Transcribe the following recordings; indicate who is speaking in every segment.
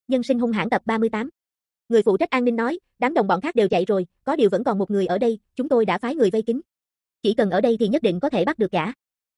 Speaker 1: Nhân sinh hung hãn tập 38. Người phụ trách an ninh nói, đám đồng bọn khác đều chạy rồi, có điều vẫn còn một người ở đây, chúng tôi đã phái người vây kín. Chỉ cần ở đây thì nhất định có thể bắt được gã.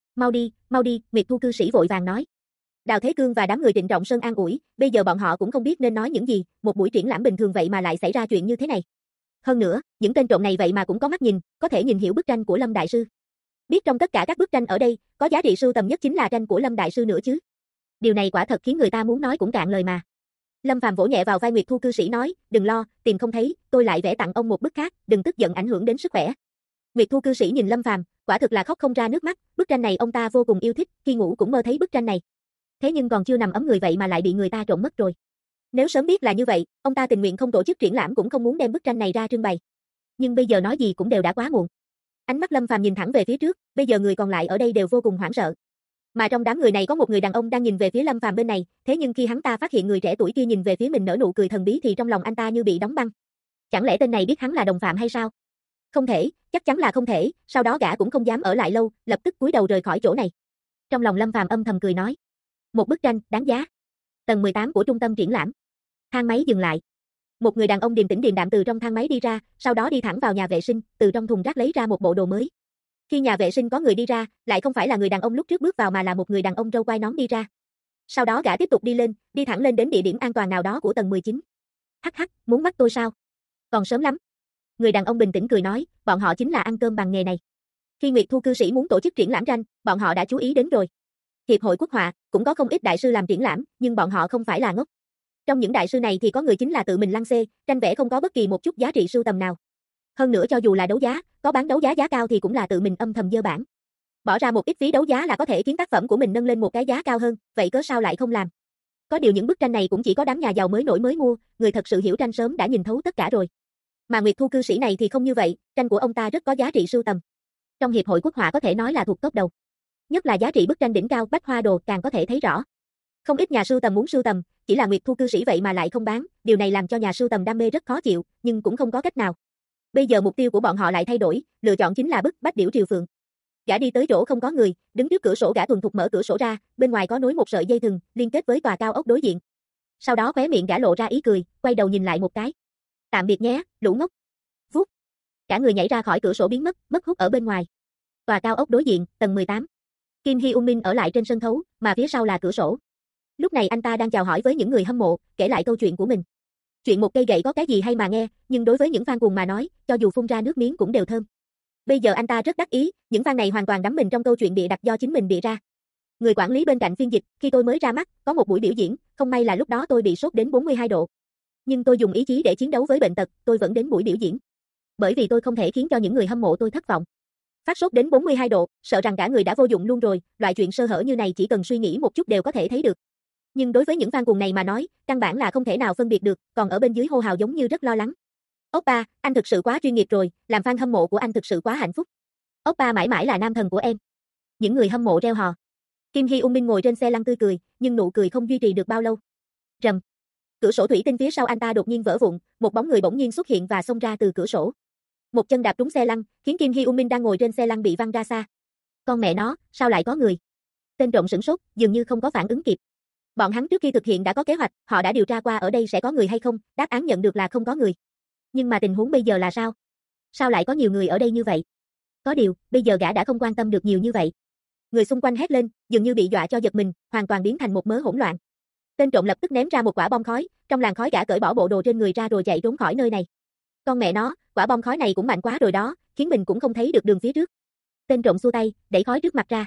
Speaker 1: Mau đi, Nguyệt Thu cư sĩ vội vàng nói. Đào Thế Cương và đám người Trịnh Trọng Sơn an ủi, bây giờ bọn họ cũng không biết nên nói những gì, một buổi triển lãm bình thường vậy mà lại xảy ra chuyện như thế này. Hơn nữa, những tên trộm này vậy mà cũng có mắt nhìn, có thể nhìn hiểu bức tranh của Lâm Đại Sư. Biết trong tất cả các bức tranh ở đây, có giá trị sưu tầm nhất chính là tranh của Lâm Đại Sư nữa chứ. Điều này quả thật khiến người ta muốn nói cũng cạn lời mà. Lâm Phàm vỗ nhẹ vào vai Nguyệt Thu cư sĩ nói, đừng lo, tìm không thấy, tôi lại vẽ tặng ông một bức khác, đừng tức giận ảnh hưởng đến sức khỏe. Nguyệt Thu cư sĩ nhìn Lâm Phàm, quả thực là khóc không ra nước mắt, bức tranh này ông ta vô cùng yêu thích, khi ngủ cũng mơ thấy bức tranh này. Thế nhưng còn chưa nằm ấm người vậy mà lại bị người ta trộm mất rồi. Nếu sớm biết là như vậy, ông ta tình nguyện không tổ chức triển lãm cũng không muốn đem bức tranh này ra trưng bày. Nhưng bây giờ nói gì cũng đều đã quá muộn. Ánh mắt Lâm Phàm nhìn thẳng về phía trước, bây giờ người còn lại ở đây đều vô cùng hoảng sợ. Mà trong đám người này có một người đàn ông đang nhìn về phía Lâm Phàm bên này, thế nhưng khi hắn ta phát hiện người trẻ tuổi kia nhìn về phía mình nở nụ cười thần bí thì trong lòng anh ta như bị đóng băng. Chẳng lẽ tên này biết hắn là đồng phạm hay sao? Không thể, chắc chắn là không thể, sau đó gã cũng không dám ở lại lâu, lập tức cúi đầu rời khỏi chỗ này. Trong lòng Lâm Phàm âm thầm cười nói, một bức tranh đáng giá. Tầng 18 của trung tâm triển lãm. Thang máy dừng lại. Một người đàn ông điềm tĩnh điềm đạm từ trong thang máy đi ra, sau đó đi thẳng vào nhà vệ sinh, từ trong thùng rác lấy ra một bộ đồ mới. Khi nhà vệ sinh có người đi ra, lại không phải là người đàn ông lúc trước bước vào mà là một người đàn ông râu quai nón đi ra. Sau đó gã tiếp tục đi thẳng lên đến địa điểm an toàn nào đó của tầng 19. Hắc hắc, muốn bắt tôi sao? Còn sớm lắm. Người đàn ông bình tĩnh cười nói, bọn họ chính là ăn cơm bằng nghề này. Khi Nguyệt Thu cư sĩ muốn tổ chức triển lãm tranh, bọn họ đã chú ý đến rồi. Hiệp hội Quốc họa cũng có không ít đại sư làm triển lãm, nhưng bọn họ không phải là ngốc. Trong những đại sư này thì có người chính là tự mình lăng xê, tranh vẽ không có bất kỳ một chút giá trị sưu tầm nào. Hơn nữa cho dù là đấu giá, có bán đấu giá giá cao thì cũng là tự mình âm thầm dơ bản. Bỏ ra một ít phí đấu giá là có thể khiến tác phẩm của mình nâng lên một cái giá cao hơn, vậy cớ sao lại không làm? Có điều những bức tranh này cũng chỉ có đám nhà giàu mới nổi mới mua, người thật sự hiểu tranh sớm đã nhìn thấu tất cả rồi. Mà Nguyệt Thu cư sĩ này thì không như vậy, tranh của ông ta rất có giá trị sưu tầm. Trong hiệp hội Quốc họa có thể nói là thuộc top đầu. Nhất là giá trị bức tranh đỉnh cao Bách Hoa Đồ càng có thể thấy rõ. Không ít nhà sưu tầm muốn sưu tầm, chỉ là Nguyệt Thu cư sĩ vậy mà lại không bán, điều này làm cho nhà sưu tầm đam mê rất khó chịu, nhưng cũng không có cách nào. Bây giờ mục tiêu của bọn họ lại thay đổi, lựa chọn chính là bức Bách Điểu Triều Phượng. Gã đi tới chỗ không có người, đứng trước cửa sổ gã thuần thục mở cửa sổ ra, bên ngoài có nối một sợi dây thừng, liên kết với tòa cao ốc đối diện. Sau đó khóe miệng gã lộ ra ý cười, quay đầu nhìn lại một cái. Tạm biệt nhé, lũ ngốc. Vút. Cả người nhảy ra khỏi cửa sổ biến mất hút ở bên ngoài. Tòa cao ốc đối diện, tầng 18. Kim Hee Min ở lại trên sân khấu, mà phía sau là cửa sổ. Lúc này anh ta đang chào hỏi với những người hâm mộ, kể lại câu chuyện của mình. Chuyện một cây gậy có cái gì hay mà nghe, nhưng đối với những fan cuồng mà nói, cho dù phun ra nước miếng cũng đều thơm. Bây giờ anh ta rất đắc ý, những fan này hoàn toàn đắm mình trong câu chuyện bịa đặt do chính mình bịa ra. Người quản lý bên cạnh phiên dịch, khi tôi mới ra mắt, có một buổi biểu diễn, không may là lúc đó tôi bị sốt đến 42 độ. Nhưng tôi dùng ý chí để chiến đấu với bệnh tật, tôi vẫn đến buổi biểu diễn. Bởi vì tôi không thể khiến cho những người hâm mộ tôi thất vọng. Phát sốt đến 42 độ, sợ rằng cả người đã vô dụng luôn rồi, loại chuyện sơ hở như này chỉ cần suy nghĩ một chút đều có thể thấy được. Nhưng đối với những fan cuồng này mà nói, căn bản là không thể nào phân biệt được, còn ở bên dưới hô hào giống như rất lo lắng. Oppa, anh thực sự quá chuyên nghiệp rồi, làm fan hâm mộ của anh thực sự quá hạnh phúc. Oppa mãi mãi là nam thần của em. Những người hâm mộ reo hò. Kim Hee Min ngồi trên xe lăn tươi cười, nhưng nụ cười không duy trì được bao lâu. Rầm. Cửa sổ thủy tinh phía sau anh ta đột nhiên vỡ vụn, một bóng người bỗng nhiên xuất hiện và xông ra từ cửa sổ. Một chân đạp trúng xe lăn, khiến Kim Hee Min đang ngồi trên xe lăn bị văng ra xa. Con mẹ nó, sao lại có người? Tên trộm sửng sốt, dường như không có phản ứng kịp. Bọn hắn trước khi thực hiện đã có kế hoạch, họ đã điều tra qua ở đây sẽ có người hay không, đáp án nhận được là không có người. Nhưng mà tình huống bây giờ là sao? Sao lại có nhiều người ở đây như vậy? Có điều, bây giờ gã đã không quan tâm được nhiều như vậy. Người xung quanh hét lên, dường như bị dọa cho giật mình, hoàn toàn biến thành một mớ hỗn loạn. Tên trộm lập tức ném ra một quả bom khói, trong làn khói gã cởi bỏ bộ đồ trên người ra rồi chạy trốn khỏi nơi này. Con mẹ nó, quả bom khói này cũng mạnh quá rồi đó, khiến mình cũng không thấy được đường phía trước. Tên trộm xua tay, đẩy khói trước mặt ra.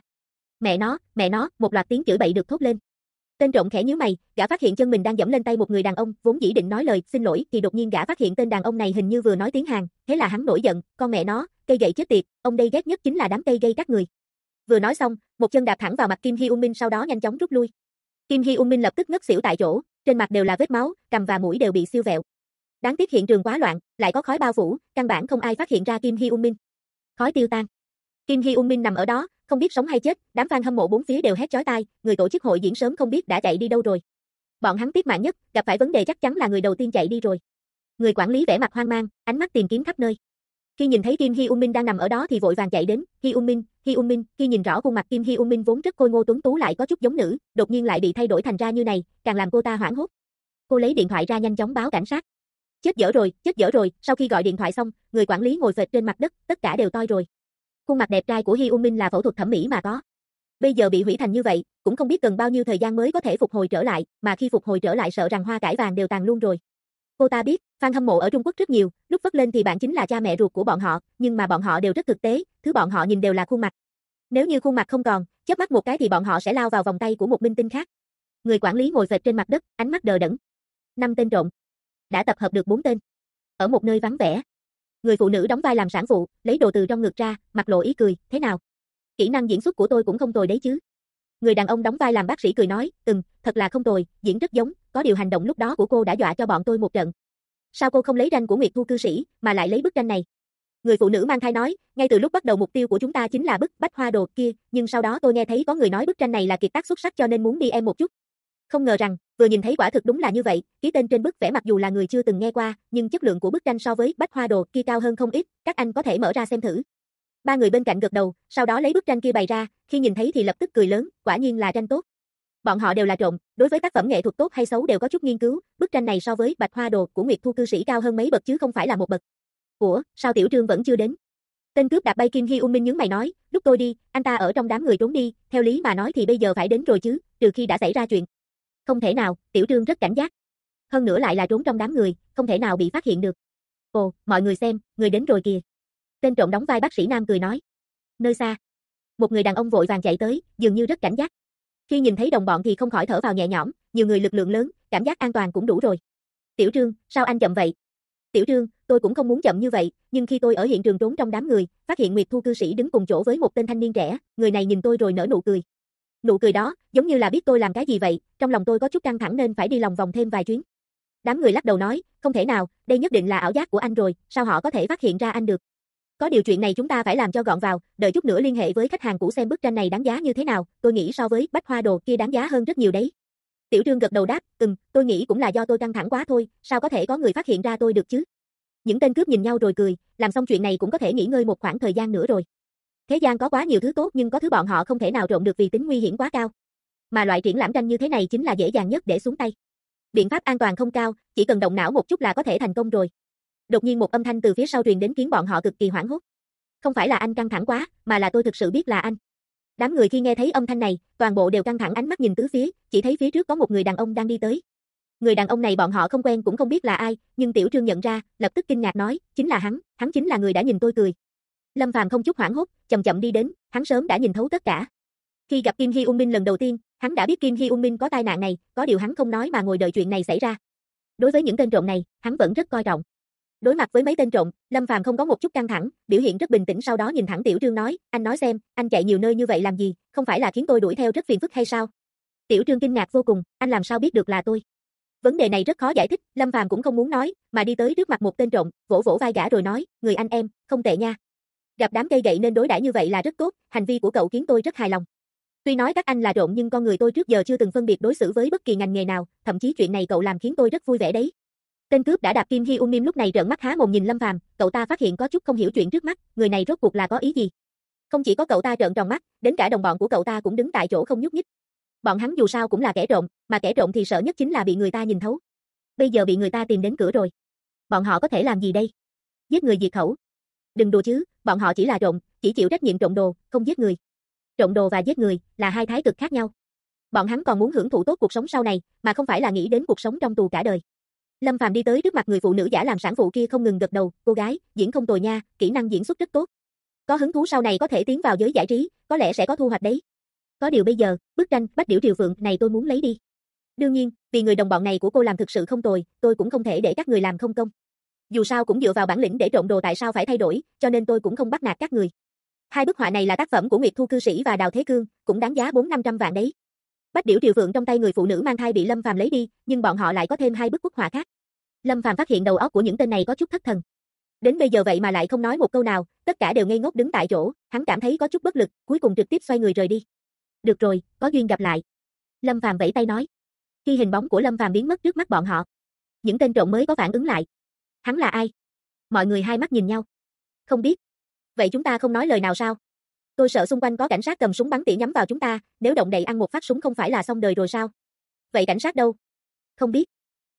Speaker 1: Mẹ nó, một loạt tiếng chửi bậy được thốt lên. Tên trộm khẽ nhíu mày, gã phát hiện chân mình đang giẫm lên tay một người đàn ông, vốn dĩ định nói lời xin lỗi thì đột nhiên gã phát hiện tên đàn ông này hình như vừa nói tiếng Hàn, thế là hắn nổi giận, con mẹ nó, cây gậy chết tiệt, ông đây ghét nhất chính là đám cây gây các người. Vừa nói xong, một chân đạp thẳng vào mặt Kim Hee Min sau đó nhanh chóng rút lui. Kim Hee Min lập tức ngất xỉu tại chỗ, trên mặt đều là vết máu, cằm và mũi đều bị siêu vẹo. Đáng tiếc hiện trường quá loạn, lại có khói bao phủ, căn bản không ai phát hiện ra Kim Hee Min. Khói tiêu tan. Kim Hee Min nằm ở đó, không biết sống hay chết, đám fan hâm mộ bốn phía đều hét chói tai, người tổ chức hội diễn sớm không biết đã chạy đi đâu rồi. Bọn hắn tiếc mạng nhất, gặp phải vấn đề chắc chắn là người đầu tiên chạy đi rồi. Người quản lý vẻ mặt hoang mang, ánh mắt tìm kiếm khắp nơi. Khi nhìn thấy Kim Hee Min đang nằm ở đó thì vội vàng chạy đến, Hee Min, khi nhìn rõ khuôn mặt Kim Hee Min vốn rất khôi ngô tuấn tú lại có chút giống nữ, đột nhiên lại bị thay đổi thành ra như này, càng làm cô ta hoảng hốt. Cô lấy điện thoại ra nhanh chóng báo cảnh sát. Chết dở rồi, sau khi gọi điện thoại xong, người quản lý ngồi phịch trên mặt đất, tất cả đều toi rồi. Khuôn mặt đẹp trai của Hyun Min là phẫu thuật thẩm mỹ mà có. Bây giờ bị hủy thành như vậy, cũng không biết cần bao nhiêu thời gian mới có thể phục hồi trở lại, mà khi phục hồi trở lại sợ rằng hoa cải vàng đều tàn luôn rồi. Cô ta biết, fan hâm mộ ở Trung Quốc rất nhiều, lúc vất lên thì bạn chính là cha mẹ ruột của bọn họ, nhưng mà bọn họ đều rất thực tế, thứ bọn họ nhìn đều là khuôn mặt. Nếu như khuôn mặt không còn, chớp mắt một cái thì bọn họ sẽ lao vào vòng tay của một minh tinh khác. Người quản lý ngồi phịch trên mặt đất, ánh mắt đờ đẫn. 5 tên trộm. Đã tập hợp được 4 tên. Ở một nơi vắng vẻ. Người phụ nữ đóng vai làm sản phụ, lấy đồ từ trong ngực ra, mặt lộ ý cười, thế nào? Kỹ năng diễn xuất của tôi cũng không tồi đấy chứ. Người đàn ông đóng vai làm bác sĩ cười nói, thật là không tồi, diễn rất giống, có điều hành động lúc đó của cô đã dọa cho bọn tôi một trận. Sao cô không lấy tranh của Nguyệt Thu cư sĩ, mà lại lấy bức tranh này? Người phụ nữ mang thai nói, ngay từ lúc bắt đầu mục tiêu của chúng ta chính là bức Bách Hoa Đồ kia, nhưng sau đó tôi nghe thấy có người nói bức tranh này là kiệt tác xuất sắc cho nên muốn đi em một chút. Không ngờ rằng, vừa nhìn thấy quả thực đúng là như vậy, ký tên trên bức vẽ mặc dù là người chưa từng nghe qua, nhưng chất lượng của bức tranh so với Bách Hoa Đồ kia cao hơn không ít, các anh có thể mở ra xem thử. Ba người bên cạnh gật đầu, sau đó lấy bức tranh kia bày ra, khi nhìn thấy thì lập tức cười lớn, quả nhiên là tranh tốt. Bọn họ đều là trộm, đối với tác phẩm nghệ thuật tốt hay xấu đều có chút nghiên cứu, bức tranh này so với Bạch Hoa Đồ của Nguyệt Thu cư sĩ cao hơn mấy bậc chứ không phải là một bậc. Ủa, sao Tiểu Trương vẫn chưa đến? Tên cướp đạp bay Kim Hyun Min nhướng mày nói, lúc tôi đi, anh ta ở trong đám người trốn đi, theo lý mà nói thì bây giờ phải đến rồi chứ, trừ khi đã xảy ra chuyện. Không thể nào, Tiểu Trương rất cảnh giác. Hơn nữa lại là trốn trong đám người, không thể nào bị phát hiện được. Ồ, mọi người xem, người đến rồi kìa. Tên trộm đóng vai bác sĩ nam cười nói. Nơi xa, một người đàn ông vội vàng chạy tới, dường như rất cảnh giác. Khi nhìn thấy đồng bọn thì không khỏi thở vào nhẹ nhõm, nhiều người lực lượng lớn, cảm giác an toàn cũng đủ rồi. Tiểu Trương, sao anh chậm vậy? Tiểu Trương, tôi cũng không muốn chậm như vậy, nhưng khi tôi ở hiện trường trốn trong đám người, phát hiện Nguyệt Thu cư sĩ đứng cùng chỗ với một tên thanh niên trẻ, người này nhìn tôi rồi nở nụ cười. Nụ cười đó, giống như là biết tôi làm cái gì vậy, trong lòng tôi có chút căng thẳng nên phải đi lòng vòng thêm vài chuyến. Đám người lắc đầu nói, không thể nào, đây nhất định là ảo giác của anh rồi, sao họ có thể phát hiện ra anh được? Có điều chuyện này chúng ta phải làm cho gọn vào, đợi chút nữa liên hệ với khách hàng cũ xem bức tranh này đáng giá như thế nào, tôi nghĩ so với Bách Hoa Đồ kia đáng giá hơn rất nhiều đấy. Tiểu Trương gật đầu đáp, tôi nghĩ cũng là do tôi căng thẳng quá thôi, sao có thể có người phát hiện ra tôi được chứ? Những tên cướp nhìn nhau rồi cười, làm xong chuyện này cũng có thể nghỉ ngơi một khoảng thời gian nữa rồi. Thế gian có quá nhiều thứ tốt nhưng có thứ bọn họ không thể nào trộm được vì tính nguy hiểm quá cao. Mà loại triển lãm tranh như thế này chính là dễ dàng nhất để xuống tay. Biện pháp an toàn không cao, chỉ cần động não một chút là có thể thành công rồi. Đột nhiên một âm thanh từ phía sau truyền đến khiến bọn họ cực kỳ hoảng hốt. Không phải là anh căng thẳng quá, mà là tôi thực sự biết là anh. Đám người khi nghe thấy âm thanh này, toàn bộ đều căng thẳng ánh mắt nhìn tứ phía, chỉ thấy phía trước có một người đàn ông đang đi tới. Người đàn ông này bọn họ không quen cũng không biết là ai, nhưng Tiểu Trương nhận ra, lập tức kinh ngạc nói, chính là hắn chính là người đã nhìn tôi cười. Lâm Phàm không chút hoảng hốt, chậm chậm đi đến, hắn sớm đã nhìn thấu tất cả. Khi gặp Kim Hyun Min lần đầu tiên, hắn đã biết Kim Hyun Min có tai nạn này, có điều hắn không nói mà ngồi đợi chuyện này xảy ra. Đối với những tên trộm này, hắn vẫn rất coi trọng. Đối mặt với mấy tên trộm, Lâm Phàm không có một chút căng thẳng, biểu hiện rất bình tĩnh sau đó nhìn thẳng Tiểu Trương nói, anh nói xem, anh chạy nhiều nơi như vậy làm gì, không phải là khiến tôi đuổi theo rất phiền phức hay sao? Tiểu Trương kinh ngạc vô cùng, anh làm sao biết được là tôi? Vấn đề này rất khó giải thích, Lâm Phàm cũng không muốn nói, mà đi tới trước mặt một tên trộm, vỗ vỗ vai gã rồi nói, người anh em, không tệ nha. Gặp đám cây gậy nên đối đãi như vậy là rất tốt, hành vi của cậu khiến tôi rất hài lòng. Tuy nói các anh là trộm nhưng con người tôi trước giờ chưa từng phân biệt đối xử với bất kỳ ngành nghề nào, thậm chí chuyện này cậu làm khiến tôi rất vui vẻ đấy. Tên cướp đã đạp Kim Hyun Min lúc này trợn mắt há mồm nhìn Lâm Phàm, cậu ta phát hiện có chút không hiểu chuyện trước mắt, người này rốt cuộc là có ý gì? Không chỉ có cậu ta trợn tròn mắt, đến cả đồng bọn của cậu ta cũng đứng tại chỗ không nhúc nhích. Bọn hắn dù sao cũng là kẻ trộm, mà kẻ trộm thì sợ nhất chính là bị người ta nhìn thấu. Bây giờ bị người ta tìm đến cửa rồi. Bọn họ có thể làm gì đây? Giết người diệt khẩu. Đừng đùa chứ, bọn họ chỉ là trộm, chỉ chịu trách nhiệm trộm đồ, không giết người. Trộm đồ và giết người là hai thái cực khác nhau. Bọn hắn còn muốn hưởng thụ tốt cuộc sống sau này, mà không phải là nghĩ đến cuộc sống trong tù cả đời. Lâm Phàm đi tới trước mặt người phụ nữ giả làm sản phụ kia không ngừng gật đầu, cô gái, diễn không tồi nha, kỹ năng diễn xuất rất tốt. Có hứng thú sau này có thể tiến vào giới giải trí, có lẽ sẽ có thu hoạch đấy. Có điều bây giờ, bức tranh Bách Điểu Triều Phượng này tôi muốn lấy đi. Đương nhiên, vì người đồng bọn này của cô làm thực sự không tồi, tôi cũng không thể để các người làm không công. Dù sao cũng dựa vào bản lĩnh để trộm đồ tại sao phải thay đổi, cho nên tôi cũng không bắt nạt các người. Hai bức họa này là tác phẩm của Nguyệt Thu cư sĩ và Đào Thế Cương, cũng đáng giá 400-500 vạn đấy. Bách Điểu Triều Phượng trong tay người phụ nữ mang thai bị Lâm Phàm lấy đi, nhưng bọn họ lại có thêm hai bức quốc họa khác. Lâm Phàm phát hiện đầu óc của những tên này có chút thất thần. Đến bây giờ vậy mà lại không nói một câu nào, tất cả đều ngây ngốc đứng tại chỗ, hắn cảm thấy có chút bất lực, cuối cùng trực tiếp xoay người rời đi. Được rồi, có duyên gặp lại. Lâm Phàm vẫy tay nói. Khi hình bóng của Lâm Phàm biến mất trước mắt bọn họ, những tên trộm mới có phản ứng lại. Hắn là ai? Mọi người hai mắt nhìn nhau. Không biết. Vậy chúng ta không nói lời nào sao? Tôi sợ xung quanh có cảnh sát cầm súng bắn tỉa nhắm vào chúng ta, nếu động đậy ăn một phát súng không phải là xong đời rồi sao? Vậy cảnh sát đâu? Không biết.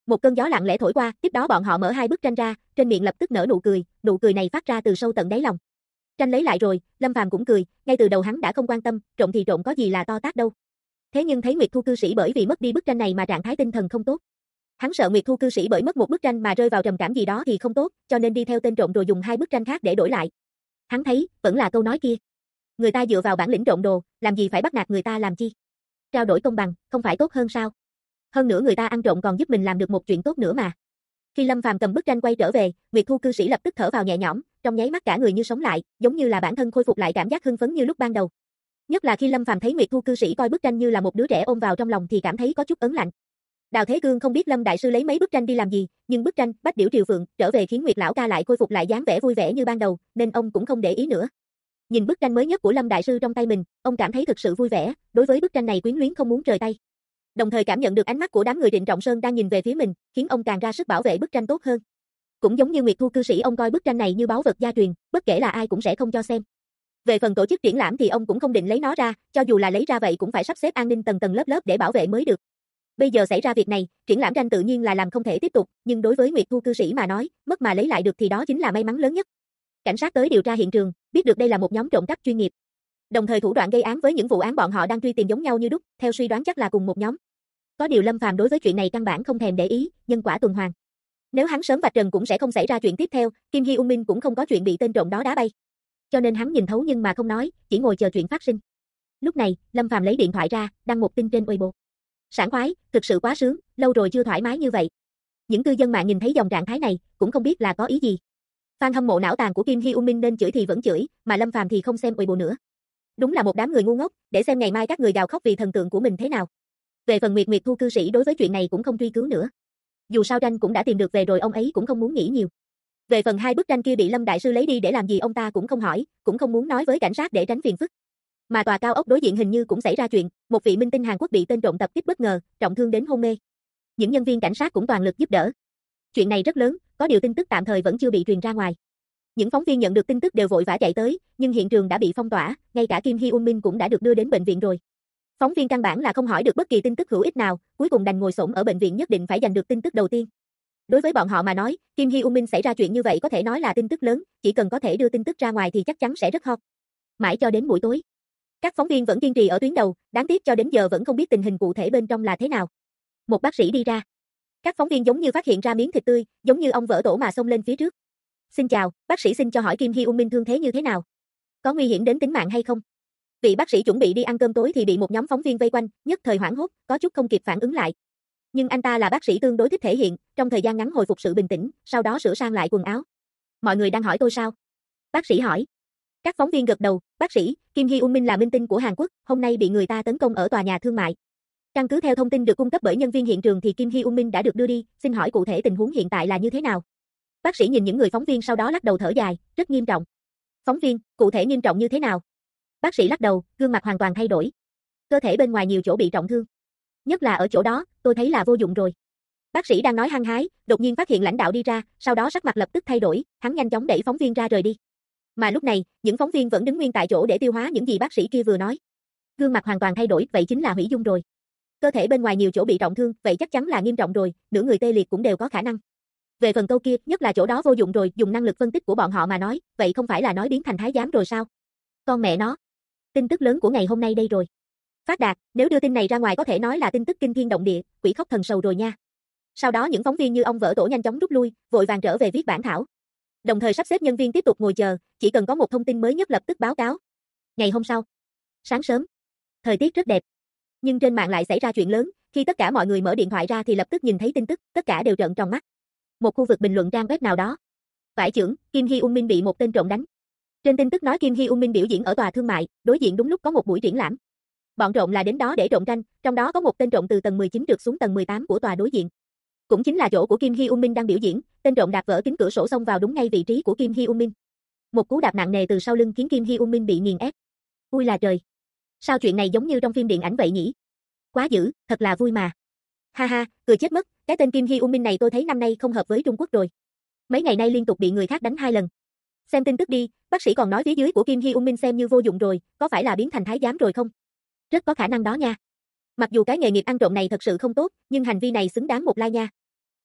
Speaker 1: Một cơn gió lặng lẽ thổi qua, tiếp đó bọn họ mở hai bức tranh ra, trên miệng lập tức nở nụ cười này phát ra từ sâu tận đáy lòng. Tranh lấy lại rồi, Lâm Phàm cũng cười, ngay từ đầu hắn đã không quan tâm, trộm thì trộm có gì là to tát đâu. Thế nhưng thấy Nguyệt Thu cư sĩ bởi vì mất đi bức tranh này mà trạng thái tinh thần không tốt. Hắn sợ Nguyệt Thu cư sĩ bởi mất một bức tranh mà rơi vào trầm cảm gì đó thì không tốt, cho nên đi theo tên trộm rồi dùng hai bức tranh khác để đổi lại. Hắn thấy, vẫn là câu nói kia. Người ta dựa vào bản lĩnh trộm đồ, làm gì phải bắt nạt người ta làm chi? Trao đổi công bằng, không phải tốt hơn sao? Hơn nữa người ta ăn trộm còn giúp mình làm được một chuyện tốt nữa mà. Khi Lâm Phàm cầm bức tranh quay trở về, Nguyệt Thu cư sĩ lập tức thở vào nhẹ nhõm, trong nháy mắt cả người như sống lại, giống như là bản thân khôi phục lại cảm giác hưng phấn như lúc ban đầu. Nhất là khi Lâm Phàm thấy Nguyệt Thu cư sĩ coi bức tranh như là một đứa trẻ ôm vào trong lòng thì cảm thấy có chút ớn lạnh. Đào Thế Cương không biết Lâm đại sư lấy mấy bức tranh đi làm gì, nhưng bức tranh Bách Điểu Triều Phượng trở về khiến Nguyệt lão ca lại khôi phục lại dáng vẻ vui vẻ như ban đầu, nên ông cũng không để ý nữa. Nhìn bức tranh mới nhất của Lâm đại sư trong tay mình, ông cảm thấy thực sự vui vẻ, đối với bức tranh này quyến luyến không muốn rời tay. Đồng thời cảm nhận được ánh mắt của đám người Trịnh Trọng Sơn đang nhìn về phía mình, khiến ông càng ra sức bảo vệ bức tranh tốt hơn. Cũng giống như Nguyệt Thu cư sĩ, ông coi bức tranh này như báu vật gia truyền, bất kể là ai cũng sẽ không cho xem. Về phần tổ chức triển lãm thì ông cũng không định lấy nó ra, cho dù là lấy ra vậy cũng phải sắp xếp an ninh tầng tầng lớp lớp để bảo vệ mới được. Bây giờ xảy ra việc này, triển lãm tranh tự nhiên là làm không thể tiếp tục, nhưng đối với Nguyệt Thu cư sĩ mà nói, mất mà lấy lại được thì đó chính là may mắn lớn nhất. Cảnh sát tới điều tra hiện trường, biết được đây là một nhóm trộm cắp chuyên nghiệp. Đồng thời thủ đoạn gây án với những vụ án bọn họ đang truy tìm giống nhau như đúc, theo suy đoán chắc là cùng một nhóm. Có điều Lâm Phàm đối với chuyện này căn bản không thèm để ý, nhân quả tuần hoàn. Nếu hắn sớm vạch trần cũng sẽ không xảy ra chuyện tiếp theo, Kim Hy Ung Minh cũng không có chuyện bị tên trộm đó đá bay. Cho nên hắn nhìn thấu nhưng mà không nói, chỉ ngồi chờ chuyện phát sinh. Lúc này, Lâm Phàm lấy điện thoại ra, đăng một tin trên Weibo. Sảng khoái, thực sự quá sướng, lâu rồi chưa thoải mái như vậy. Những cư dân mạng nhìn thấy dòng trạng thái này, cũng không biết là có ý gì. Fan hâm mộ não tàn của Kim Hy Ung Minh nên chửi thì vẫn chửi, mà Lâm Phàm thì không xem Weibo nữa. Đúng là một đám người ngu ngốc, để xem ngày mai các người gào khóc vì thần tượng của mình thế nào. Về phần Nguyệt Thu cư sĩ đối với chuyện này cũng không truy cứu nữa. Dù sao tranh cũng đã tìm được về rồi, ông ấy cũng không muốn nghĩ nhiều. Về phần hai bức tranh kia bị Lâm đại sư lấy đi để làm gì ông ta cũng không hỏi, cũng không muốn nói với cảnh sát để tránh phiền phức. Mà tòa cao ốc đối diện hình như cũng xảy ra chuyện, một vị minh tinh Hàn Quốc bị tên trộm tập kích bất ngờ, trọng thương đến hôn mê. Những nhân viên cảnh sát cũng toàn lực giúp đỡ. Chuyện này rất lớn, có điều tin tức tạm thời vẫn chưa bị truyền ra ngoài. Những phóng viên nhận được tin tức đều vội vã chạy tới, nhưng hiện trường đã bị phong tỏa, ngay cả Kim Hy Ung Minh cũng đã được đưa đến bệnh viện rồi. Phóng viên căn bản là không hỏi được bất kỳ tin tức hữu ích nào, cuối cùng đành ngồi xổm ở bệnh viện, nhất định phải giành được tin tức đầu tiên. Đối với bọn họ mà nói, Kim Hy Ung Minh xảy ra chuyện như vậy có thể nói là tin tức lớn, chỉ cần có thể đưa tin tức ra ngoài thì chắc chắn sẽ rất hot. Mãi cho đến buổi tối, các phóng viên vẫn kiên trì ở tuyến đầu, đáng tiếc cho đến giờ vẫn không biết tình hình cụ thể bên trong là thế nào. Một bác sĩ đi ra. Các phóng viên giống như phát hiện ra miếng thịt tươi, giống như ong vỡ tổ mà xông lên phía trước. Xin chào, bác sĩ xin cho hỏi Kim Hy Ung Minh thương thế như thế nào? Có nguy hiểm đến tính mạng hay không? Vị bác sĩ chuẩn bị đi ăn cơm tối thì bị một nhóm phóng viên vây quanh, nhất thời hoảng hốt, có chút không kịp phản ứng lại. Nhưng anh ta là bác sĩ tương đối thích thể hiện, trong thời gian ngắn hồi phục sự bình tĩnh, sau đó sửa sang lại quần áo. Mọi người đang hỏi tôi sao? Bác sĩ hỏi. Các phóng viên gật đầu, bác sĩ, Kim Hy Ung Minh là minh tinh của Hàn Quốc, hôm nay bị người ta tấn công ở tòa nhà thương mại. Căn cứ theo thông tin được cung cấp bởi nhân viên hiện trường thì Kim Hy Ung Minh đã được đưa đi, xin hỏi cụ thể tình huống hiện tại là như thế nào? Bác sĩ nhìn những người phóng viên sau đó lắc đầu thở dài, rất nghiêm trọng. Phóng viên, cụ thể nghiêm trọng như thế nào? Bác sĩ lắc đầu, gương mặt hoàn toàn thay đổi. Cơ thể bên ngoài nhiều chỗ bị trọng thương. Nhất là ở chỗ đó, tôi thấy là vô dụng rồi. Bác sĩ đang nói hăng hái, đột nhiên phát hiện lãnh đạo đi ra, sau đó sắc mặt lập tức thay đổi, hắn nhanh chóng đẩy phóng viên ra rời đi. Mà lúc này, những phóng viên vẫn đứng nguyên tại chỗ để tiêu hóa những gì bác sĩ kia vừa nói. Gương mặt hoàn toàn thay đổi, vậy chính là hủy dung rồi. Cơ thể bên ngoài nhiều chỗ bị trọng thương, vậy chắc chắn là nghiêm trọng rồi, nửa người tê liệt cũng đều có khả năng. Về phần câu kia, nhất là chỗ đó vô dụng rồi, dùng năng lực phân tích của bọn họ mà nói, vậy không phải là nói biến thành thái giám rồi sao? Con mẹ nó. Tin tức lớn của ngày hôm nay đây rồi. Phát đạt, nếu đưa tin này ra ngoài có thể nói là tin tức kinh thiên động địa, quỷ khóc thần sầu rồi nha. Sau đó những phóng viên như ong vỡ tổ nhanh chóng rút lui, vội vàng trở về viết bản thảo. Đồng thời sắp xếp nhân viên tiếp tục ngồi chờ, chỉ cần có một thông tin mới nhất lập tức báo cáo. Ngày hôm sau, sáng sớm, thời tiết rất đẹp. Nhưng trên mạng lại xảy ra chuyện lớn, khi tất cả mọi người mở điện thoại ra thì lập tức nhìn thấy tin tức, tất cả đều trợn tròn mắt. Một khu vực bình luận trang web nào đó. Vải trưởng, Kim Hy Ung Minh bị một tên trộm đánh. Trên tin tức nói Kim Hy Ung Minh biểu diễn ở tòa thương mại, đối diện đúng lúc có một buổi triển lãm. Bọn trộm là đến đó để trộm tranh, trong đó có một tên trộm từ tầng 19 trượt xuống tầng 18 của tòa đối diện. Cũng chính là chỗ của Kim Hy Ung Minh đang biểu diễn, tên trộm đạp vỡ kính cửa sổ xông vào đúng ngay vị trí của Kim Hy Ung Minh. Một cú đạp nặng nề từ sau lưng khiến Kim Hy Ung Minh bị nghiền ép. Ui là trời. Sao chuyện này giống như trong phim điện ảnh vậy nhỉ? Quá dữ, thật là vui mà. Ha ha, cười chết mất, cái tên Kim Hy Ung Minh này tôi thấy năm nay không hợp với Trung Quốc rồi. Mấy ngày nay liên tục bị người khác đánh 2 lần. Xem tin tức đi, bác sĩ còn nói phía dưới của Kim Hy Ung Minh xem như vô dụng rồi, có phải là biến thành thái giám rồi không? Rất có khả năng đó nha. Mặc dù cái nghề nghiệp ăn trộm này thật sự không tốt, nhưng hành vi này xứng đáng một like nha.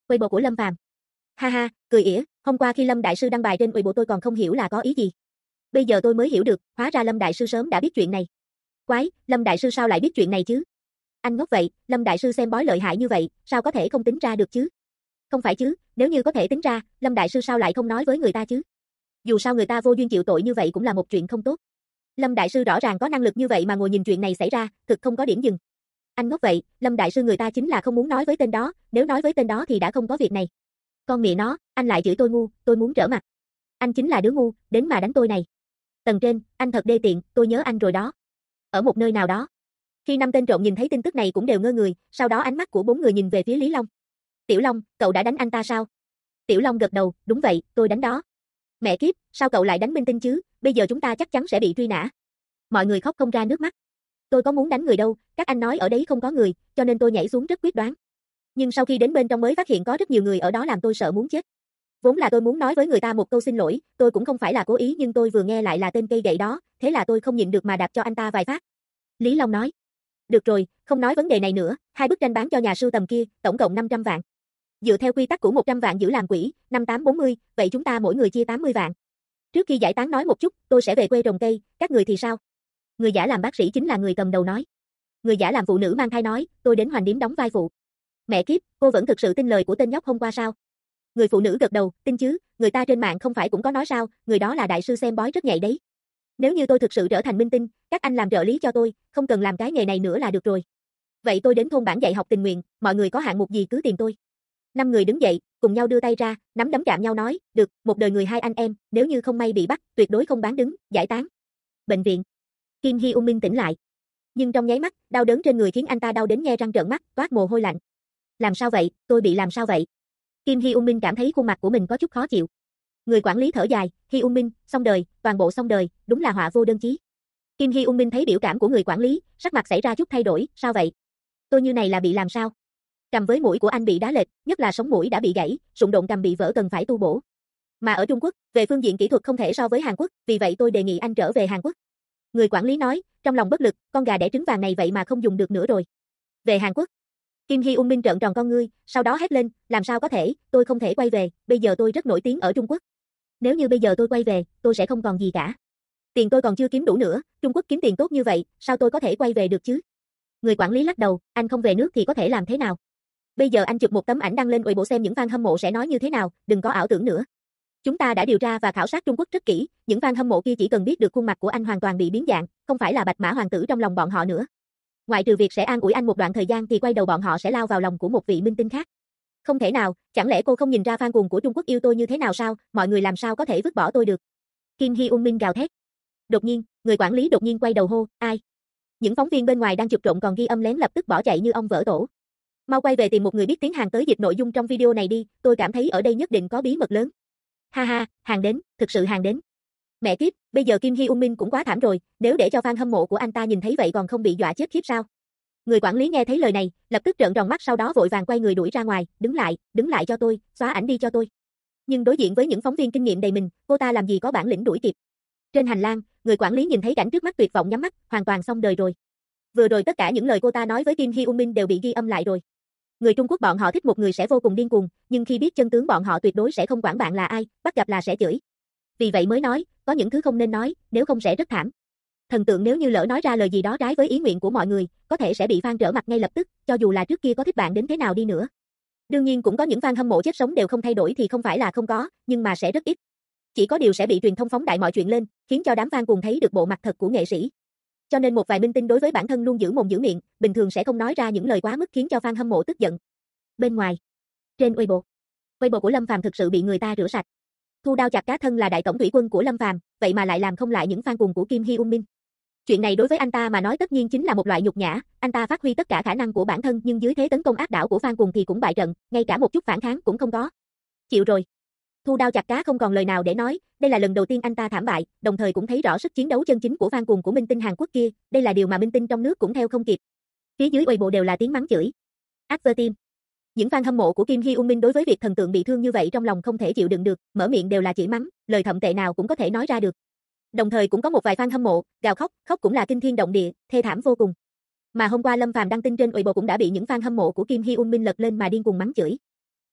Speaker 1: Weibo của Lâm Phàm. Ha ha, cười ỉa, hôm qua khi Lâm đại sư đăng bài trên Weibo tôi còn không hiểu là có ý gì. Bây giờ tôi mới hiểu được, hóa ra Lâm đại sư sớm đã biết chuyện này. Quái, Lâm đại sư sao lại biết chuyện này chứ? Anh ngốc vậy, Lâm đại sư xem bói lợi hại như vậy, sao có thể không tính ra được chứ? Không phải chứ, nếu như có thể tính ra, Lâm đại sư sao lại không nói với người ta chứ? Dù sao người ta vô duyên chịu tội như vậy cũng là một chuyện không tốt. Lâm đại sư rõ ràng có năng lực như vậy mà ngồi nhìn chuyện này xảy ra, thực không có điểm dừng. Anh ngốc vậy, Lâm đại sư người ta chính là không muốn nói với tên đó, nếu nói với tên đó thì đã không có việc này. Con mẹ nó, anh lại chửi tôi ngu, tôi muốn trở mặt. Anh chính là đứa ngu, đến mà đánh tôi này. Tầng trên, anh thật đê tiện, tôi nhớ anh rồi đó. Ở một nơi nào đó. Khi 5 tên trộm nhìn thấy tin tức này cũng đều ngơ người, sau đó ánh mắt của 4 người nhìn về phía Lý Long. Tiểu Long, cậu đã đánh anh ta sao? Tiểu Long gật đầu, đúng vậy, tôi đánh đó. Mẹ kiếp, sao cậu lại đánh Minh Tinh chứ, bây giờ chúng ta chắc chắn sẽ bị truy nã. Mọi người khóc không ra nước mắt. Tôi có muốn đánh người đâu, các anh nói ở đấy không có người, cho nên tôi nhảy xuống rất quyết đoán. Nhưng sau khi đến bên trong mới phát hiện có rất nhiều người ở đó làm tôi sợ muốn chết. Vốn là tôi muốn nói với người ta một câu xin lỗi, tôi cũng không phải là cố ý nhưng tôi vừa nghe lại là tên cây gậy đó, thế là tôi không nhịn được mà đạp cho anh ta vài phát. Lý Long nói. Được rồi, không nói vấn đề này nữa, 2 bức tranh bán cho nhà sưu tầm kia, tổng cộng 500 vạn. Dựa theo quy tắc của 100 vạn giữ làm quỹ, 5840, vậy chúng ta mỗi người chia 80 vạn. Trước khi giải tán nói một chút, tôi sẽ về quê trồng cây, các người thì sao? Người giả làm bác sĩ chính là người cầm đầu nói. Người giả làm phụ nữ mang thai nói, tôi đến Hoành Điếm đóng vai phụ. Mẹ kiếp, cô vẫn thực sự tin lời của tên nhóc hôm qua sao? Người phụ nữ gật đầu, tin chứ, người ta trên mạng không phải cũng có nói sao, người đó là đại sư xem bói rất nhạy đấy. Nếu như tôi thực sự trở thành minh tinh, các anh làm trợ lý cho tôi, không cần làm cái nghề này nữa là được rồi. Vậy tôi đến thôn bản dạy học tình nguyện, mọi người có hạng mục gì cứ tìm tôi. 5 người đứng dậy, cùng nhau đưa tay ra, nắm đấm chạm nhau nói, được, một đời người 2 anh em, nếu như không may bị bắt, tuyệt đối không bán đứng, giải tán. Bệnh viện. Kim Hee Minh tỉnh lại. Nhưng trong nháy mắt, đau đớn trên người khiến anh ta đau đến nhe răng trợn mắt, toát mồ hôi lạnh. Làm sao vậy, tôi bị làm sao vậy? Kim Hee Minh cảm thấy khuôn mặt của mình có chút khó chịu. Người quản lý thở dài, Hee Minh, xong đời, toàn bộ xong đời, đúng là họa vô đơn chí. Kim Hee Minh thấy biểu cảm của người quản lý, sắc mặt xảy ra chút thay đổi, sao vậy? Tôi như này là bị làm sao? Cằm với mũi của anh bị đá lệch, nhất là sống mũi đã bị gãy, sụn độn cằm bị vỡ cần phải tu bổ. Mà ở Trung Quốc, về phương diện kỹ thuật không thể so với Hàn Quốc, vì vậy tôi đề nghị anh trở về Hàn Quốc. Người quản lý nói, trong lòng bất lực, con gà đẻ trứng vàng này vậy mà không dùng được nữa rồi. Về Hàn Quốc. Kim Hee Minh trợn tròn con ngươi, sau đó hét lên, làm sao có thể, tôi không thể quay về, bây giờ tôi rất nổi tiếng ở Trung Quốc. Nếu như bây giờ tôi quay về, tôi sẽ không còn gì cả. Tiền tôi còn chưa kiếm đủ nữa, Trung Quốc kiếm tiền tốt như vậy, sao tôi có thể quay về được chứ? Người quản lý lắc đầu, anh không về nước thì có thể làm thế nào? Bây giờ anh chụp một tấm ảnh đăng lên Weibo xem những fan hâm mộ sẽ nói như thế nào, đừng có ảo tưởng nữa. Chúng ta đã điều tra và khảo sát Trung Quốc rất kỹ, những fan hâm mộ kia chỉ cần biết được khuôn mặt của anh hoàn toàn bị biến dạng, không phải là bạch mã hoàng tử trong lòng bọn họ nữa. Ngoại trừ việc sẽ an ủi anh một đoạn thời gian thì quay đầu bọn họ sẽ lao vào lòng của một vị minh tinh khác. Không thể nào, chẳng lẽ cô không nhìn ra fan cuồng của Trung Quốc yêu tôi như thế nào sao, mọi người làm sao có thể vứt bỏ tôi được. Kim Hee Minh gào thét. Đột nhiên, người quản lý đột nhiên quay đầu hô, ai? Những phóng viên bên ngoài đang chụp trộm còn ghi âm lén lập tức bỏ chạy như ong vỡ tổ. Mau quay về tìm một người biết tiếng Hàn tới dịch nội dung trong video này đi, tôi cảm thấy ở đây nhất định có bí mật lớn. Ha ha, Hàn đến, thực sự Hàn đến. Mẹ kiếp, bây giờ Kim Hee Minh cũng quá thảm rồi, nếu để cho fan hâm mộ của anh ta nhìn thấy vậy còn không bị dọa chết khiếp sao? Người quản lý nghe thấy lời này, lập tức trợn tròn mắt sau đó vội vàng quay người đuổi ra ngoài, đứng lại cho tôi, xóa ảnh đi cho tôi. Nhưng đối diện với những phóng viên kinh nghiệm đầy mình, cô ta làm gì có bản lĩnh đuổi kịp. Trên hành lang, người quản lý nhìn thấy cảnh trước mắt tuyệt vọng nhắm mắt, hoàn toàn xong đời rồi. Vừa rồi tất cả những lời cô ta nói với Kim Hee Minh đều bị ghi âm lại rồi. Người Trung Quốc bọn họ thích một người sẽ vô cùng điên cuồng, nhưng khi biết chân tướng bọn họ tuyệt đối sẽ không quản bạn là ai, bắt gặp là sẽ chửi. Vì vậy mới nói, có những thứ không nên nói, nếu không sẽ rất thảm. Thần tượng nếu như lỡ nói ra lời gì đó trái với ý nguyện của mọi người, có thể sẽ bị fan trở mặt ngay lập tức, cho dù là trước kia có thích bạn đến thế nào đi nữa. Đương nhiên cũng có những fan hâm mộ chết sống đều không thay đổi thì không phải là không có, nhưng mà sẽ rất ít. Chỉ có điều sẽ bị truyền thông phóng đại mọi chuyện lên, khiến cho đám fan cùng thấy được bộ mặt thật của nghệ sĩ. Cho nên một vài minh tinh đối với bản thân luôn giữ mồm giữ miệng, bình thường sẽ không nói ra những lời quá mức khiến cho fan hâm mộ tức giận. Bên ngoài, trên Weibo của Lâm Phàm thực sự bị người ta rửa sạch. Thu Đao Chặt Cá Thân là đại tổng thủy quân của Lâm Phàm, vậy mà lại làm không lại những fan cuồng của Kim Hee Minh. Chuyện này đối với anh ta mà nói tất nhiên chính là một loại nhục nhã, anh ta phát huy tất cả khả năng của bản thân nhưng dưới thế tấn công áp đảo của fan cuồng thì cũng bại trận, ngay cả một chút phản kháng cũng không có. Chịu rồi. Thu Đao Chặt Cá không còn lời nào để nói, đây là lần đầu tiên anh ta thảm bại, đồng thời cũng thấy rõ sức chiến đấu chân chính của fan cuồng của minh tinh Hàn Quốc kia, đây là điều mà minh tinh trong nước cũng theo không kịp. Phía dưới Weibo đều là tiếng mắng chửi. Adverteam. Những fan hâm mộ của Kim Hee Minh đối với việc thần tượng bị thương như vậy trong lòng không thể chịu đựng được, mở miệng đều là chửi mắng, lời thậm tệ nào cũng có thể nói ra được. Đồng thời cũng có một vài fan hâm mộ, gào khóc, khóc cũng là kinh thiên động địa, thê thảm vô cùng. Mà hôm qua Lâm Phàm đăng tin trên Weibo cũng đã bị những fan hâm mộ của Kim Hee Minh lật lên mà điên cuồng mắng chửi.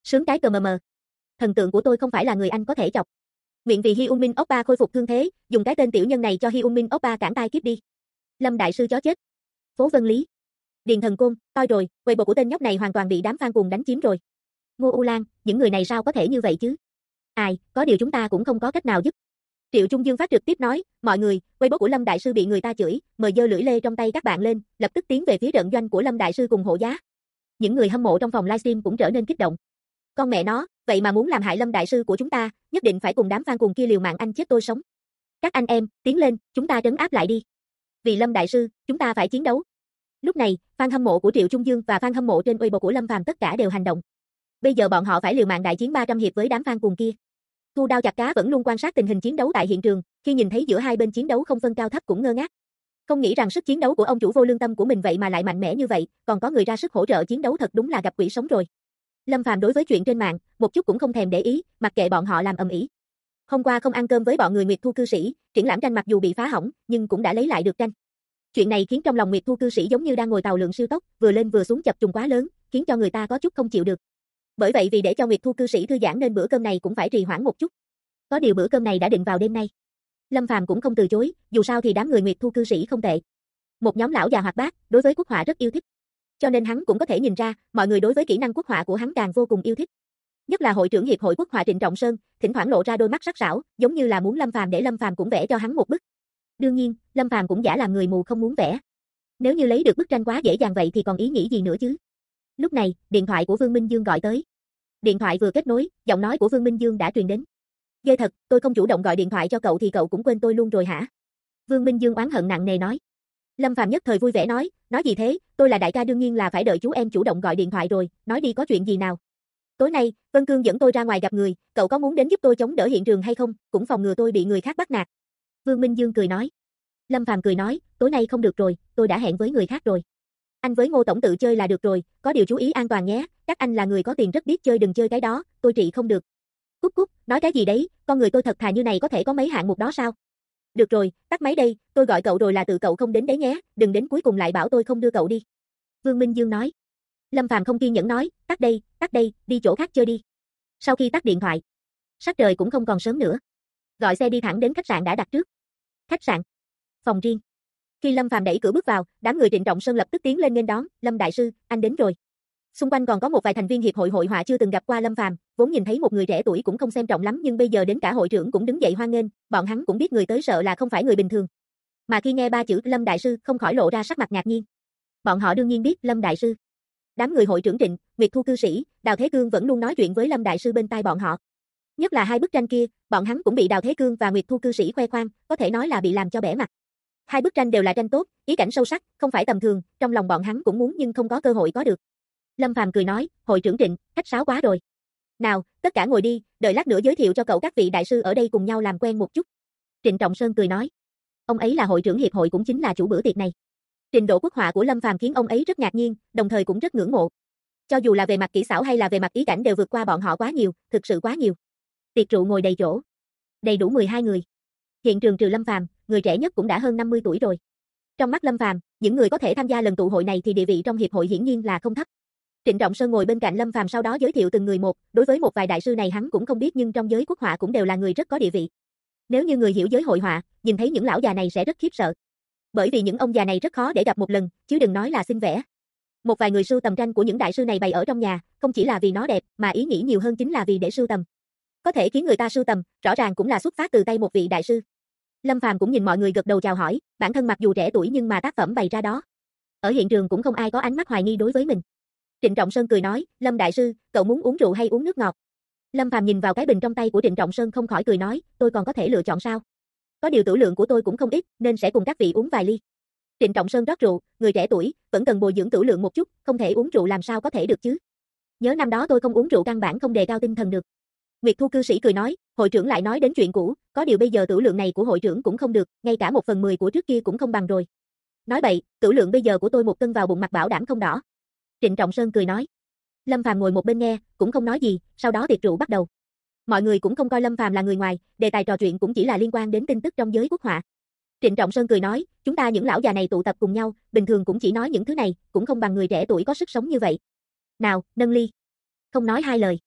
Speaker 1: Sướng cái cờ mờ mờ. Thần tượng của tôi không phải là người anh có thể chọc. Nguyện vì Hyun Min Oppa khôi phục thương thế, dùng cái tên tiểu nhân này cho Hyun Min Oppa cản tai kiếp đi. Lâm đại sư chó chết. Phố Vân Lý. Điền Thần Côn, toi rồi, Weibo của tên nhóc này hoàn toàn bị đám fan cuồng đánh chiếm rồi. Ngô U Lan, những người này sao có thể như vậy chứ? Ai, có điều chúng ta cũng không có cách nào giúp. Triệu Trung Dương phát trực tiếp nói, mọi người, Weibo của Lâm đại sư bị người ta chửi, mời giơ lưỡi lê trong tay các bạn lên, lập tức tiến về phía trận doanh của Lâm đại sư cùng hộ giá. Những người hâm mộ trong phòng livestream cũng trở nên kích động. Con mẹ nó, vậy mà muốn làm hại Lâm đại sư của chúng ta, nhất định phải cùng đám fan cuồng kia liều mạng anh chết tôi sống. Các anh em, tiến lên, chúng ta trấn áp lại đi. Vì Lâm đại sư, chúng ta phải chiến đấu. Lúc này, fan hâm mộ của Triệu Trung Dương và fan hâm mộ trên Weibo của Lâm Phàm tất cả đều hành động. Bây giờ bọn họ phải liều mạng đại chiến 300 hiệp với đám fan cuồng kia. Thu Đao Chặt Cá vẫn luôn quan sát tình hình chiến đấu tại hiện trường, khi nhìn thấy giữa hai bên chiến đấu không phân cao thấp cũng ngơ ngác. Không nghĩ rằng sức chiến đấu của ông chủ vô lương tâm của mình vậy mà lại mạnh mẽ như vậy, còn có người ra sức hỗ trợ chiến đấu thật đúng là gặp quỷ sống rồi. Lâm Phàm đối với chuyện trên mạng, một chút cũng không thèm để ý, mặc kệ bọn họ làm ầm ĩ. Hôm qua không ăn cơm với bọn người Nguyệt Thu cư sĩ, triển lãm tranh mặc dù bị phá hỏng, nhưng cũng đã lấy lại được tranh. Chuyện này khiến trong lòng Nguyệt Thu cư sĩ giống như đang ngồi tàu lượng siêu tốc, vừa lên vừa xuống chập trùng quá lớn, khiến cho người ta có chút không chịu được. Bởi vậy vì để cho Nguyệt Thu cư sĩ thư giãn nên bữa cơm này cũng phải trì hoãn một chút. Có điều bữa cơm này đã định vào đêm nay. Lâm Phàm cũng không từ chối, dù sao thì đám người Nguyệt Thu cư sĩ không tệ. Một nhóm lão già hoạt bát, đối với quốc họa rất yêu thích. Cho nên hắn cũng có thể nhìn ra, mọi người đối với kỹ năng quốc họa của hắn càng vô cùng yêu thích. Nhất là hội trưởng hiệp hội quốc họa Trịnh Trọng Sơn, thỉnh thoảng lộ ra đôi mắt sắc sảo, giống như là muốn Lâm Phàm để Lâm Phàm cũng vẽ cho hắn một bức. Đương nhiên, Lâm Phàm cũng giả làm người mù không muốn vẽ. Nếu như lấy được bức tranh quá dễ dàng vậy thì còn ý nghĩ gì nữa chứ? Lúc này, điện thoại của Vương Minh Dương gọi tới. Điện thoại vừa kết nối, giọng nói của Vương Minh Dương đã truyền đến. Ghê thật, tôi không chủ động gọi điện thoại cho cậu thì cậu cũng quên tôi luôn rồi hả? Vương Minh Dương oán hận nặng nề nói. Lâm Phàm nhất thời vui vẻ nói gì thế, tôi là đại ca đương nhiên là phải đợi chú em chủ động gọi điện thoại rồi, nói đi có chuyện gì nào. Tối nay, Vân Cương dẫn tôi ra ngoài gặp người, cậu có muốn đến giúp tôi chống đỡ hiện trường hay không, cũng phòng ngừa tôi bị người khác bắt nạt. Vương Minh Dương cười nói. Lâm Phàm cười nói, tối nay không được rồi, tôi đã hẹn với người khác rồi. Anh với Ngô tổng tự chơi là được rồi, có điều chú ý an toàn nhé, các anh là người có tiền rất biết chơi đừng chơi cái đó, tôi trị không được. Cút cút, nói cái gì đấy, con người tôi thật thà như này có thể có mấy hạng mục đó sao? Được rồi, tắt máy đây, tôi gọi cậu rồi là tự cậu không đến đấy nhé, đừng đến cuối cùng lại bảo tôi không đưa cậu đi. Vương Minh Dương nói. Lâm Phàm không kiên nhẫn nói, tắt đây, đi chỗ khác chơi đi. Sau khi tắt điện thoại, sắc trời cũng không còn sớm nữa. Gọi xe đi thẳng đến khách sạn đã đặt trước. Khách sạn, phòng riêng. Khi Lâm Phàm đẩy cửa bước vào, đám người Trịnh Trọng Sơn lập tức tiến lên nghênh đón, Lâm đại sư, anh đến rồi. Xung quanh còn có một vài thành viên hiệp hội hội họa chưa từng gặp qua Lâm Phàm, vốn nhìn thấy một người trẻ tuổi cũng không xem trọng lắm nhưng bây giờ đến cả hội trưởng cũng đứng dậy hoan nghênh, bọn hắn cũng biết người tới sợ là không phải người bình thường. Mà khi nghe ba chữ Lâm đại sư, không khỏi lộ ra sắc mặt ngạc nhiên. Bọn họ đương nhiên biết Lâm đại sư. Đám người hội trưởng Trịnh, Nguyệt Thu cư sĩ, Đào Thế Cương vẫn luôn nói chuyện với Lâm đại sư bên tai bọn họ. Nhất là hai bức tranh kia, bọn hắn cũng bị Đào Thế Cương và Nguyệt Thu cư sĩ khoe khoang, có thể nói là bị làm cho bẽ mặt. Hai bức tranh đều là tranh tốt, ý cảnh sâu sắc, không phải tầm thường, trong lòng bọn hắn cũng muốn nhưng không có cơ hội có được. Lâm Phàm cười nói, hội trưởng Trịnh, khách sáo quá rồi. Nào, tất cả ngồi đi, đợi lát nữa giới thiệu cho cậu các vị đại sư ở đây cùng nhau làm quen một chút. Trịnh Trọng Sơn cười nói. Ông ấy là hội trưởng hiệp hội cũng chính là chủ bữa tiệc này. Trình độ quốc họa của Lâm Phàm khiến ông ấy rất ngạc nhiên, đồng thời cũng rất ngưỡng mộ. Cho dù là về mặt kỹ xảo hay là về mặt ý cảnh đều vượt qua bọn họ quá nhiều, thực sự quá nhiều. Tiệc rượu ngồi đầy chỗ, đầy đủ 12 người. Hiện trường trừ Lâm Phàm, người trẻ nhất cũng đã hơn 50 tuổi rồi. Trong mắt Lâm Phàm, những người có thể tham gia lần tụ hội này thì địa vị trong hiệp hội hiển nhiên là không thấp. Trịnh Trọng Sơn ngồi bên cạnh Lâm Phàm sau đó giới thiệu từng người một, đối với một vài đại sư này hắn cũng không biết nhưng trong giới quốc họa cũng đều là người rất có địa vị. Nếu như người hiểu giới hội họa, nhìn thấy những lão già này sẽ rất khiếp sợ. Bởi vì những ông già này rất khó để gặp một lần, chứ đừng nói là xin vẽ. Một vài người sưu tầm tranh của những đại sư này bày ở trong nhà, không chỉ là vì nó đẹp, mà ý nghĩ nhiều hơn chính là vì để sưu tầm. Có thể khiến người ta sưu tầm, rõ ràng cũng là xuất phát từ tay một vị đại sư. Lâm Phàm cũng nhìn mọi người gật đầu chào hỏi, bản thân mặc dù trẻ tuổi nhưng mà tác phẩm bày ra đó. Ở hiện trường cũng không ai có ánh mắt hoài nghi đối với mình. Trịnh Trọng Sơn cười nói, Lâm đại sư, cậu muốn uống rượu hay uống nước ngọt? Lâm Phàm nhìn vào cái bình trong tay của Trịnh Trọng Sơn không khỏi cười nói, tôi còn có thể lựa chọn sao? Có điều tử lượng của tôi cũng không ít, nên sẽ cùng các vị uống vài ly. Trịnh Trọng Sơn rót rượu, người trẻ tuổi, vẫn cần bồi dưỡng tử lượng một chút, không thể uống rượu làm sao có thể được chứ? Nhớ năm đó tôi không uống rượu căn bản không đề cao tinh thần được. Nguyệt Thu cư sĩ cười nói, hội trưởng lại nói đến chuyện cũ, có điều bây giờ tử lượng này của hội trưởng cũng không được, ngay cả 1/10 của trước kia cũng không bằng rồi. Nói bậy, tử lượng bây giờ của tôi 1 cân vào bụng mặt bảo đảm không đỏ. Trịnh Trọng Sơn cười nói. Lâm Phàm ngồi một bên nghe, cũng không nói gì, sau đó tiệc rượu bắt đầu. Mọi người cũng không coi Lâm Phàm là người ngoài, đề tài trò chuyện cũng chỉ là liên quan đến tin tức trong giới quốc họa. Trịnh Trọng Sơn cười nói, chúng ta những lão già này tụ tập cùng nhau, bình thường cũng chỉ nói những thứ này, cũng không bằng người trẻ tuổi có sức sống như vậy. Nào, nâng ly. Không nói hai lời.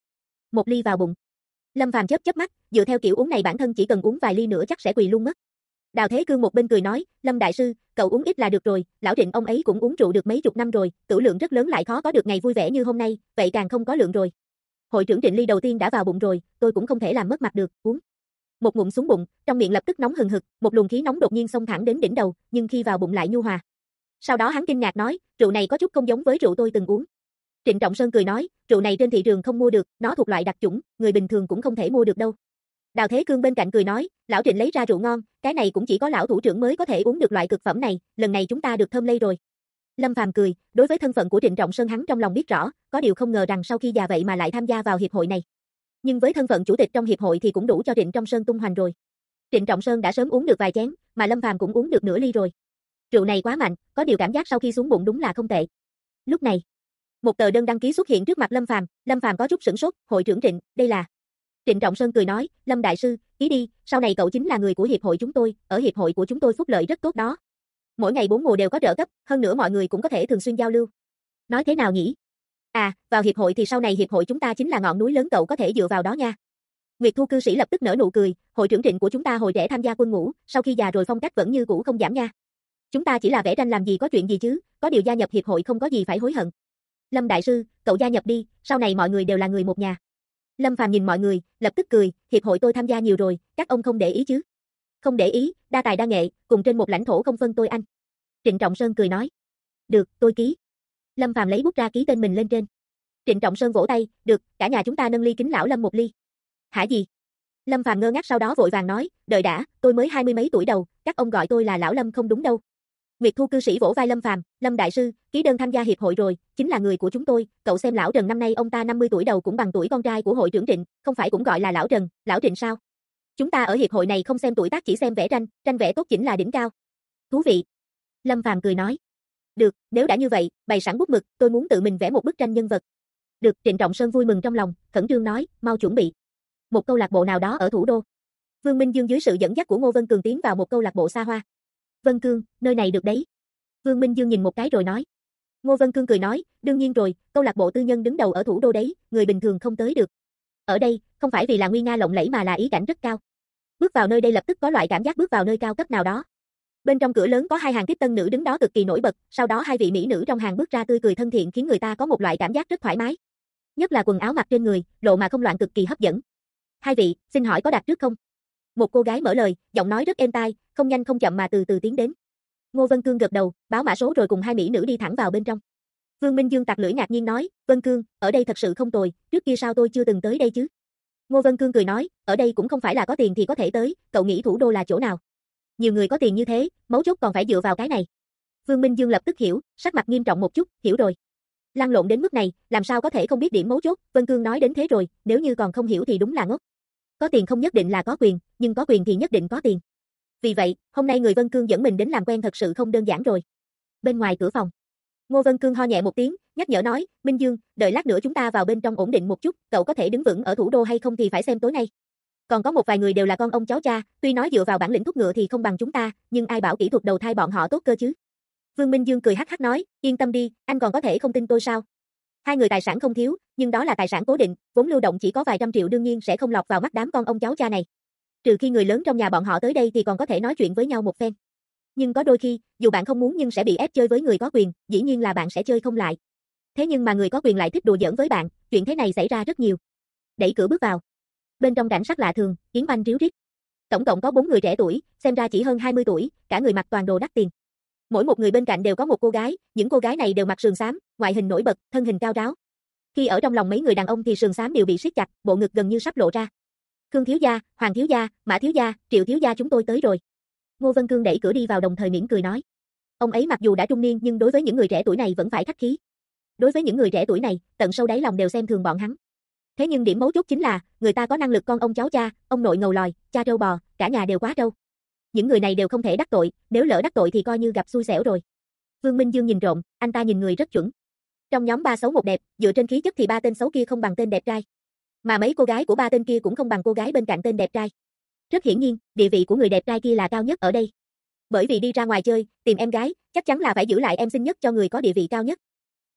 Speaker 1: Một ly vào bụng. Lâm Phàm chớp chớp mắt, dựa theo kiểu uống này bản thân chỉ cần uống vài ly nữa chắc sẽ quỳ luôn mất. Đào Thế Cương một bên cười nói, Lâm đại sư, cậu uống ít là được rồi, lão Trịnh ông ấy cũng uống rượu được mấy chục năm rồi, tửu lượng rất lớn lại khó có được ngày vui vẻ như hôm nay, vậy càng không có lượng rồi. Hội trưởng Trịnh ly đầu tiên đã vào bụng rồi, tôi cũng không thể làm mất mặt được, uống. Một ngụm xuống bụng, trong miệng lập tức nóng hừng hực, một luồng khí nóng đột nhiên xông thẳng đến đỉnh đầu, nhưng khi vào bụng lại nhu hòa. Sau đó hắn kinh ngạc nói, rượu này có chút không giống với rượu tôi từng uống. Trịnh Trọng Sơn cười nói, rượu này trên thị trường không mua được, nó thuộc loại đặc chủng, người bình thường cũng không thể mua được đâu. Đào Thế Cương bên cạnh cười nói, lão Trịnh lấy ra rượu ngon, cái này cũng chỉ có lão thủ trưởng mới có thể uống được loại cực phẩm này, lần này chúng ta được thơm lây rồi. Lâm Phàm cười, đối với thân phận của Trịnh Trọng Sơn hắn trong lòng biết rõ, có điều không ngờ rằng sau khi già vậy mà lại tham gia vào hiệp hội này. Nhưng với thân phận chủ tịch trong hiệp hội thì cũng đủ cho Trịnh Trọng Sơn tung hoành rồi. Trịnh Trọng Sơn đã sớm uống được vài chén, mà Lâm Phàm cũng uống được nửa ly rồi. Rượu này quá mạnh, có điều cảm giác sau khi xuống bụng đúng là không tệ. Lúc này, một tờ đơn đăng ký xuất hiện trước mặt Lâm Phàm có chút sửng sốt, hội trưởng Trịnh, đây là. Trịnh Trọng Sơn cười nói, Lâm đại sư, ký đi, sau này cậu chính là người của hiệp hội chúng tôi, ở hiệp hội của chúng tôi phúc lợi rất tốt đó. Mỗi ngày 4 mùa đều có trợ cấp, hơn nữa mọi người cũng có thể thường xuyên giao lưu. Nói thế nào nhỉ? À, vào hiệp hội thì sau này hiệp hội chúng ta chính là ngọn núi lớn cậu có thể dựa vào đó nha. Nguyệt Thu cư sĩ lập tức nở nụ cười, hội trưởng Trịnh của chúng ta hồi trẻ tham gia quân ngũ, sau khi già rồi phong cách vẫn như cũ không giảm nha. Chúng ta chỉ là vẽ tranh làm gì có chuyện gì chứ, có điều gia nhập hiệp hội không có gì phải hối hận. Lâm đại sư, cậu gia nhập đi, sau này mọi người đều là người một nhà. Lâm Phàm nhìn mọi người, lập tức cười, hiệp hội tôi tham gia nhiều rồi, các ông không để ý chứ? Không để ý, đa tài đa nghệ, cùng trên một lãnh thổ không phân tôi anh. Trịnh Trọng Sơn cười nói. Được, tôi ký. Lâm Phàm lấy bút ra ký tên mình lên trên. Trịnh Trọng Sơn vỗ tay, được, cả nhà chúng ta nâng ly kính lão Lâm một ly. Hả gì? Lâm Phàm ngơ ngác sau đó vội vàng nói, đợi đã, tôi mới 20 mấy tuổi đầu, các ông gọi tôi là lão Lâm không đúng đâu. Nguyệt Thu cư sĩ vỗ vai Lâm Phàm, Lâm đại sư, ký đơn tham gia hiệp hội rồi, chính là người của chúng tôi, cậu xem lão Trần năm nay ông ta 50 tuổi đầu cũng bằng tuổi con trai của hội trưởng Trịnh, không phải cũng gọi là lão Trần, lão Trịnh sao? Chúng ta ở hiệp hội này không xem tuổi tác chỉ xem vẽ tranh, tranh vẽ tốt chỉnh là đỉnh cao. Thú vị. Lâm Phàm cười nói. Được, nếu đã như vậy, bày sẵn bút mực, tôi muốn tự mình vẽ một bức tranh nhân vật. Được, Trịnh Trọng Sơn vui mừng trong lòng, khẩn trương nói, mau chuẩn bị. Một câu lạc bộ nào đó ở thủ đô. Vương Minh Dương dưới sự dẫn dắt của Ngô Vân Cường tiến vào một câu lạc bộ xa hoa. Vân Cương, nơi này được đấy. Vương Minh Dương nhìn một cái rồi nói. Ngô Vân Cương cười nói, đương nhiên rồi, câu lạc bộ tư nhân đứng đầu ở thủ đô đấy, người bình thường không tới được. Ở đây, không phải vì là nguy nga lộng lẫy mà là ý cảnh rất cao. Bước vào nơi đây lập tức có loại cảm giác bước vào nơi cao cấp nào đó. Bên trong cửa lớn có hai hàng tiếp tân nữ đứng đó cực kỳ nổi bật, sau đó hai vị mỹ nữ trong hàng bước ra tươi cười thân thiện khiến người ta có một loại cảm giác rất thoải mái. Nhất là quần áo mặc trên người, lộ mà không loạn cực kỳ hấp dẫn. Hai vị, xin hỏi có đặt trước không? Một cô gái mở lời, giọng nói rất êm tai, không nhanh không chậm mà từ từ tiến đến. Ngô Vân Cương gật đầu, báo mã số rồi cùng hai mỹ nữ đi thẳng vào bên trong. Vương Minh Dương tặc lưỡi ngạc nhiên nói, Vân Cương, ở đây thật sự không tồi, trước kia sao tôi chưa từng tới đây chứ? Ngô Vân Cương cười nói, ở đây cũng không phải là có tiền thì có thể tới, cậu nghĩ thủ đô là chỗ nào? Nhiều người có tiền như thế, mấu chốt còn phải dựa vào cái này. Vương Minh Dương lập tức hiểu, sắc mặt nghiêm trọng một chút, hiểu rồi. Lăn lộn đến mức này, làm sao có thể không biết điểm mấu chốt, Vân Cương nói đến thế rồi, nếu như còn không hiểu thì đúng là ngốc. Có tiền không nhất định là có quyền, nhưng có quyền thì nhất định có tiền. Vì vậy, hôm nay người Vân Cương dẫn mình đến làm quen thật sự không đơn giản rồi. Bên ngoài cửa phòng, Ngô Vân Cương ho nhẹ một tiếng, nhắc nhở nói, Minh Dương, đợi lát nữa chúng ta vào bên trong ổn định một chút, cậu có thể đứng vững ở thủ đô hay không thì phải xem tối nay. Còn có một vài người đều là con ông cháu cha, tuy nói dựa vào bản lĩnh thúc ngựa thì không bằng chúng ta, nhưng ai bảo kỹ thuật đầu thai bọn họ tốt cơ chứ. Vương Minh Dương cười hắc hắc nói, yên tâm đi, anh còn có thể không tin tôi sao? Hai người tài sản không thiếu, nhưng đó là tài sản cố định, vốn lưu động chỉ có vài trăm triệu đương nhiên sẽ không lọt vào mắt đám con ông cháu cha này. Trừ khi người lớn trong nhà bọn họ tới đây thì còn có thể nói chuyện với nhau một phen. Nhưng có đôi khi, dù bạn không muốn nhưng sẽ bị ép chơi với người có quyền, dĩ nhiên là bạn sẽ chơi không lại. Thế nhưng mà người có quyền lại thích đùa giỡn với bạn, chuyện thế này xảy ra rất nhiều. Đẩy cửa bước vào. Bên trong cảnh sắc lạ thường, yến oanh ríu rít. Tổng cộng có 4 người trẻ tuổi, xem ra chỉ hơn 20 tuổi, cả người mặc toàn đồ đắt tiền. Mỗi một người bên cạnh đều có một cô gái, những cô gái này đều mặc sườn xám, ngoại hình nổi bật, thân hình cao ráo. Khi ở trong lòng mấy người đàn ông thì sườn xám đều bị siết chặt, bộ ngực gần như sắp lộ ra. Khương thiếu gia, Hoàng thiếu gia, Mã thiếu gia, Triệu thiếu gia chúng tôi tới rồi. Ngô Vân Cương đẩy cửa đi vào đồng thời mỉm cười nói. Ông ấy mặc dù đã trung niên nhưng đối với những người trẻ tuổi này vẫn phải khách khí. Đối với những người trẻ tuổi này, tận sâu đáy lòng đều xem thường bọn hắn. Thế nhưng điểm mấu chốt chính là, người ta có năng lực con ông cháu cha, ông nội ngầu lòi, cha trâu bò, cả nhà đều quá trâu. Những người này đều không thể đắc tội, nếu lỡ đắc tội thì coi như gặp xui xẻo rồi. Vương Minh Dương nhìn trộm, anh ta nhìn người rất chuẩn. Trong nhóm 3 xấu một đẹp, dựa trên khí chất thì 3 tên xấu kia không bằng tên đẹp trai. Mà mấy cô gái của 3 tên kia cũng không bằng cô gái bên cạnh tên đẹp trai. Rất hiển nhiên, địa vị của người đẹp trai kia là cao nhất ở đây. Bởi vì đi ra ngoài chơi, tìm em gái, chắc chắn là phải giữ lại em xinh nhất cho người có địa vị cao nhất.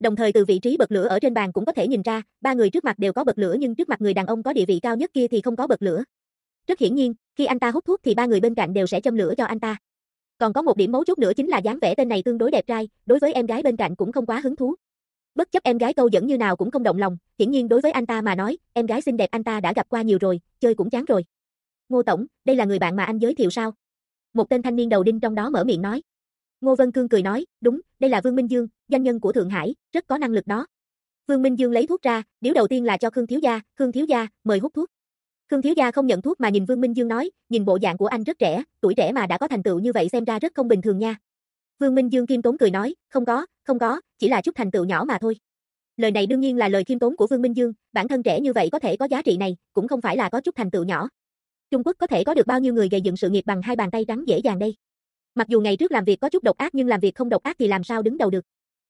Speaker 1: Đồng thời từ vị trí bật lửa ở trên bàn cũng có thể nhìn ra, ba người trước mặt đều có bật lửa nhưng trước mặt người đàn ông có địa vị cao nhất kia thì không có bật lửa. Rất hiển nhiên, khi anh ta hút thuốc thì ba người bên cạnh đều sẽ châm lửa cho anh ta. Còn có một điểm mấu chốt nữa chính là dáng vẻ tên này tương đối đẹp trai, đối với em gái bên cạnh cũng không quá hứng thú. Bất chấp em gái câu dẫn như nào cũng không động lòng, hiển nhiên đối với anh ta mà nói, em gái xinh đẹp anh ta đã gặp qua nhiều rồi, chơi cũng chán rồi. Ngô tổng, đây là người bạn mà anh giới thiệu sao? Một tên thanh niên đầu đinh trong đó mở miệng nói. Ngô Vân Cương cười nói, đúng, đây là Vương Minh Dương, doanh nhân của Thượng Hải, rất có năng lực đó. Vương Minh Dương lấy thuốc ra, điếu đầu tiên là cho Khương thiếu gia, mời hút thuốc. Khương thiếu gia không nhận thuốc mà nhìn Vương Minh Dương nói, nhìn bộ dạng của anh rất trẻ, tuổi trẻ mà đã có thành tựu như vậy xem ra rất không bình thường nha. Vương Minh Dương khiêm tốn cười nói, không có, chỉ là chút thành tựu nhỏ mà thôi. Lời này đương nhiên là lời khiêm tốn của Vương Minh Dương, bản thân trẻ như vậy có thể có giá trị này, cũng không phải là có chút thành tựu nhỏ. Trung Quốc có thể có được bao nhiêu người gây dựng sự nghiệp bằng hai bàn tay trắng dễ dàng đây. Mặc dù ngày trước làm việc có chút độc ác nhưng làm việc không độc ác thì làm sao đứng đầu được.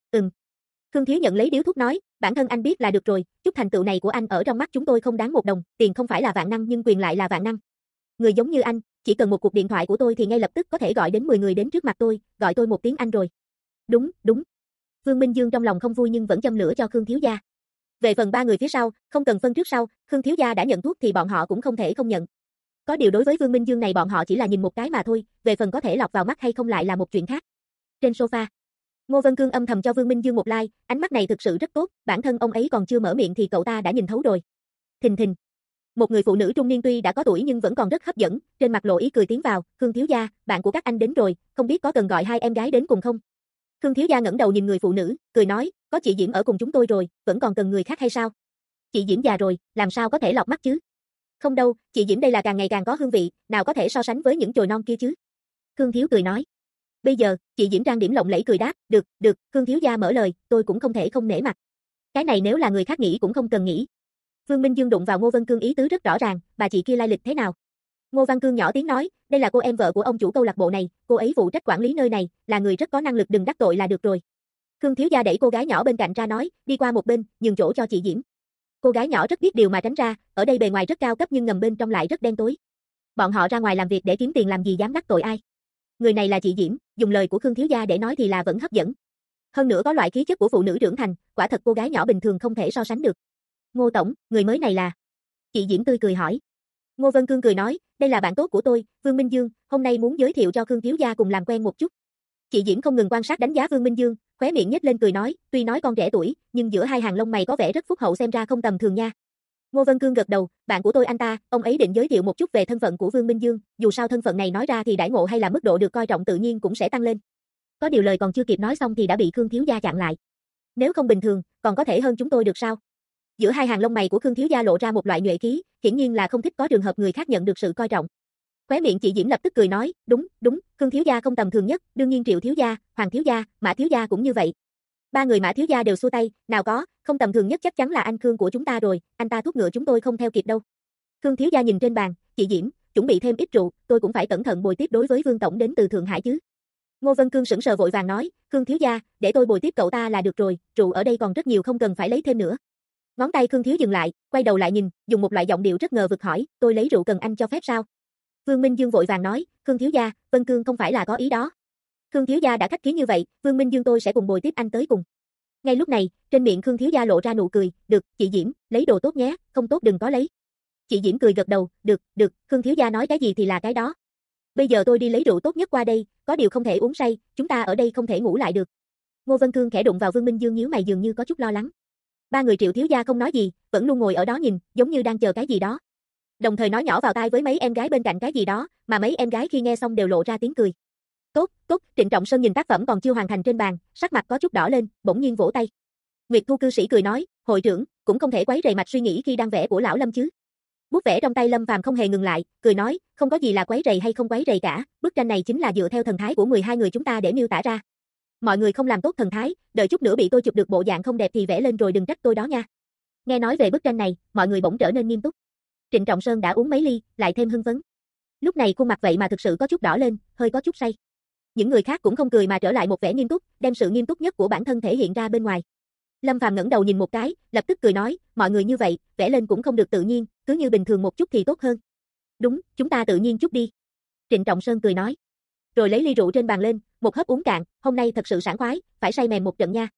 Speaker 1: Khương Thiếu nhận lấy điếu thuốc nói, bản thân anh biết là được rồi, chút thành tựu này của anh ở trong mắt chúng tôi không đáng một đồng, tiền không phải là vạn năng nhưng quyền lại là vạn năng. Người giống như anh, chỉ cần một cuộc điện thoại của tôi thì ngay lập tức có thể gọi đến 10 người đến trước mặt tôi, gọi tôi một tiếng anh rồi. Đúng. Vương Minh Dương trong lòng không vui nhưng vẫn châm lửa cho Khương Thiếu gia. Về phần ba người phía sau, không cần phân trước sau, Khương Thiếu gia đã nhận thuốc thì bọn họ cũng không thể không nhận. Có điều đối với Vương Minh Dương này bọn họ chỉ là nhìn một cái mà thôi, về phần có thể lọt vào mắt hay không lại là một chuyện khác. Trên sofa, Ngô Vân Cương âm thầm cho Vương Minh Dương một like, ánh mắt này thực sự rất tốt, bản thân ông ấy còn chưa mở miệng thì cậu ta đã nhìn thấu rồi. Thình. Một người phụ nữ trung niên tuy đã có tuổi nhưng vẫn còn rất hấp dẫn, trên mặt lộ ý cười tiến vào, Khương thiếu gia, bạn của các anh đến rồi, không biết có cần gọi hai em gái đến cùng không? Khương thiếu gia ngẩng đầu nhìn người phụ nữ, cười nói, có chị Diễm ở cùng chúng tôi rồi, vẫn còn cần người khác hay sao? Chị Diễm già rồi, làm sao có thể lọt mắt chứ? Không đâu, chị Diễm đây là càng ngày càng có hương vị, nào có thể so sánh với những chồi non kia chứ? Khương thiếu cười nói. Bây giờ, chị Diễm trang điểm lộng lẫy cười đáp, được, Khương thiếu gia mở lời, tôi cũng không thể không nể mặt. Cái này nếu là người khác nghĩ cũng không cần nghĩ. Vương Minh Dương đụng vào Ngô Vân Cương ý tứ rất rõ ràng, bà chị kia lai lịch thế nào? Ngô Văn Cương nhỏ tiếng nói, đây là cô em vợ của ông chủ câu lạc bộ này, cô ấy phụ trách quản lý nơi này, là người rất có năng lực đừng đắc tội là được rồi. Khương thiếu gia đẩy cô gái nhỏ bên cạnh ra nói, đi qua một bên, nhường chỗ cho chị Diễm. Cô gái nhỏ rất biết điều mà tránh ra, ở đây bề ngoài rất cao cấp nhưng ngầm bên trong lại rất đen tối. Bọn họ ra ngoài làm việc để kiếm tiền làm gì dám đắc tội ai? Người này là chị Diễm, dùng lời của Khương thiếu gia để nói thì là vẫn hấp dẫn. Hơn nữa có loại khí chất của phụ nữ trưởng thành, quả thật cô gái nhỏ bình thường không thể so sánh được. Ngô tổng, người mới này là? Chị Diễm tươi cười hỏi. Ngô Vân Cương cười nói, đây là bạn tốt của tôi, Vương Minh Dương, hôm nay muốn giới thiệu cho Khương thiếu gia cùng làm quen một chút. Chị Diễm không ngừng quan sát đánh giá Vương Minh Dương, khóe miệng nhếch lên cười nói, tuy nói con trẻ tuổi, nhưng giữa hai hàng lông mày có vẻ rất phúc hậu xem ra không tầm thường nha. Ngô Vân Cương gật đầu, bạn của tôi anh ta, ông ấy định giới thiệu một chút về thân phận của Vương Minh Dương, dù sao thân phận này nói ra thì đãi ngộ hay là mức độ được coi trọng tự nhiên cũng sẽ tăng lên. Có điều lời còn chưa kịp nói xong thì đã bị Khương thiếu gia chặn lại. Nếu không bình thường, còn có thể hơn chúng tôi được sao? Giữa hai hàng lông mày của Khương thiếu gia lộ ra một loại nhuệ khí, hiển nhiên là không thích có trường hợp người khác nhận được sự coi trọng. Khóe miệng chị Diễm lập tức cười nói, đúng, Khương thiếu gia không tầm thường nhất, đương nhiên Triệu thiếu gia, Hoàng thiếu gia, Mã thiếu gia cũng như vậy. Ba người Mã thiếu gia đều xua tay, nào có, không tầm thường nhất chắc chắn là anh Khương của chúng ta rồi, anh ta thúc ngựa chúng tôi không theo kịp đâu. Khương thiếu gia nhìn trên bàn, chị Diễm, chuẩn bị thêm ít rượu, tôi cũng phải cẩn thận bồi tiếp đối với Vương tổng đến từ Thượng Hải chứ. Ngô Vân Cương sững sờ vội vàng nói, Khương thiếu gia, để tôi bồi tiếp cậu ta là được rồi, rượu ở đây còn rất nhiều không cần phải lấy thêm nữa. Ngón tay Khương thiếu dừng lại, quay đầu lại nhìn, dùng một loại giọng điệu rất ngờ vực hỏi, tôi lấy rượu cần anh cho phép sao? Vương Minh Dương vội vàng nói, Khương thiếu gia, Vân Cương không phải là có ý đó. Khương thiếu gia đã khách khí như vậy, Vương Minh Dương tôi sẽ cùng bồi tiếp anh tới cùng. Ngay lúc này, trên miệng Khương thiếu gia lộ ra nụ cười, được, chị Diễm, lấy đồ tốt nhé, không tốt đừng có lấy. Chị Diễm cười gật đầu, được, Khương thiếu gia nói cái gì thì là cái đó. Bây giờ tôi đi lấy rượu tốt nhất qua đây, có điều không thể uống say, chúng ta ở đây không thể ngủ lại được. Ngô Vân Cương khẽ đụng vào Vương Minh Dương nhíu mày dường như có chút lo lắng. Ba người Triệu thiếu gia không nói gì, vẫn luôn ngồi ở đó nhìn, giống như đang chờ cái gì đó. Đồng thời nói nhỏ vào tai với mấy em gái bên cạnh cái gì đó, mà mấy em gái khi nghe xong đều lộ ra tiếng cười. Tốt, Trịnh Trọng Sơn nhìn tác phẩm còn chưa hoàn thành trên bàn, sắc mặt có chút đỏ lên, bỗng nhiên vỗ tay. Nguyệt Thu cư sĩ cười nói, hội trưởng, cũng không thể quấy rầy mạch suy nghĩ khi đang vẽ của lão Lâm chứ. Bút vẽ trong tay Lâm Phàm không hề ngừng lại, cười nói, không có gì là quấy rầy hay không quấy rầy cả, bức tranh này chính là dựa theo thần thái của 12 người chúng ta để miêu tả ra. Mọi người không làm tốt thần thái, đợi chút nữa bị tôi chụp được bộ dạng không đẹp thì vẽ lên rồi đừng trách tôi đó nha. Nghe nói về bức tranh này, mọi người bỗng trở nên nghiêm túc. Trịnh Trọng Sơn đã uống mấy ly, lại thêm hưng phấn. Lúc này khuôn mặt vậy mà thực sự có chút đỏ lên, hơi có chút say. Những người khác cũng không cười mà trở lại một vẻ nghiêm túc, đem sự nghiêm túc nhất của bản thân thể hiện ra bên ngoài. Lâm Phàm ngẩng đầu nhìn một cái, lập tức cười nói, mọi người như vậy, vẽ lên cũng không được tự nhiên, cứ như bình thường một chút thì tốt hơn. Đúng, chúng ta tự nhiên chút đi. Trịnh Trọng Sơn cười nói. Rồi lấy ly rượu trên bàn lên, một hớp uống cạn, hôm nay thật sự sảng khoái, phải say mềm một trận nha.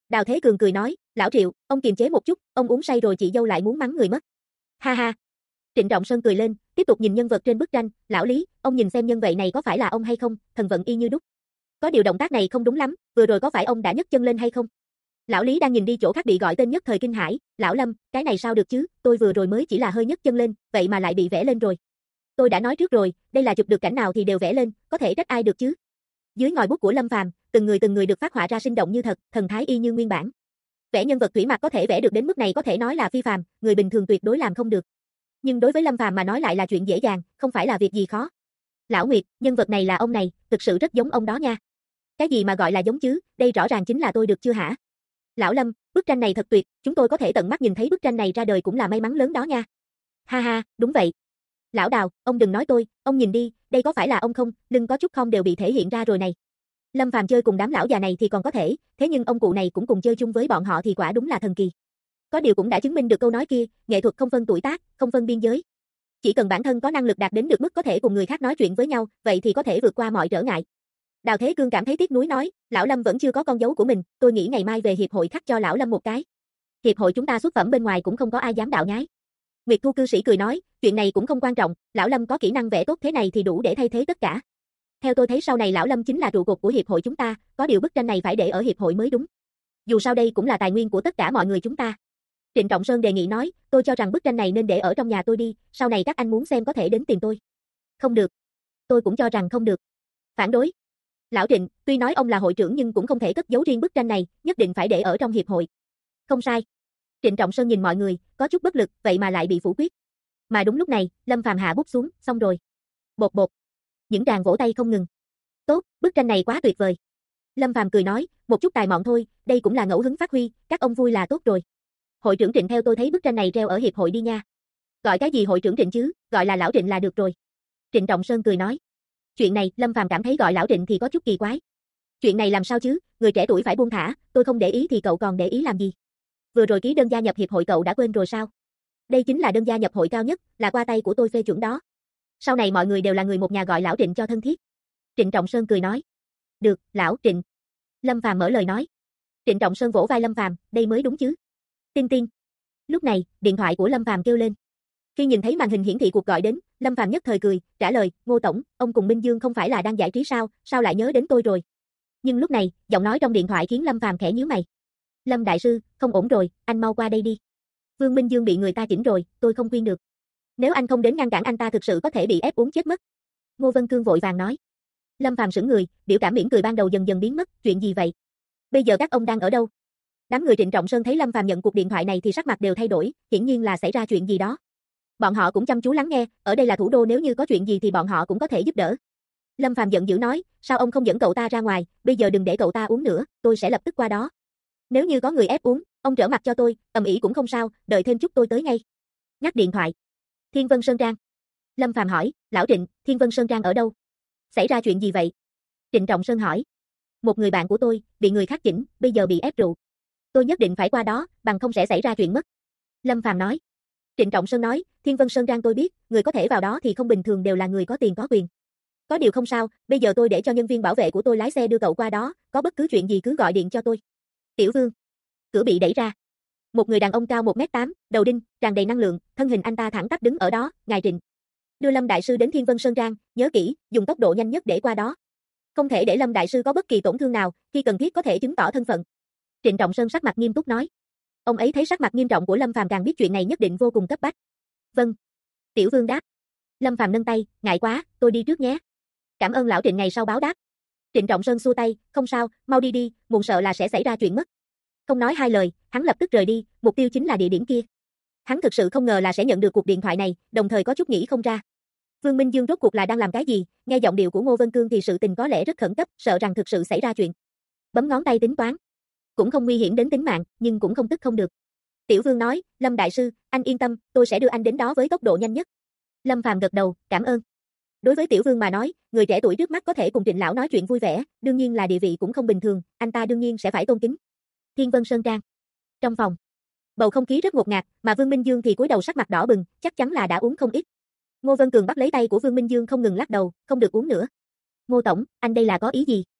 Speaker 1: Đào Thế Cường cười nói, lão Triệu, ông kiềm chế một chút, ông uống say rồi chị dâu lại muốn mắng người mất. Ha ha. Trịnh Trọng Sơn cười lên, tiếp tục nhìn nhân vật trên bức tranh, lão Lý, ông nhìn xem nhân vậy này có phải là ông hay không, thần vận y như đúc. Có điều động tác này không đúng lắm, vừa rồi có phải ông đã nhấc chân lên hay không? Lão Lý đang nhìn đi chỗ khác bị gọi tên nhất thời kinh hãi, lão Lâm, cái này sao được chứ, tôi vừa rồi mới chỉ là hơi nhấc chân lên, vậy mà lại bị vẽ lên rồi. Tôi đã nói trước rồi, đây là chụp được cảnh nào thì đều vẽ lên, có thể trách ai được chứ. Dưới ngòi bút của Lâm Phàm, từng người được phác họa ra sinh động như thật, thần thái y như nguyên bản. Vẽ nhân vật thủy mặc có thể vẽ được đến mức này có thể nói là phi phàm, người bình thường tuyệt đối làm không được. Nhưng đối với Lâm Phàm mà nói lại là chuyện dễ dàng, không phải là việc gì khó. Lão Nguyệt, nhân vật này là ông này, thực sự rất giống ông đó nha. Cái gì mà gọi là giống chứ, đây rõ ràng chính là tôi được chưa hả? Lão Lâm, bức tranh này thật tuyệt, chúng tôi có thể tận mắt nhìn thấy bức tranh này ra đời cũng là may mắn lớn đó nha. Ha ha, đúng vậy. Lão Đào, ông đừng nói tôi, ông nhìn đi, đây có phải là ông không, lưng có chút không đều bị thể hiện ra rồi này. Lâm Phàm chơi cùng đám lão già này thì còn có thể, thế nhưng ông cụ này cũng cùng chơi chung với bọn họ thì quả đúng là thần kỳ. Có điều cũng đã chứng minh được câu nói kia, nghệ thuật không phân tuổi tác, không phân biên giới. Chỉ cần bản thân có năng lực đạt đến được mức có thể cùng người khác nói chuyện với nhau, vậy thì có thể vượt qua mọi trở ngại. Đào Thế Cương cảm thấy tiếc nuối nói, lão Lâm vẫn chưa có con dấu của mình, tôi nghĩ ngày mai về hiệp hội khắc cho lão Lâm một cái. Hiệp hội chúng ta xuất phẩm bên ngoài cũng không có ai dám đạo nhái. Nguyệt Thu cư sĩ cười nói, chuyện này cũng không quan trọng, lão Lâm có kỹ năng vẽ tốt thế này thì đủ để thay thế tất cả. Theo tôi thấy sau này lão Lâm chính là trụ cột của hiệp hội chúng ta, có điều bức tranh này phải để ở hiệp hội mới đúng. Dù sao đây cũng là tài nguyên của tất cả mọi người chúng ta. Trịnh Trọng Sơn đề nghị nói, tôi cho rằng bức tranh này nên để ở trong nhà tôi đi, sau này các anh muốn xem có thể đến tìm tôi. Không được. Tôi cũng cho rằng không được. Phản đối. Lão Trịnh, tuy nói ông là hội trưởng nhưng cũng không thể cất giấu riêng bức tranh này, nhất định phải để ở trong hiệp hội. Không sai. Trịnh Trọng Sơn nhìn mọi người, có chút bất lực, vậy mà lại bị phủ quyết. Mà đúng lúc này, Lâm Phàm hạ bút xuống, xong rồi. Bột bột. Những tràng vỗ tay không ngừng. Tốt, bức tranh này quá tuyệt vời. Lâm Phàm cười nói, một chút tài mọn thôi, đây cũng là ngẫu hứng phát huy, các ông vui là tốt rồi. Hội trưởng Trịnh theo tôi thấy bức tranh này treo ở hiệp hội đi nha. Gọi cái gì hội trưởng Trịnh chứ, gọi là lão Trịnh là được rồi. Trịnh Trọng Sơn cười nói. Chuyện này, Lâm Phàm cảm thấy gọi lão Trịnh thì có chút kỳ quái. Chuyện này làm sao chứ, người trẻ tuổi phải buông thả, tôi không để ý thì cậu còn để ý làm gì? Vừa rồi ký đơn gia nhập hiệp hội cậu đã quên rồi sao? Đây chính là đơn gia nhập hội cao nhất, là qua tay của tôi phê chuẩn đó. Sau này mọi người đều là người một nhà gọi lão Trịnh cho thân thiết. Trịnh Trọng Sơn cười nói. Được, lão Trịnh. Lâm Phàm mở lời nói. Trịnh Trọng Sơn vỗ vai Lâm Phàm, đây mới đúng chứ. Tinh tinh. Lúc này, điện thoại của Lâm Phàm kêu lên. Khi nhìn thấy màn hình hiển thị cuộc gọi đến, Lâm Phàm nhất thời cười, trả lời, Ngô Tổng, ông cùng Minh Dương không phải là đang giải trí sao, sao lại nhớ đến tôi rồi? Nhưng lúc này, giọng nói trong điện thoại khiến Lâm Phàm khẽ nhíu mày. Lâm đại sư, không ổn rồi, anh mau qua đây đi. Vương Minh Dương bị người ta chỉnh rồi, tôi không khuyên được. Nếu anh không đến ngăn cản anh ta thực sự có thể bị ép uống chết mất. Ngô Vân Cương vội vàng nói. Lâm Phàm sững người, biểu cảm mỉm cười ban đầu dần dần biến mất, chuyện gì vậy? Bây giờ các ông đang ở đâu? Đám người Trịnh Trọng Sơn thấy Lâm Phàm nhận cuộc điện thoại này thì sắc mặt đều thay đổi, hiển nhiên là xảy ra chuyện gì đó. Bọn họ cũng chăm chú lắng nghe, ở đây là thủ đô nếu như có chuyện gì thì bọn họ cũng có thể giúp đỡ. Lâm Phàm giận dữ nói, sao ông không dẫn cậu ta ra ngoài, bây giờ đừng để cậu ta uống nữa, tôi sẽ lập tức qua đó. Nếu như có người ép uống, ông trở mặt cho tôi, ầm ĩ cũng không sao, đợi thêm chút tôi tới ngay. Ngắt điện thoại. Thiên Vân Sơn Trang. Lâm Phàm hỏi, lão Trịnh, Thiên Vân Sơn Trang ở đâu? Xảy ra chuyện gì vậy? Trịnh Trọng Sơn hỏi. Một người bạn của tôi, bị người khác chỉnh, bây giờ bị ép rượu. Tôi nhất định phải qua đó, bằng không sẽ xảy ra chuyện mất. Lâm Phàm nói. Trịnh Trọng Sơn nói, Thiên Vân Sơn Trang tôi biết, người có thể vào đó thì không bình thường đều là người có tiền có quyền. Có điều không sao, bây giờ tôi để cho nhân viên bảo vệ của tôi lái xe đưa cậu qua đó, có bất cứ chuyện gì cứ gọi điện cho tôi. Tiểu Vương. Cửa bị đẩy ra. Một người đàn ông cao 1m8, đầu đinh, tràn đầy năng lượng, thân hình anh ta thẳng tắp đứng ở đó, ngài Trịnh. Đưa Lâm đại sư đến Thiên Vân Sơn Trang, nhớ kỹ, dùng tốc độ nhanh nhất để qua đó. Không thể để Lâm đại sư có bất kỳ tổn thương nào, khi cần thiết có thể chứng tỏ thân phận. Trịnh Trọng Sơn sắc mặt nghiêm túc nói. Ông ấy thấy sắc mặt nghiêm trọng của Lâm Phàm càng biết chuyện này nhất định vô cùng cấp bách. Vâng. Tiểu Vương đáp. Lâm Phàm nâng tay, ngại quá, tôi đi trước nhé. Cảm ơn lão Trịnh ngày sau báo đáp. Trịnh Trọng Sơn xua tay, không sao, mau đi đi, muộn sợ là sẽ xảy ra chuyện mất. Không nói hai lời, hắn lập tức rời đi, mục tiêu chính là địa điểm kia. Hắn thực sự không ngờ là sẽ nhận được cuộc điện thoại này, đồng thời có chút nghĩ không ra. Vương Minh Dương rốt cuộc là đang làm cái gì? Nghe giọng điệu của Ngô Vân Cương thì sự tình có lẽ rất khẩn cấp, sợ rằng thực sự xảy ra chuyện. Bấm ngón tay tính toán. Cũng không nguy hiểm đến tính mạng, nhưng cũng không tức không được. Tiểu Vương nói, Lâm đại sư, anh yên tâm, tôi sẽ đưa anh đến đó với tốc độ nhanh nhất. Lâm Phàm gật đầu, cảm ơn. Đối với Tiểu Vương mà nói, người trẻ tuổi trước mắt có thể cùng Trịnh lão nói chuyện vui vẻ, đương nhiên là địa vị cũng không bình thường, anh ta đương nhiên sẽ phải tôn kính. Thiên Vân Sơn Trang. Trong phòng, bầu không khí rất ngột ngạt, mà Vương Minh Dương thì cúi đầu sắc mặt đỏ bừng, chắc chắn là đã uống không ít. Ngô Vân Cường bắt lấy tay của Vương Minh Dương không ngừng lắc đầu, không được uống nữa. Ngô tổng, anh đây là có ý gì?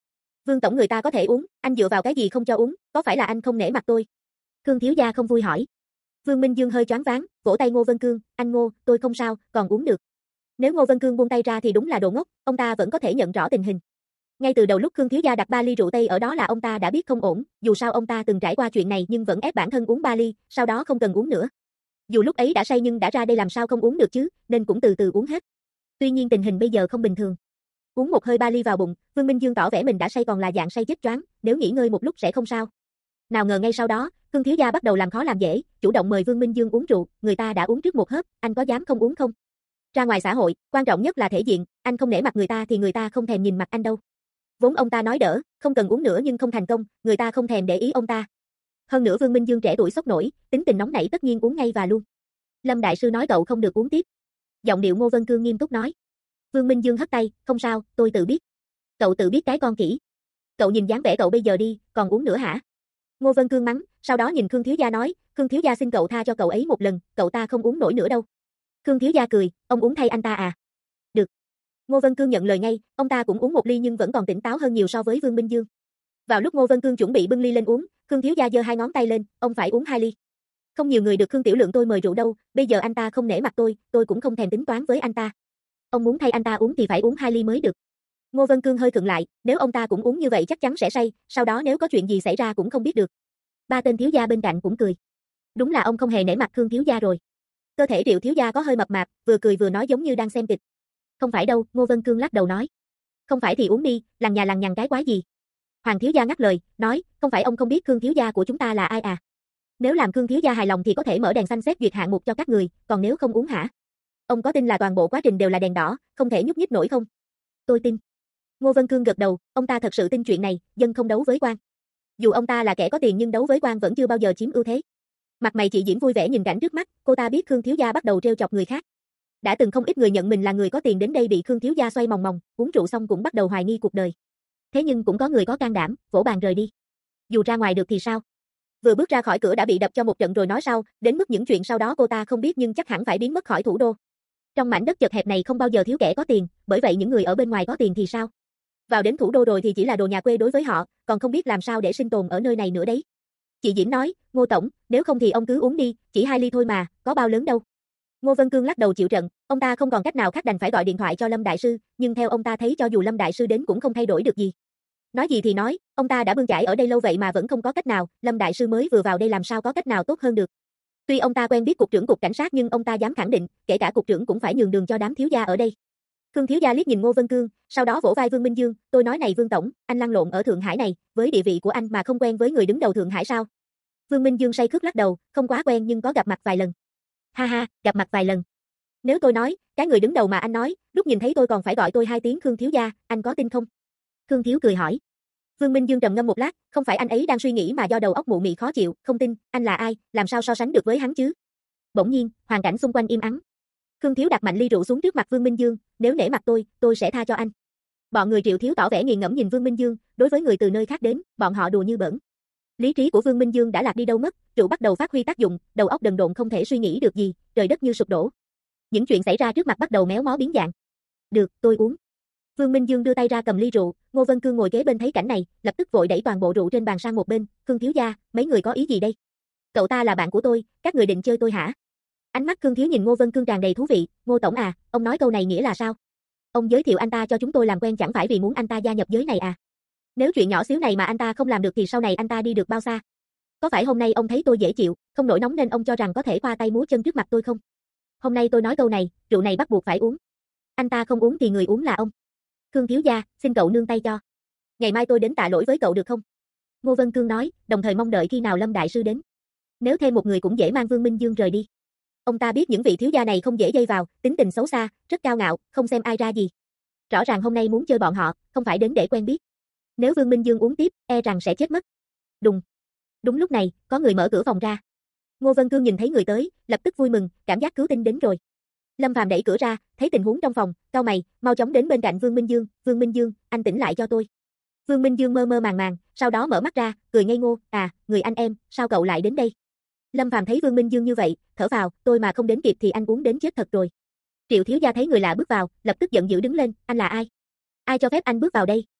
Speaker 1: Vương tổng người ta có thể uống, anh dựa vào cái gì không cho uống, có phải là anh không nể mặt tôi? Khương thiếu gia không vui hỏi. Vương Minh Dương hơi choáng váng, vỗ tay Ngô Vân Cương, anh Ngô, tôi không sao, còn uống được. Nếu Ngô Vân Cương buông tay ra thì đúng là đồ ngốc, ông ta vẫn có thể nhận rõ tình hình. Ngay từ đầu lúc Khương thiếu gia đặt 3 ly rượu Tây ở đó là ông ta đã biết không ổn, dù sao ông ta từng trải qua chuyện này nhưng vẫn ép bản thân uống 3 ly, sau đó không cần uống nữa. Dù lúc ấy đã say nhưng đã ra đây làm sao không uống được chứ, nên cũng từ từ uống hết. Tuy nhiên tình hình bây giờ không bình thường. Uống một hơi 3 ly vào bụng, Vương Minh Dương tỏ vẻ mình đã say còn là dạng say chết choáng, nếu nghỉ ngơi một lúc sẽ không sao. Nào ngờ ngay sau đó, Khương thiếu gia bắt đầu làm khó làm dễ, chủ động mời Vương Minh Dương uống rượu, người ta đã uống trước một hớp, anh có dám không uống không? Ra ngoài xã hội, quan trọng nhất là thể diện, anh không nể mặt người ta thì người ta không thèm nhìn mặt anh đâu. Vốn ông ta nói đỡ, không cần uống nữa nhưng không thành công, người ta không thèm để ý ông ta. Hơn nữa Vương Minh Dương trẻ tuổi sốc nổi, tính tình nóng nảy tất nhiên uống ngay và luôn. Lâm đại sư nói cậu không được uống tiếp. Giọng điệu Ngô Vân Cương nghiêm túc nói. Vương Minh Dương hất tay, không sao, tôi tự biết. Cậu tự biết cái con khỉ. Cậu nhìn dáng vẻ cậu bây giờ đi, còn uống nữa hả? Ngô Vân Cương mắng, sau đó nhìn Khương thiếu gia nói, Khương thiếu gia xin cậu tha cho cậu ấy một lần, cậu ta không uống nổi nữa đâu. Khương thiếu gia cười, ông uống thay anh ta à? Được. Ngô Vân Cương nhận lời ngay, ông ta cũng uống một ly nhưng vẫn còn tỉnh táo hơn nhiều so với Vương Minh Dương. Vào lúc Ngô Vân Cương chuẩn bị bưng ly lên uống, Khương thiếu gia giơ 2 ngón tay lên, ông phải uống 2 ly. Không nhiều người được Khương tiểu lượng tôi mời rượu đâu, bây giờ anh ta không nể mặt tôi cũng không thèm tính toán với anh ta. Ông muốn thay anh ta uống thì phải uống 2 ly mới được. Ngô Vân Cương hơi khựng lại, nếu ông ta cũng uống như vậy chắc chắn sẽ say, sau đó nếu có chuyện gì xảy ra cũng không biết được. 3 tên thiếu gia bên cạnh cũng cười. Đúng là ông không hề nể mặt Khương thiếu gia rồi. Cơ thể Triệu thiếu gia có hơi mập mạp, vừa cười vừa nói giống như đang xem kịch. Không phải đâu, Ngô Vân Cương lắc đầu nói. Không phải thì uống đi, lằng nhà lằng nhằng cái quái gì. Hoàng thiếu gia ngắt lời, nói, không phải ông không biết Khương thiếu gia của chúng ta là ai à? Nếu làm Khương thiếu gia hài lòng thì có thể mở đèn xanh xét duyệt hạng mục cho các người, còn nếu không uống hả? Ông có tin là toàn bộ quá trình đều là đèn đỏ, không thể nhúc nhích nổi không? Tôi tin. Ngô Vân Cương gật đầu, ông ta thật sự tin chuyện này, dân không đấu với quan. Dù ông ta là kẻ có tiền nhưng đấu với quan vẫn chưa bao giờ chiếm ưu thế. Mặt mày chị Diễm vui vẻ nhìn cảnh trước mắt, cô ta biết Khương thiếu gia bắt đầu trêu chọc người khác. Đã từng không ít người nhận mình là người có tiền đến đây bị Khương thiếu gia xoay mòng mòng, uống rượu xong cũng bắt đầu hoài nghi cuộc đời. Thế nhưng cũng có người có can đảm, vỗ bàn rời đi. Dù ra ngoài được thì sao? Vừa bước ra khỏi cửa đã bị đập cho một trận rồi nói sau, đến mức những chuyện sau đó cô ta không biết nhưng chắc hẳn phải biến mất khỏi thủ đô. Trong mảnh đất chật hẹp này không bao giờ thiếu kẻ có tiền, bởi vậy những người ở bên ngoài có tiền thì sao? Vào đến thủ đô rồi thì chỉ là đồ nhà quê đối với họ, còn không biết làm sao để sinh tồn ở nơi này nữa đấy. Chị Diễm nói, Ngô tổng, nếu không thì ông cứ uống đi, chỉ 2 ly thôi mà, có bao lớn đâu. Ngô Vân Cương lắc đầu chịu trận, ông ta không còn cách nào khác đành phải gọi điện thoại cho Lâm đại sư, nhưng theo ông ta thấy cho dù Lâm đại sư đến cũng không thay đổi được gì. Nói gì thì nói, ông ta đã bươn chải ở đây lâu vậy mà vẫn không có cách nào, Lâm đại sư mới vừa vào đây làm sao có cách nào tốt hơn được. Tuy ông ta quen biết cục trưởng cục cảnh sát nhưng ông ta dám khẳng định, kể cả cục trưởng cũng phải nhường đường cho đám thiếu gia ở đây. Khương thiếu gia liếc nhìn Ngô Vân Cương, sau đó vỗ vai Vương Minh Dương, tôi nói này Vương tổng, anh lăn lộn ở Thượng Hải này, với địa vị của anh mà không quen với người đứng đầu Thượng Hải sao? Vương Minh Dương say khướt lắc đầu, không quá quen nhưng có gặp mặt vài lần. Ha ha, gặp mặt vài lần. Nếu tôi nói, cái người đứng đầu mà anh nói, lúc nhìn thấy tôi còn phải gọi tôi 2 tiếng Khương thiếu gia, anh có tin không? Khương thiếu cười hỏi. Vương Minh Dương trầm ngâm một lát, không phải anh ấy đang suy nghĩ mà do đầu óc mụ mị khó chịu, không tin, anh là ai, làm sao so sánh được với hắn chứ? Bỗng nhiên, hoàn cảnh xung quanh im ắng. Khương thiếu đặt mạnh ly rượu xuống trước mặt Vương Minh Dương, nếu nể mặt tôi sẽ tha cho anh. Bọn người Triệu thiếu tỏ vẻ nghiền ngẫm nhìn Vương Minh Dương, đối với người từ nơi khác đến, bọn họ đùa như bỡn. Lý trí của Vương Minh Dương đã lạc đi đâu mất, rượu bắt đầu phát huy tác dụng, đầu óc đần độn không thể suy nghĩ được gì, trời đất như sụp đổ. Những chuyện xảy ra trước mặt bắt đầu méo mó biến dạng. Được, tôi uống. Vương Minh Dương đưa tay ra cầm ly rượu, Ngô Vân Cương ngồi kế bên thấy cảnh này, lập tức vội đẩy toàn bộ rượu trên bàn sang một bên, Khương thiếu gia, mấy người có ý gì đây? Cậu ta là bạn của tôi, các người định chơi tôi hả? Ánh mắt Khương thiếu nhìn Ngô Vân Cương tràn đầy thú vị, Ngô tổng à, ông nói câu này nghĩa là sao? Ông giới thiệu anh ta cho chúng tôi làm quen chẳng phải vì muốn anh ta gia nhập giới này à? Nếu chuyện nhỏ xíu này mà anh ta không làm được thì sau này anh ta đi được bao xa? Có phải hôm nay ông thấy tôi dễ chịu, không nổi nóng nên ông cho rằng có thể khoa tay múa chân trước mặt tôi không? Hôm nay tôi nói câu này, rượu này bắt buộc phải uống. Anh ta không uống thì người uống là ông. Khương thiếu gia, xin cậu nương tay cho. Ngày mai tôi đến tạ lỗi với cậu được không? Ngô Vân Cương nói, đồng thời mong đợi khi nào Lâm đại sư đến. Nếu thêm một người cũng dễ mang Vương Minh Dương rời đi. Ông ta biết những vị thiếu gia này không dễ dây vào, tính tình xấu xa, rất cao ngạo, không xem ai ra gì. Rõ ràng hôm nay muốn chơi bọn họ, không phải đến để quen biết. Nếu Vương Minh Dương uống tiếp, e rằng sẽ chết mất. Đùng. Đúng lúc này, có người mở cửa phòng ra. Ngô Vân Cương nhìn thấy người tới, lập tức vui mừng, cảm giác cứu tinh đến rồi. Lâm Phàm đẩy cửa ra, thấy tình huống trong phòng, cau mày, mau chóng đến bên cạnh Vương Minh Dương, Vương Minh Dương, anh tỉnh lại cho tôi. Vương Minh Dương mơ mơ màng màng, sau đó mở mắt ra, cười ngây ngô, à, người anh em, sao cậu lại đến đây? Lâm Phàm thấy Vương Minh Dương như vậy, thở phào, tôi mà không đến kịp thì anh uống đến chết thật rồi. Triệu thiếu gia thấy người lạ bước vào, lập tức giận dữ đứng lên, anh là ai? Ai cho phép anh bước vào đây?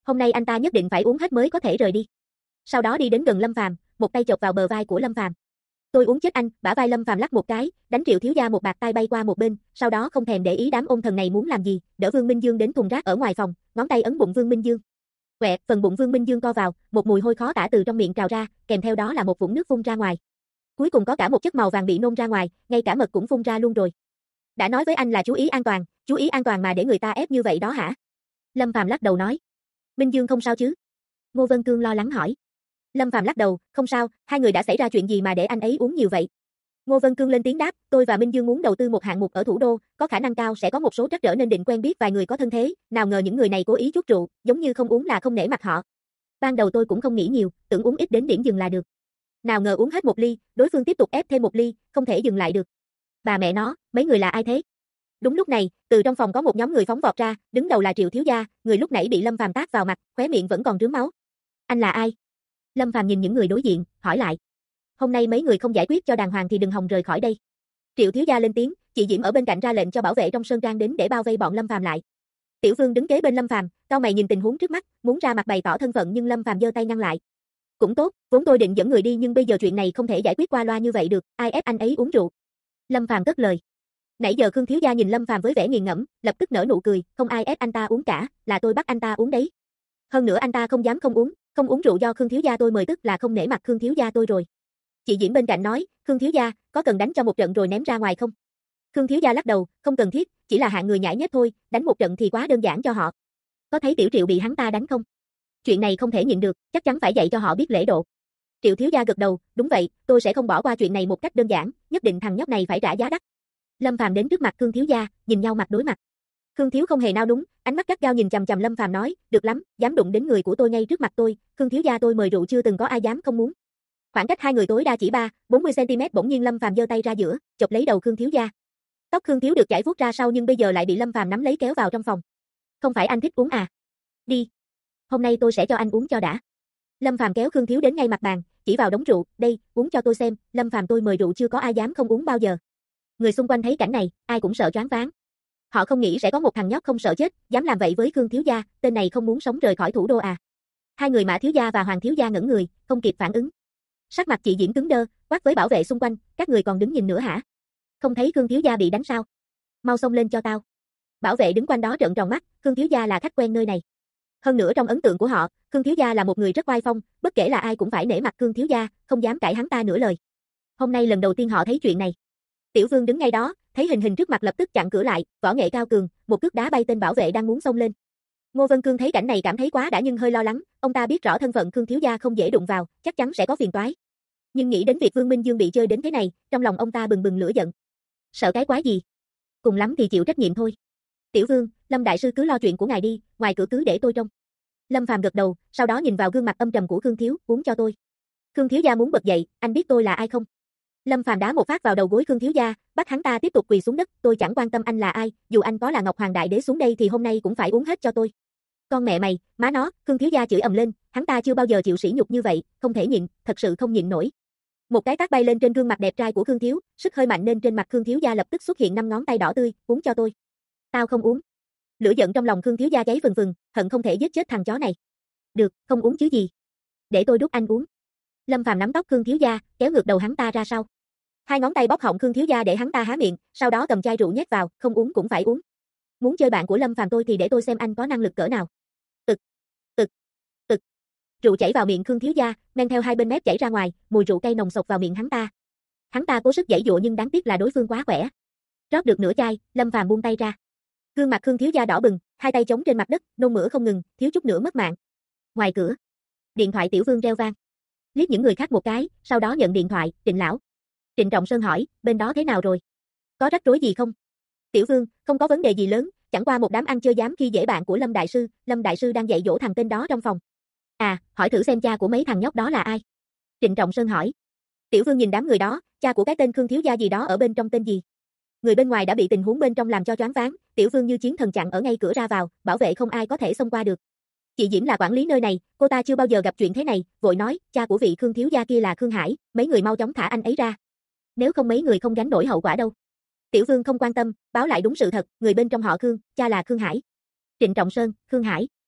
Speaker 1: Hôm nay anh ta nhất định phải uống hết mới có thể rời đi. Sau đó đi đến gần Lâm Phàm, một tay chộp vào bờ vai của Lâm Phàm. Tôi uống chết anh, bả vai Lâm Phàm lắc một cái, đánh Triệu thiếu gia một bạt tai bay qua một bên, sau đó không thèm để ý đám ôn thần này muốn làm gì, đỡ Vương Minh Dương đến thùng rác ở ngoài phòng, ngón tay ấn bụng Vương Minh Dương. Quẹt, phần bụng Vương Minh Dương co vào, một mùi hôi khó tả từ trong miệng trào ra, kèm theo đó là một vũng nước phun ra ngoài. Cuối cùng có cả một chất màu vàng bị nôn ra ngoài, ngay cả mật cũng phun ra luôn rồi. Đã nói với anh là chú ý an toàn mà để người ta ép như vậy đó hả? Lâm Phàm lắc đầu nói. Minh Dương không sao chứ? Ngô Vân Cương lo lắng hỏi. Lâm Phàm lắc đầu, không sao, hai người đã xảy ra chuyện gì mà để anh ấy uống nhiều vậy? Ngô Vân Cương lên tiếng đáp, tôi và Minh Dương muốn đầu tư một hạng mục ở thủ đô, có khả năng cao sẽ có một số trắc trở nên định quen biết vài người có thân thế, nào ngờ những người này cố ý chuốt rượu, giống như không uống là không nể mặt họ. Ban đầu tôi cũng không nghĩ nhiều, tưởng uống ít đến điểm dừng là được. Nào ngờ uống hết một ly, đối phương tiếp tục ép thêm một ly, không thể dừng lại được. Bà mẹ nó, mấy người là ai thế? Đúng lúc này, từ trong phòng có một nhóm người phóng vọt ra, đứng đầu là Triệu thiếu gia, người lúc nãy bị Lâm Phàm tát vào mặt, khóe miệng vẫn còn rướm máu. Anh là ai? Lâm Phàm nhìn những người đối diện, hỏi lại. Hôm nay mấy người không giải quyết cho đàng hoàng thì đừng hòng rời khỏi đây. Triệu thiếu gia lên tiếng, chị Diễm ở bên cạnh ra lệnh cho bảo vệ trong sơn trang đến để bao vây bọn Lâm Phàm lại. Tiểu Vương đứng kế bên Lâm Phàm, cau mày nhìn tình huống trước mắt, muốn ra mặt bày tỏ thân phận nhưng Lâm Phàm giơ tay ngăn lại. Cũng tốt, vốn tôi định dẫn người đi nhưng bây giờ chuyện này không thể giải quyết qua loa như vậy được, ai ép anh ấy uống rượu? Lâm Phàm cất lời. Nãy giờ Khương thiếu gia nhìn Lâm Phàm với vẻ nghiền ngẫm, lập tức nở nụ cười, không ai ép anh ta uống cả, là tôi bắt anh ta uống đấy. Hơn nữa anh ta không dám không uống rượu do Khương thiếu gia tôi mời tức là không nể mặt Khương thiếu gia tôi rồi. Chị Diễm bên cạnh nói, Khương thiếu gia, có cần đánh cho một trận rồi ném ra ngoài không? Khương thiếu gia lắc đầu, không cần thiết, chỉ là hạng người nhãi nhép thôi, đánh một trận thì quá đơn giản cho họ. Có thấy Tiểu Triệu bị hắn ta đánh không? Chuyện này không thể nhịn được, chắc chắn phải dạy cho họ biết lễ độ. Triệu thiếu gia gật đầu, đúng vậy, tôi sẽ không bỏ qua chuyện này một cách đơn giản, nhất định thằng nhóc này phải trả giá đắt. Lâm Phàm đến trước mặt Khương thiếu gia, nhìn nhau mặt đối mặt. Khương thiếu không hề nao núng, ánh mắt gắt gao nhìn chằm chằm Lâm Phàm nói, được lắm, dám đụng đến người của tôi ngay trước mặt tôi, Khương thiếu gia tôi mời rượu chưa từng có ai dám không muốn. Khoảng cách hai người tối đa chỉ 40 cm, bỗng nhiên Lâm Phàm giơ tay ra giữa, chộp lấy đầu Khương thiếu gia. Tóc Khương thiếu được chải vuốt ra sau nhưng bây giờ lại bị Lâm Phàm nắm lấy kéo vào trong phòng. Không phải anh thích uống à? Đi. Hôm nay tôi sẽ cho anh uống cho đã. Lâm Phàm kéo Khương thiếu đến ngay mặt bàn, chỉ vào đống rượu, đây, uống cho tôi xem, Lâm Phàm tôi mời rượu chưa có ai dám không uống bao giờ. Người xung quanh thấy cảnh này, ai cũng sợ choáng váng. Họ không nghĩ sẽ có một thằng nhóc không sợ chết, dám làm vậy với Khương thiếu gia, tên này không muốn sống rời khỏi thủ đô à? Hai người Mã thiếu gia và Hoàng thiếu gia ngẩn người, không kịp phản ứng. Sắc mặt chị Diễm cứng đơ, quát với bảo vệ xung quanh, các người còn đứng nhìn nữa hả? Không thấy Khương thiếu gia bị đánh sao? Mau xông lên cho tao. Bảo vệ đứng quanh đó trợn tròn mắt, Khương thiếu gia là khách quen nơi này. Hơn nữa trong ấn tượng của họ, Khương thiếu gia là một người rất oai phong, bất kể là ai cũng phải nể mặt Khương thiếu gia, không dám cãi hắn ta nửa lời. Hôm nay lần đầu tiên họ thấy chuyện này. Tiểu Vương đứng ngay đó, thấy hình hình trước mặt lập tức chặn cửa lại, võ nghệ cao cường, một cước đá bay tên bảo vệ đang muốn xông lên. Ngô Vân Cương thấy cảnh này cảm thấy quá đã nhưng hơi lo lắng, ông ta biết rõ thân phận Khương thiếu gia không dễ đụng vào, chắc chắn sẽ có phiền toái. Nhưng nghĩ đến việc Vương Minh Dương bị chơi đến thế này, trong lòng ông ta bừng bừng lửa giận. Sợ cái quái gì? Cùng lắm thì chịu trách nhiệm thôi. Tiểu Vương, Lâm đại sư cứ lo chuyện của ngài đi, ngoài cửa cứ để tôi trông. Lâm Phàm gật đầu, sau đó nhìn vào gương mặt âm trầm của Khương thiếu, uống cho tôi. Khương thiếu gia muốn bật dậy, anh biết tôi là ai không? Lâm Phàm đá một phát vào đầu gối Khương thiếu gia, bắt hắn ta tiếp tục quỳ xuống đất, tôi chẳng quan tâm anh là ai, dù anh có là Ngọc Hoàng đại đế xuống đây thì hôm nay cũng phải uống hết cho tôi. Con mẹ mày, má nó, Khương thiếu gia chửi ầm lên, hắn ta chưa bao giờ chịu sỉ nhục như vậy, không thể nhịn, thật sự không nhịn nổi. Một cái tát bay lên trên gương mặt đẹp trai của Khương thiếu, sức hơi mạnh nên trên mặt Khương thiếu gia lập tức xuất hiện 5 ngón tay đỏ tươi, uống cho tôi. Tao không uống. Lửa giận trong lòng Khương thiếu gia cháy phừng phừng, hận không thể giết chết thằng chó này. Được, không uống chứ gì. Để tôi đút anh uống. Lâm Phàm nắm tóc Khương thiếu gia, kéo ngược đầu hắn ta ra sau. Hai ngón tay bóp họng Khương thiếu gia để hắn ta há miệng, sau đó cầm chai rượu nhét vào, không uống cũng phải uống. Muốn chơi bạn của Lâm Phàm tôi thì để tôi xem anh có năng lực cỡ nào. Tực, tực, tực. Rượu chảy vào miệng Khương thiếu gia, men theo hai bên mép chảy ra ngoài, mùi rượu cay nồng sộc vào miệng hắn ta. Hắn ta cố sức giãy giụa nhưng đáng tiếc là đối phương quá khỏe. Rót được nửa chai, Lâm Phàm buông tay ra. Gương mặt Khương thiếu gia đỏ bừng, hai tay chống trên mặt đất, nôn mửa không ngừng, thiếu chút nữa mất mạng. Ngoài cửa, điện thoại Tiểu Vương reo vang. Liếc những người khác một cái, sau đó nhận điện thoại, Trịnh lão. Trịnh Trọng Sơn hỏi, bên đó thế nào rồi? Có rắc rối gì không? Tiểu Vương, không có vấn đề gì lớn, chẳng qua một đám ăn chơi dám khi dễ bạn của Lâm đại sư đang dạy dỗ thằng tên đó trong phòng. À, hỏi thử xem cha của mấy thằng nhóc đó là ai? Trịnh Trọng Sơn hỏi. Tiểu Vương nhìn đám người đó, cha của cái tên Khương thiếu gia gì đó ở bên trong tên gì? Người bên ngoài đã bị tình huống bên trong làm cho choáng váng, Tiểu Vương như chiến thần chặn ở ngay cửa ra vào, bảo vệ không ai có thể xông qua được. Chị Diễm là quản lý nơi này, cô ta chưa bao giờ gặp chuyện thế này, vội nói, cha của vị Khương thiếu gia kia là Khương Hải, mấy người mau chóng thả anh ấy ra. Nếu không mấy người không gánh nổi hậu quả đâu. Tiểu Vương không quan tâm, báo lại đúng sự thật, người bên trong họ Khương, cha là Khương Hải. Trịnh Trọng Sơn, Khương Hải.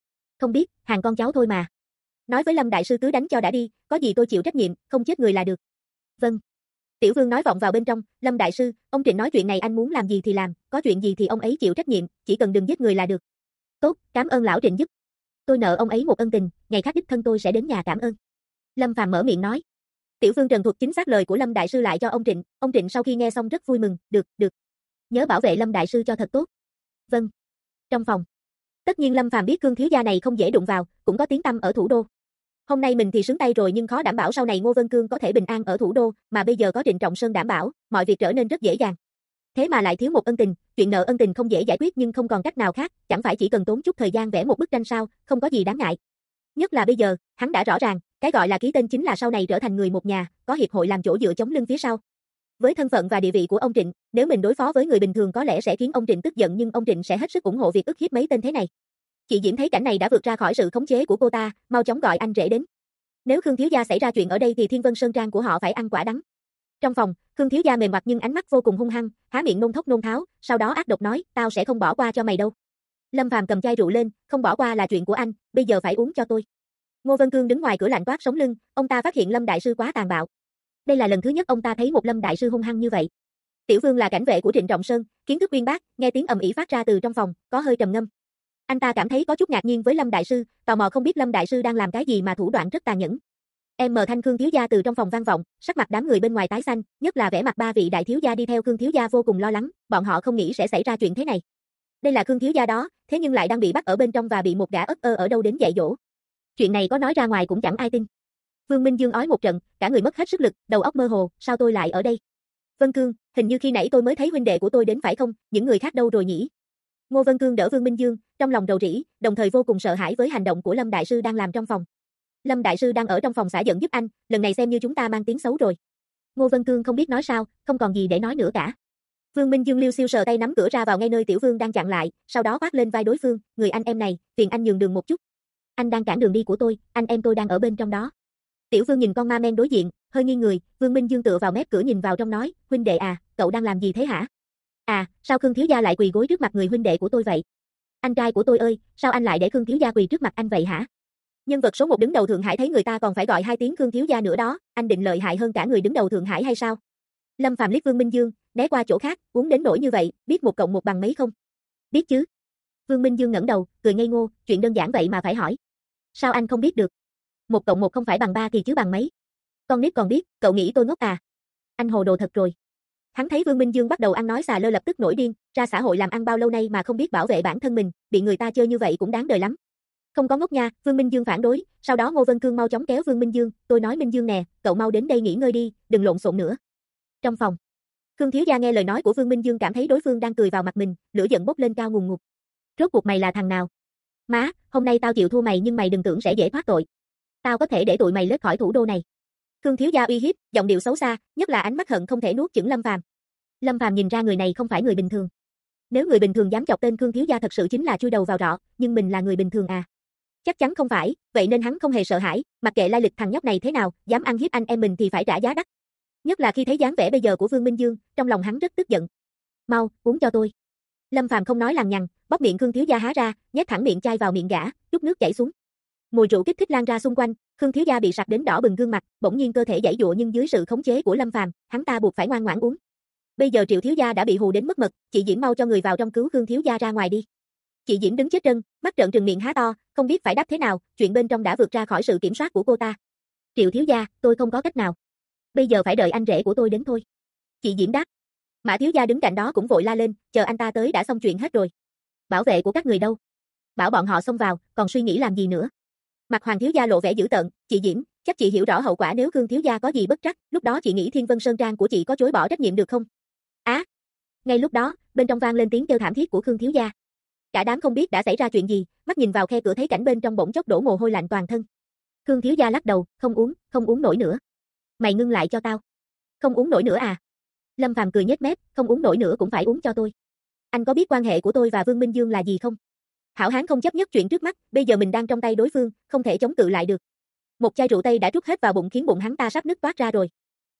Speaker 1: Không biết, hàng con cháu thôi mà. Nói với Lâm đại sư cứ đánh cho đã đi, có gì tôi chịu trách nhiệm, không chết người là được. Vâng. Tiểu Vương nói vọng vào bên trong, Lâm đại sư, ông Trịnh nói chuyện này anh muốn làm gì thì làm, có chuyện gì thì ông ấy chịu trách nhiệm, chỉ cần đừng giết người là được. Tốt, cảm ơn lão Trịnh giúp. Tôi nợ ông ấy một ân tình, ngày khác đích thân tôi sẽ đến nhà cảm ơn. Lâm Phàm mở miệng nói. Tiểu Vương trần thuật chính xác lời của Lâm đại sư lại cho ông Trịnh sau khi nghe xong rất vui mừng, được. Nhớ bảo vệ Lâm đại sư cho thật tốt. Vâng. Trong phòng. Tất nhiên Lâm Phàm biết Cương thiếu gia này không dễ đụng vào, cũng có tiếng tăm ở thủ đô. Hôm nay mình thì sướng tay rồi nhưng khó đảm bảo sau này Ngô Vân Cương có thể bình an ở thủ đô, mà bây giờ có Trịnh Trọng Sơn đảm bảo, mọi việc trở nên rất dễ dàng. Thế mà lại thiếu một ân tình, chuyện nợ ân tình không dễ giải quyết nhưng không còn cách nào khác, chẳng phải chỉ cần tốn chút thời gian vẽ một bức tranh sao, không có gì đáng ngại. Nhất là bây giờ, hắn đã rõ ràng, cái gọi là ký tên chính là sau này trở thành người một nhà, có hiệp hội làm chỗ dựa chống lưng phía sau. Với thân phận và địa vị của ông Trịnh, nếu mình đối phó với người bình thường có lẽ sẽ khiến ông Trịnh tức giận nhưng ông Trịnh sẽ hết sức ủng hộ việc ức hiếp mấy tên thế này. Chị Diễm thấy cảnh này đã vượt ra khỏi sự khống chế của cô ta, mau chóng gọi anh rể đến. Nếu Khương thiếu gia xảy ra chuyện ở đây thì Thiên Vân Sơn Trang của họ phải ăn quả đắng. Trong phòng, Khương thiếu gia mềm mặt nhưng ánh mắt vô cùng hung hăng, há miệng nôn thốc nôn tháo, sau đó ác độc nói, tao sẽ không bỏ qua cho mày đâu. Lâm Phàm cầm chai rượu lên, không bỏ qua là chuyện của anh, bây giờ phải uống cho tôi. Ngô Vân Cương đứng ngoài cửa lạnh toát sống lưng, ông ta phát hiện Lâm đại sư quá tàn bạo. Đây là lần thứ nhất ông ta thấy một Lâm đại sư hung hăng như vậy. Tiểu Vương là cảnh vệ của Trịnh Trọng Sơn, kiến thức uyên bác, nghe tiếng ầm ĩ phát ra từ trong phòng, có hơi trầm ngâm. Anh ta cảm thấy có chút ngạc nhiên với Lâm đại sư, tò mò không biết Lâm đại sư đang làm cái gì mà thủ đoạn rất tàn nhẫn. Em mờ thanh Khương thiếu gia từ trong phòng vang vọng, sắc mặt đám người bên ngoài tái xanh, nhất là vẻ mặt ba vị đại thiếu gia đi theo Khương thiếu gia vô cùng lo lắng, bọn họ không nghĩ sẽ xảy ra chuyện thế này. Đây là Khương thiếu gia đó, thế nhưng lại đang bị bắt ở bên trong và bị một gã ất ơ ở đâu đến dạy dỗ. Chuyện này có nói ra ngoài cũng chẳng ai tin. Vương Minh Dương ói một trận, cả người mất hết sức lực, đầu óc mơ hồ, sao tôi lại ở đây? Vân Cương, hình như khi nãy tôi mới thấy huynh đệ của tôi đến phải không, những người khác đâu rồi nhỉ? Ngô Vân Cương đỡ Vương Minh Dương, trong lòng rầu rĩ, đồng thời vô cùng sợ hãi với hành động của Lâm đại sư đang làm trong phòng. Lâm đại sư đang ở trong phòng xả giận giúp anh, lần này xem như chúng ta mang tiếng xấu rồi. Ngô Vân Cương không biết nói sao, không còn gì để nói nữa cả. Vương Minh Dương liêu xiêu sờ tay nắm cửa ra vào ngay nơi Tiểu Vương đang chặn lại, sau đó quát lên vai đối phương, người anh em này, phiền anh nhường đường một chút. Anh đang cản đường đi của tôi, anh em tôi đang ở bên trong đó. Tiểu Vương nhìn con ma men đối diện, hơi nghiêng người, Vương Minh Dương tựa vào mép cửa nhìn vào trong nói, huynh đệ à, cậu đang làm gì thế hả? À, sao Khương thiếu gia lại quỳ gối trước mặt người huynh đệ của tôi vậy? Anh trai của tôi ơi, sao anh lại để Khương thiếu gia quỳ trước mặt anh vậy hả? Nhân vật số 1 đứng đầu Thượng Hải thấy người ta còn phải gọi hai tiếng Khương thiếu gia nữa đó, anh định lợi hại hơn cả người đứng đầu Thượng Hải hay sao? Lâm Phàm liếc Vương Minh Dương, né qua chỗ khác, uống đến nỗi như vậy, biết 1 cộng 1 bằng mấy không? Biết chứ. Vương Minh Dương ngẩng đầu, cười ngây ngô, chuyện đơn giản vậy mà phải hỏi. Sao anh không biết được? 1 cộng 1 không phải bằng 3 thì chứ bằng mấy? Con nít còn biết, cậu nghĩ tôi ngốc à? Anh hồ đồ thật rồi. Hắn thấy Vương Minh Dương bắt đầu ăn nói xà lơ lập tức nổi điên, ra xã hội làm ăn bao lâu nay mà không biết bảo vệ bản thân mình, bị người ta chơi như vậy cũng đáng đời lắm. Không có ngốc nha, Vương Minh Dương phản đối, sau đó Ngô Vân Cương mau chóng kéo Vương Minh Dương, tôi nói Minh Dương nè, cậu mau đến đây nghỉ ngơi đi, đừng lộn xộn nữa. Trong phòng, Khương thiếu gia nghe lời nói của Vương Minh Dương cảm thấy đối phương đang cười vào mặt mình, lửa giận bốc lên cao ngùn ngụt. Rốt cuộc mày là thằng nào? Má, hôm nay tao chịu thua mày nhưng mày đừng tưởng sẽ dễ thoát tội. Tao có thể để tụi mày lết khỏi thủ đô này. Khương thiếu gia uy hiếp, giọng điệu xấu xa, nhất là ánh mắt hận không thể nuốt chửng Lâm Phàm. Lâm Phàm nhìn ra người này không phải người bình thường. Nếu người bình thường dám chọc tên Khương thiếu gia thật sự chính là chui đầu vào rọ, nhưng mình là người bình thường à? Chắc chắn không phải, vậy nên hắn không hề sợ hãi, mặc kệ lai lịch thằng nhóc này thế nào, dám ăn hiếp anh em mình thì phải trả giá đắt. Nhất là khi thấy dáng vẻ bây giờ của Vương Minh Dương, trong lòng hắn rất tức giận. Mau, uống cho tôi. Lâm Phàm không nói lằng nhằng, bóp miệng Khương thiếu gia há ra, nhét thẳng miệng chai vào miệng gã, chút nước chảy xuống. Mùi rượu kích thích lan ra xung quanh, Khương thiếu gia bị sặc đến đỏ bừng gương mặt, bỗng nhiên cơ thể giãy giụa nhưng dưới sự khống chế của Lâm Phàm, hắn ta buộc phải ngoan ngoãn uống. Bây giờ Triệu thiếu gia đã bị hù đến mất mật, chị Diễm mau cho người vào trong cứu Khương thiếu gia ra ngoài đi. Chị Diễm đứng chết trân, mắt trợn trừng miệng há to, không biết phải đáp thế nào, chuyện bên trong đã vượt ra khỏi sự kiểm soát của cô ta. Triệu thiếu gia, tôi không có cách nào. Bây giờ phải đợi anh rể của tôi đến thôi. Chị Diễm đáp. Mã thiếu gia đứng cạnh đó cũng vội la lên, chờ anh ta tới đã xong chuyện hết rồi. Bảo vệ của các người đâu? Bảo bọn họ xông vào, còn suy nghĩ làm gì nữa? Mặt Hoàng thiếu gia lộ vẻ dữ tợn, chị Diễm, chắc chị hiểu rõ hậu quả nếu Khương thiếu gia có gì bất trắc, lúc đó chị nghĩ Thiên Vân Sơn Trang của chị có chối bỏ trách nhiệm được không? Á! Ngay lúc đó, bên trong vang lên tiếng kêu thảm thiết của Khương thiếu gia. Cả đám không biết đã xảy ra chuyện gì, mắt nhìn vào khe cửa thấy cảnh bên trong bỗng chốc đổ mồ hôi lạnh toàn thân. Khương thiếu gia lắc đầu, không uống nổi nữa. Mày ngưng lại cho tao. Không uống nổi nữa à? Lâm Phàm cười nhếch mép, không uống nổi nữa cũng phải uống cho tôi. Anh có biết quan hệ của tôi và Vương Minh Dương là gì không? Hảo hán không chấp nhất chuyện trước mắt, bây giờ mình đang trong tay đối phương, không thể chống cự lại được. Một chai rượu tây đã trút hết vào bụng khiến bụng hắn ta sắp nứt toát ra rồi.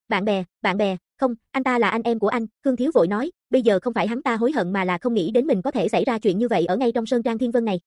Speaker 1: Bạn bè, không, anh ta là anh em của anh, Khương thiếu vội nói, bây giờ không phải hắn ta hối hận mà là không nghĩ đến mình có thể xảy ra chuyện như vậy ở ngay trong Sơn Trang Thiên Vân này.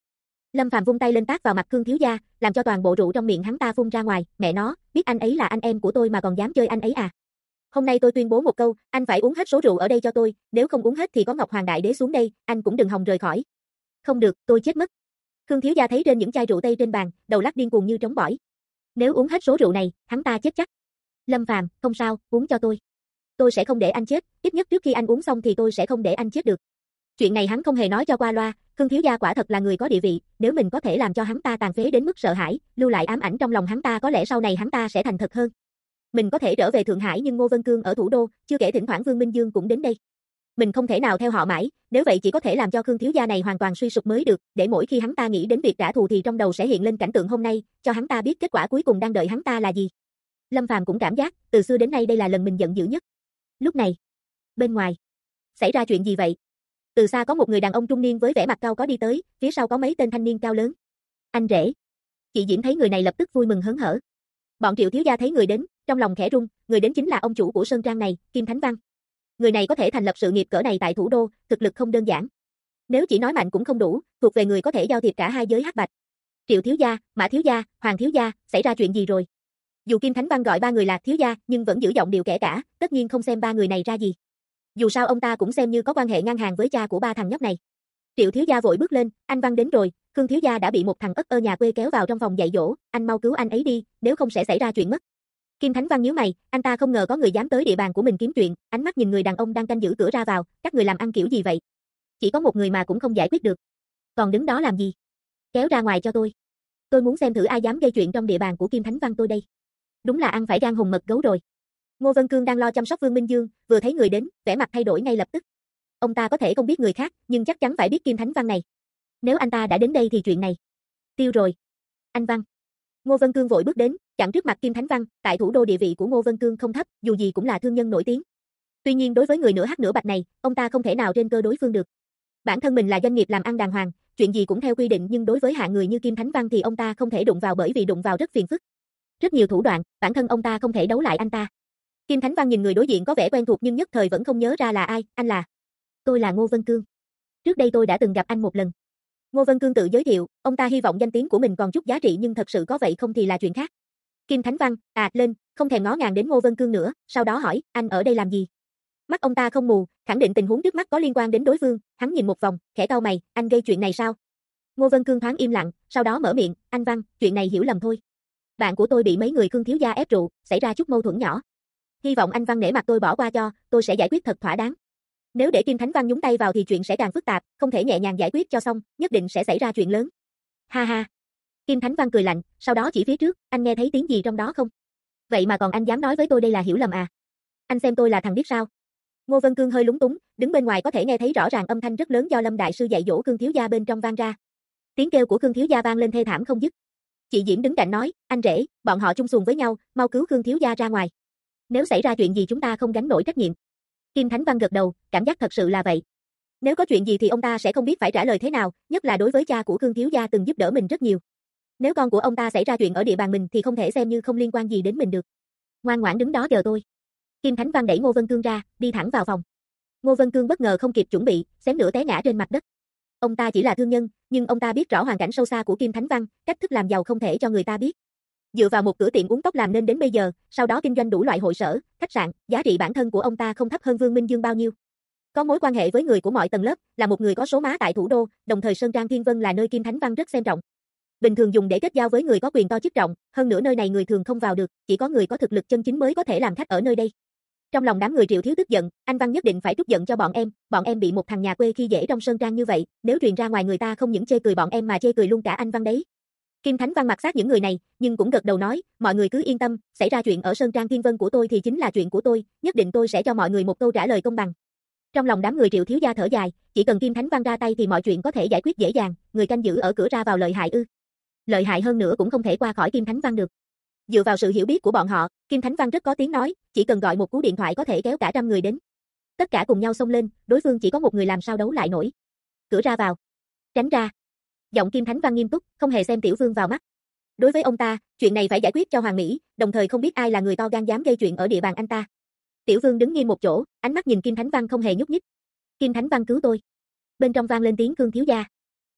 Speaker 1: Lâm Phàm vung tay lên tát vào mặt Khương thiếu gia, làm cho toàn bộ rượu trong miệng hắn ta phun ra ngoài, mẹ nó, biết anh ấy là anh em của tôi mà còn dám chơi anh ấy à? Hôm nay tôi tuyên bố một câu, anh phải uống hết số rượu ở đây cho tôi, nếu không uống hết thì có Ngọc Hoàng Đại Đế xuống đây, anh cũng đừng hòng rời khỏi. Không được, tôi chết mất. Khương thiếu gia thấy trên những chai rượu tây trên bàn, đầu lắc điên cuồng như trống bỏi. Nếu uống hết số rượu này, hắn ta chết chắc. Lâm Phàm, không sao, uống cho tôi. Tôi sẽ không để anh chết, ít nhất trước khi anh uống xong thì tôi sẽ không để anh chết được. Chuyện này hắn không hề nói cho qua loa, Khương thiếu gia quả thật là người có địa vị, nếu mình có thể làm cho hắn ta tàn phế đến mức sợ hãi, lưu lại ám ảnh trong lòng hắn ta có lẽ sau này hắn ta sẽ thành thật hơn. Mình có thể trở về Thượng Hải nhưng Ngô Vân Cương ở thủ đô, chưa kể thỉnh thoảng Vương Minh Dương cũng đến đây. Mình không thể nào theo họ mãi, nếu vậy chỉ có thể làm cho Khương thiếu gia này hoàn toàn suy sụp mới được, để mỗi khi hắn ta nghĩ đến việc trả thù thì trong đầu sẽ hiện lên cảnh tượng hôm nay, cho hắn ta biết kết quả cuối cùng đang đợi hắn ta là gì. Lâm Phàm cũng cảm giác, từ xưa đến nay đây là lần mình giận dữ nhất. Lúc này, bên ngoài, xảy ra chuyện gì vậy? Từ xa có một người đàn ông trung niên với vẻ mặt cao có đi tới, phía sau có mấy tên thanh niên cao lớn. Anh rể. Chị Diễm thấy người này lập tức vui mừng hớn hở. Bọn Triệu thiếu gia thấy người đến, trong lòng khẽ rung, người đến chính là ông chủ của sơn trang này, Kim Thánh Văn. Người này có thể thành lập sự nghiệp cỡ này tại thủ đô, thực lực không đơn giản. Nếu chỉ nói mạnh cũng không đủ, thuộc về người có thể giao thiệp cả hai giới hắc bạch. Triệu thiếu gia, Mã thiếu gia, Hoàng thiếu gia, xảy ra chuyện gì rồi? Dù Kim Thánh Văn gọi ba người là thiếu gia, nhưng vẫn giữ giọng điệu kể cả, tất nhiên không xem ba người này ra gì. Dù sao ông ta cũng xem như có quan hệ ngang hàng với cha của ba thằng nhóc này. Triệu thiếu gia vội bước lên, anh Văn đến rồi, Khương thiếu gia đã bị một thằng ất ơ nhà quê kéo vào trong phòng dạy dỗ, anh mau cứu anh ấy đi, nếu không sẽ xảy ra chuyện mất. Kim Thánh Văn nhíu mày, anh ta không ngờ có người dám tới địa bàn của mình kiếm chuyện, ánh mắt nhìn người đàn ông đang canh giữ cửa ra vào, các người làm ăn kiểu gì vậy? Chỉ có một người mà cũng không giải quyết được. Còn đứng đó làm gì? Kéo ra ngoài cho tôi. Tôi muốn xem thử ai dám gây chuyện trong địa bàn của Kim Thánh Văn tôi đây. Đúng là ăn phải gan hùng mật gấu rồi. Ngô Vân Cương đang lo chăm sóc Vương Minh Dương, vừa thấy người đến, vẻ mặt thay đổi ngay lập tức. Ông ta có thể không biết người khác, nhưng chắc chắn phải biết Kim Thánh Văn này. Nếu anh ta đã đến đây thì chuyện này tiêu rồi. Anh Văn. Ngô Vân Cương vội bước đến, chặn trước mặt Kim Thánh Văn, tại thủ đô địa vị của Ngô Vân Cương không thấp, dù gì cũng là thương nhân nổi tiếng. Tuy nhiên đối với người nửa hắc nửa bạch này, ông ta không thể nào trên cơ đối phương được. Bản thân mình là doanh nghiệp làm ăn đàng hoàng, chuyện gì cũng theo quy định, nhưng đối với hạng người như Kim Thánh Văn thì ông ta không thể đụng vào, bởi vì đụng vào rất phiền phức. Rất nhiều thủ đoạn, bản thân ông ta không thể đấu lại anh ta. Kim Thánh Văn nhìn người đối diện có vẻ quen thuộc nhưng nhất thời vẫn không nhớ ra là ai, anh là. Tôi là Ngô Vân Cương. Trước đây tôi đã từng gặp anh một lần. Ngô Vân Cương tự giới thiệu, ông ta hy vọng danh tiếng của mình còn chút giá trị nhưng thật sự có vậy không thì là chuyện khác. Kim Thánh Văn, lên, không thèm ngó ngàng đến Ngô Vân Cương nữa, sau đó hỏi, anh ở đây làm gì? Mắt ông ta không mù, khẳng định tình huống trước mắt có liên quan đến đối phương, hắn nhìn một vòng, khẽ cau mày, anh gây chuyện này sao? Ngô Vân Cương thoáng im lặng, sau đó mở miệng, anh Văn, chuyện này hiểu lầm thôi. Bạn của tôi bị mấy người Khương thiếu gia ép rượu, xảy ra chút mâu thuẫn nhỏ. Hy vọng anh Văn nể mặt tôi bỏ qua cho, tôi sẽ giải quyết thật thỏa đáng. Nếu để Kim Thánh Văn nhúng tay vào thì chuyện sẽ càng phức tạp, không thể nhẹ nhàng giải quyết cho xong, nhất định sẽ xảy ra chuyện lớn. Ha ha. Kim Thánh Văn cười lạnh, sau đó chỉ phía trước, anh nghe thấy tiếng gì trong đó không? Vậy mà còn anh dám nói với tôi đây là hiểu lầm à? Anh xem tôi là thằng biết sao? Ngô Vân Cương hơi lúng túng, đứng bên ngoài có thể nghe thấy rõ ràng âm thanh rất lớn do Lâm đại sư dạy dỗ Khương thiếu gia bên trong vang ra. Tiếng kêu của Khương thiếu gia vang lên thê thảm không dứt. Chị Diễm đứng cạnh nói, anh rể, bọn họ chung xuồng với nhau, mau cứu Khương thiếu gia ra ngoài. Nếu xảy ra chuyện gì chúng ta không gánh nổi trách nhiệm. Kim Thánh Văn gật đầu, cảm giác thật sự là vậy. Nếu có chuyện gì thì ông ta sẽ không biết phải trả lời thế nào, nhất là đối với cha của Khương thiếu gia từng giúp đỡ mình rất nhiều. Nếu con của ông ta xảy ra chuyện ở địa bàn mình thì không thể xem như không liên quan gì đến mình được. Ngoan ngoãn đứng đó chờ tôi. Kim Thánh Văn đẩy Ngô Vân Cương ra, đi thẳng vào phòng. Ngô Vân Cương bất ngờ không kịp chuẩn bị, xém nữa té ngã trên mặt đất. Ông ta chỉ là thương nhân, nhưng ông ta biết rõ hoàn cảnh sâu xa của Kim Thánh Văn, cách thức làm giàu không thể cho người ta biết. Dựa vào một cửa tiệm uống tóc làm nên đến bây giờ, sau đó kinh doanh đủ loại hội sở, khách sạn, giá trị bản thân của ông ta không thấp hơn Vương Minh Dương bao nhiêu. Có mối quan hệ với người của mọi tầng lớp, là một người có số má tại thủ đô, đồng thời Sơn Trang Thiên Vân là nơi Kim Thánh Văn rất xem trọng. Bình thường dùng để kết giao với người có quyền to chức trọng, hơn nữa nơi này người thường không vào được, chỉ có người có thực lực chân chính mới có thể làm khách ở nơi đây. Trong lòng đám người Triệu Thiếu tức giận, anh Văn nhất định phải trút giận cho bọn em bị một thằng nhà quê khi dễ trong Sơn Trang như vậy, nếu truyền ra ngoài người ta không những chê cười bọn em mà chê cười luôn cả anh Văn đấy. Kim Thánh Văn mặt sát những người này, nhưng cũng gật đầu nói, mọi người cứ yên tâm, xảy ra chuyện ở Sơn Trang Thiên Vân của tôi thì chính là chuyện của tôi, nhất định tôi sẽ cho mọi người một câu trả lời công bằng. Trong lòng đám người Triệu Thiếu gia thở dài, chỉ cần Kim Thánh Văn ra tay thì mọi chuyện có thể giải quyết dễ dàng, người canh giữ ở cửa ra vào lợi hại ư? Lợi hại hơn nữa cũng không thể qua khỏi Kim Thánh Văn được. Dựa vào sự hiểu biết của bọn họ, Kim Thánh Văn rất có tiếng nói, chỉ cần gọi một cú điện thoại có thể kéo cả trăm người đến. Tất cả cùng nhau xông lên, đối phương chỉ có một người làm sao đấu lại nổi. Cửa ra vào. Tránh ra. Giọng Kim Thánh Văn nghiêm túc, không hề xem Tiểu Vương vào mắt. Đối với ông ta, chuyện này phải giải quyết cho hoàn mỹ, đồng thời không biết ai là người to gan dám gây chuyện ở địa bàn anh ta. Tiểu Vương đứng nghiêm một chỗ, ánh mắt nhìn Kim Thánh Văn không hề nhúc nhích. Kim Thánh Văn cứu tôi. Bên trong vang lên tiếng Khương thiếu gia.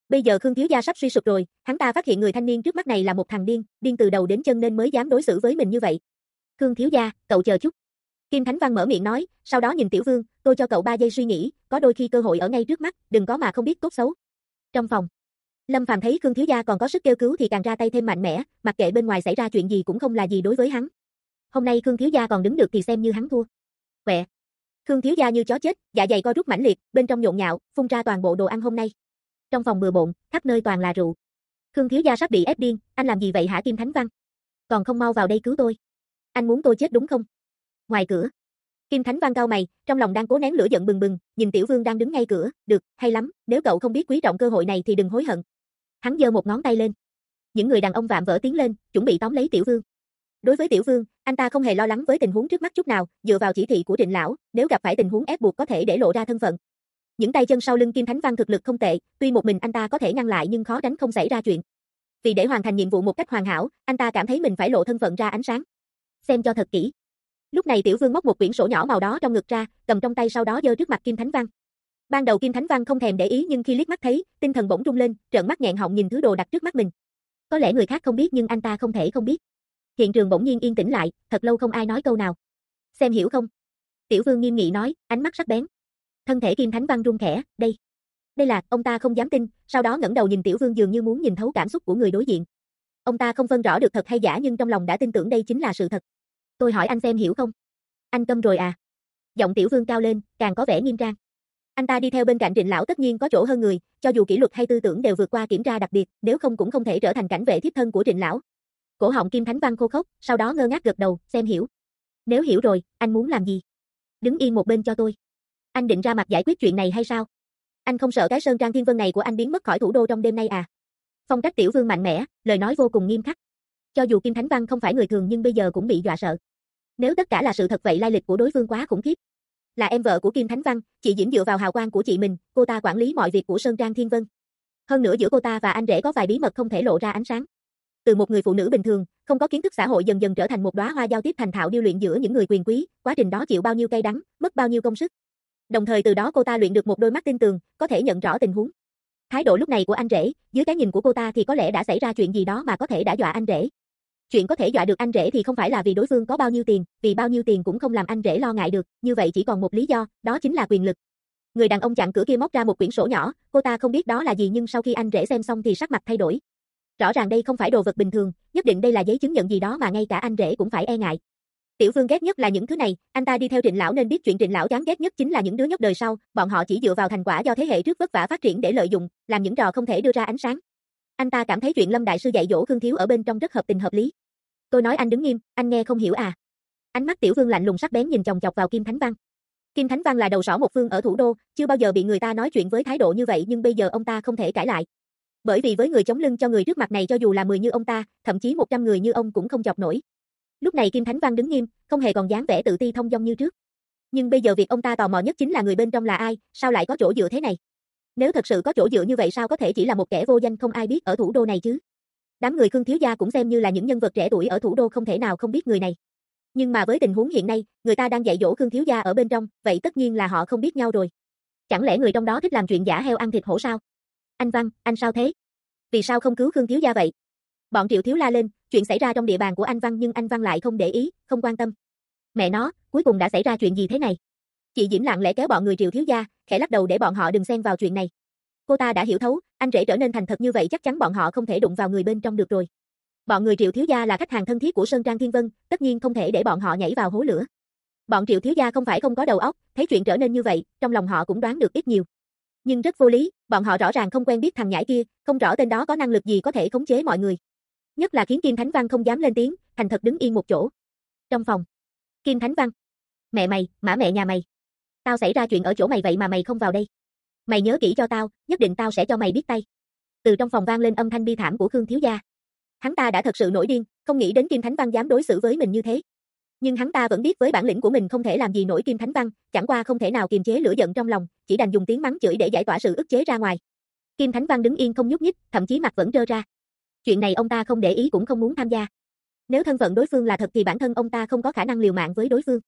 Speaker 1: Bây giờ Khương thiếu gia sắp suy sụp rồi, hắn ta phát hiện người thanh niên trước mắt này là một thằng điên, điên từ đầu đến chân nên mới dám đối xử với mình như vậy. Khương thiếu gia, cậu chờ chút. Kim Thánh Văn mở miệng nói, sau đó nhìn Tiểu Vương, tôi cho cậu 3 giây suy nghĩ, có đôi khi cơ hội ở ngay trước mắt, đừng có mà không biết tốt xấu. Trong phòng, Lâm Phàm thấy Khương thiếu gia còn có sức kêu cứu thì càng ra tay thêm mạnh mẽ, mặc kệ bên ngoài xảy ra chuyện gì cũng không là gì đối với hắn. Hôm nay Khương thiếu gia còn đứng được thì xem như hắn thua. Quẹ. Khương thiếu gia như chó chết, dạ dày co rút mãnh liệt, bên trong nhộn nhạo, phun ra toàn bộ đồ ăn hôm nay. Trong phòng bừa bộn, khắp nơi toàn là rượu. Khương thiếu gia sắp bị ép điên, anh làm gì vậy hả Kim Thánh Văn? Còn không mau vào đây cứu tôi. Anh muốn tôi chết đúng không? Ngoài cửa, Kim Thánh Văn cau mày, trong lòng đang cố nén lửa giận bừng bừng, nhìn Tiểu Vương đang đứng ngay cửa, được, hay lắm, nếu cậu không biết quý trọng cơ hội này thì đừng hối hận. Hắn giơ một ngón tay lên. Những người đàn ông vạm vỡ tiến lên, chuẩn bị tóm lấy Tiểu Vương. Đối với Tiểu Vương, anh ta không hề lo lắng với tình huống trước mắt chút nào, dựa vào chỉ thị của Trịnh lão, nếu gặp phải tình huống ép buộc có thể để lộ ra thân phận. Những tay chân sau lưng Kim Thánh Văn thực lực không tệ, tuy một mình anh ta có thể ngăn lại nhưng khó tránh không xảy ra chuyện. Vì để hoàn thành nhiệm vụ một cách hoàn hảo, anh ta cảm thấy mình phải lộ thân phận ra ánh sáng. Xem cho thật kỹ. Lúc này Tiểu Vương móc một quyển sổ nhỏ màu đó trong ngực ra, cầm trong tay sau đó giơ trước mặt Kim Thánh Văn. Ban đầu Kim Thánh Văn không thèm để ý nhưng khi liếc mắt thấy, tinh thần bỗng rung lên, trợn mắt nghẹn họng nhìn thứ đồ đặt trước mắt mình. Có lẽ người khác không biết nhưng anh ta không thể không biết. Hiện trường bỗng nhiên yên tĩnh lại, thật lâu không ai nói câu nào. Xem hiểu không? Tiểu Vương nghiêm nghị nói, ánh mắt sắc bén. Thân thể Kim Thánh Văn run khẽ, đây là, ông ta không dám tin, sau đó ngẩng đầu nhìn Tiểu Vương dường như muốn nhìn thấu cảm xúc của người đối diện. Ông ta không phân rõ được thật hay giả nhưng trong lòng đã tin tưởng đây chính là sự thật. Tôi hỏi anh xem hiểu không? Anh câm rồi à? Giọng Tiểu Vương cao lên, càng có vẻ nghiêm trang. Anh ta đi theo bên cạnh Trịnh lão tất nhiên có chỗ hơn người, cho dù kỷ luật hay tư tưởng đều vượt qua kiểm tra đặc biệt, nếu không cũng không thể trở thành cảnh vệ thiếp thân của Trịnh lão. Cổ họng Kim Thánh Văn khô khốc, sau đó ngơ ngác gật đầu, xem hiểu. Nếu hiểu rồi, anh muốn làm gì? Đứng yên một bên cho tôi. Anh định ra mặt giải quyết chuyện này hay sao? Anh không sợ cái Sơn Trang Thiên Vân này của anh biến mất khỏi thủ đô trong đêm nay à? Phong cách Tiểu Vương mạnh mẽ, lời nói vô cùng nghiêm khắc. Cho dù Kim Thánh Văn không phải người thường nhưng bây giờ cũng bị dọa sợ. Nếu tất cả là sự thật vậy lai lịch của đối phương quá khủng khiếp. Là em vợ của Kim Thánh Văn, chị Diễm dựa vào hào quang của chị mình, cô ta quản lý mọi việc của Sơn Trang Thiên Vân. Hơn nữa giữa cô ta và anh rể có vài bí mật không thể lộ ra ánh sáng. Từ một người phụ nữ bình thường, không có kiến thức xã hội dần dần trở thành một đóa hoa giao tiếp thành thạo điêu luyện giữa những người quyền quý, quá trình đó chịu bao nhiêu cay đắng, mất bao nhiêu công sức. Đồng thời từ đó cô ta luyện được một đôi mắt tin tường, có thể nhận rõ tình huống. Thái độ lúc này của anh rể, dưới cái nhìn của cô ta thì có lẽ đã xảy ra chuyện gì đó mà có thể đã dọa anh rể. Chuyện có thể dọa được anh rể thì không phải là vì đối phương có bao nhiêu tiền, vì bao nhiêu tiền cũng không làm anh rể lo ngại được, như vậy chỉ còn một lý do, đó chính là quyền lực. Người đàn ông chặn cửa kia móc ra một quyển sổ nhỏ, cô ta không biết đó là gì nhưng sau khi anh rể xem xong thì sắc mặt thay đổi. Rõ ràng đây không phải đồ vật bình thường, nhất định đây là giấy chứng nhận gì đó mà ngay cả anh rể cũng phải e ngại. Tiểu Vương ghét nhất là những thứ này, anh ta đi theo Trịnh lão nên biết chuyện Trịnh lão chán ghét nhất chính là những đứa nhóc đời sau, bọn họ chỉ dựa vào thành quả do thế hệ trước vất vả phát triển để lợi dụng, làm những trò không thể đưa ra ánh sáng. Anh ta cảm thấy chuyện Lâm đại sư dạy dỗ Khương thiếu ở bên trong rất hợp tình hợp lý. Tôi nói anh đứng nghiêm, anh nghe không hiểu à? Ánh mắt Tiểu Vương lạnh lùng sắc bén nhìn chòng chọc vào Kim Thánh Văn. Kim Thánh Văn là đầu sỏ một phương ở thủ đô, chưa bao giờ bị người ta nói chuyện với thái độ như vậy nhưng bây giờ ông ta không thể cãi lại. Bởi vì với người chống lưng cho người trước mặt này cho dù là 10 như ông ta, thậm chí 100 người như ông cũng không chọc nổi. Lúc này Kim Thánh Văn đứng nghiêm, không hề còn dáng vẻ tự ti thông dong như trước. Nhưng bây giờ việc ông ta tò mò nhất chính là người bên trong là ai, sao lại có chỗ dựa thế này? Nếu thật sự có chỗ dựa như vậy sao có thể chỉ là một kẻ vô danh không ai biết ở thủ đô này chứ? Đám người Khương thiếu gia cũng xem như là những nhân vật trẻ tuổi ở thủ đô không thể nào không biết người này. Nhưng mà với tình huống hiện nay, người ta đang dạy dỗ Khương thiếu gia ở bên trong, vậy tất nhiên là họ không biết nhau rồi. Chẳng lẽ người trong đó thích làm chuyện giả heo ăn thịt hổ sao? Anh Văn, anh sao thế? Vì sao không cứu Khương thiếu gia vậy? Bọn Triệu thiếu la lên, chuyện xảy ra trong địa bàn của anh Văn nhưng anh Văn lại không để ý, không quan tâm. Mẹ nó, cuối cùng đã xảy ra chuyện gì thế này? Chị Diễm lặng lẽ kéo bọn người Triệu thiếu gia, khẽ lắc đầu để bọn họ đừng xen vào chuyện này. Cô ta đã hiểu thấu, anh rể trở nên thành thật như vậy chắc chắn bọn họ không thể đụng vào người bên trong được rồi. Bọn người Triệu thiếu gia là khách hàng thân thiết của Sơn Trang Thiên Vân, tất nhiên không thể để bọn họ nhảy vào hố lửa. Bọn Triệu thiếu gia không phải không có đầu óc, thấy chuyện trở nên như vậy, trong lòng họ cũng đoán được ít nhiều. Nhưng rất vô lý, bọn họ rõ ràng không quen biết thằng nhãi kia, không rõ tên đó có năng lực gì có thể khống chế mọi người. Nhất là khiến Kim Thánh Văn không dám lên tiếng, thành thật đứng yên một chỗ. Trong phòng, Kim Thánh Văn, mẹ mày, mã mẹ nhà mày. Tao xảy ra chuyện ở chỗ mày vậy mà mày không vào đây. Mày nhớ kỹ cho tao, nhất định tao sẽ cho mày biết tay. Từ trong phòng vang lên âm thanh bi thảm của Khương thiếu gia. Hắn ta đã thật sự nổi điên, không nghĩ đến Kim Thánh Văn dám đối xử với mình như thế. Nhưng hắn ta vẫn biết với bản lĩnh của mình không thể làm gì nổi Kim Thánh Văn, chẳng qua không thể nào kiềm chế lửa giận trong lòng, chỉ đành dùng tiếng mắng chửi để giải tỏa sự ức chế ra ngoài. Kim Thánh Văn đứng yên không nhúc nhích, thậm chí mặt vẫn trơ ra. Chuyện này ông ta không để ý cũng không muốn tham gia. Nếu thân phận đối phương là thật thì bản thân ông ta không có khả năng liều mạng với đối phương.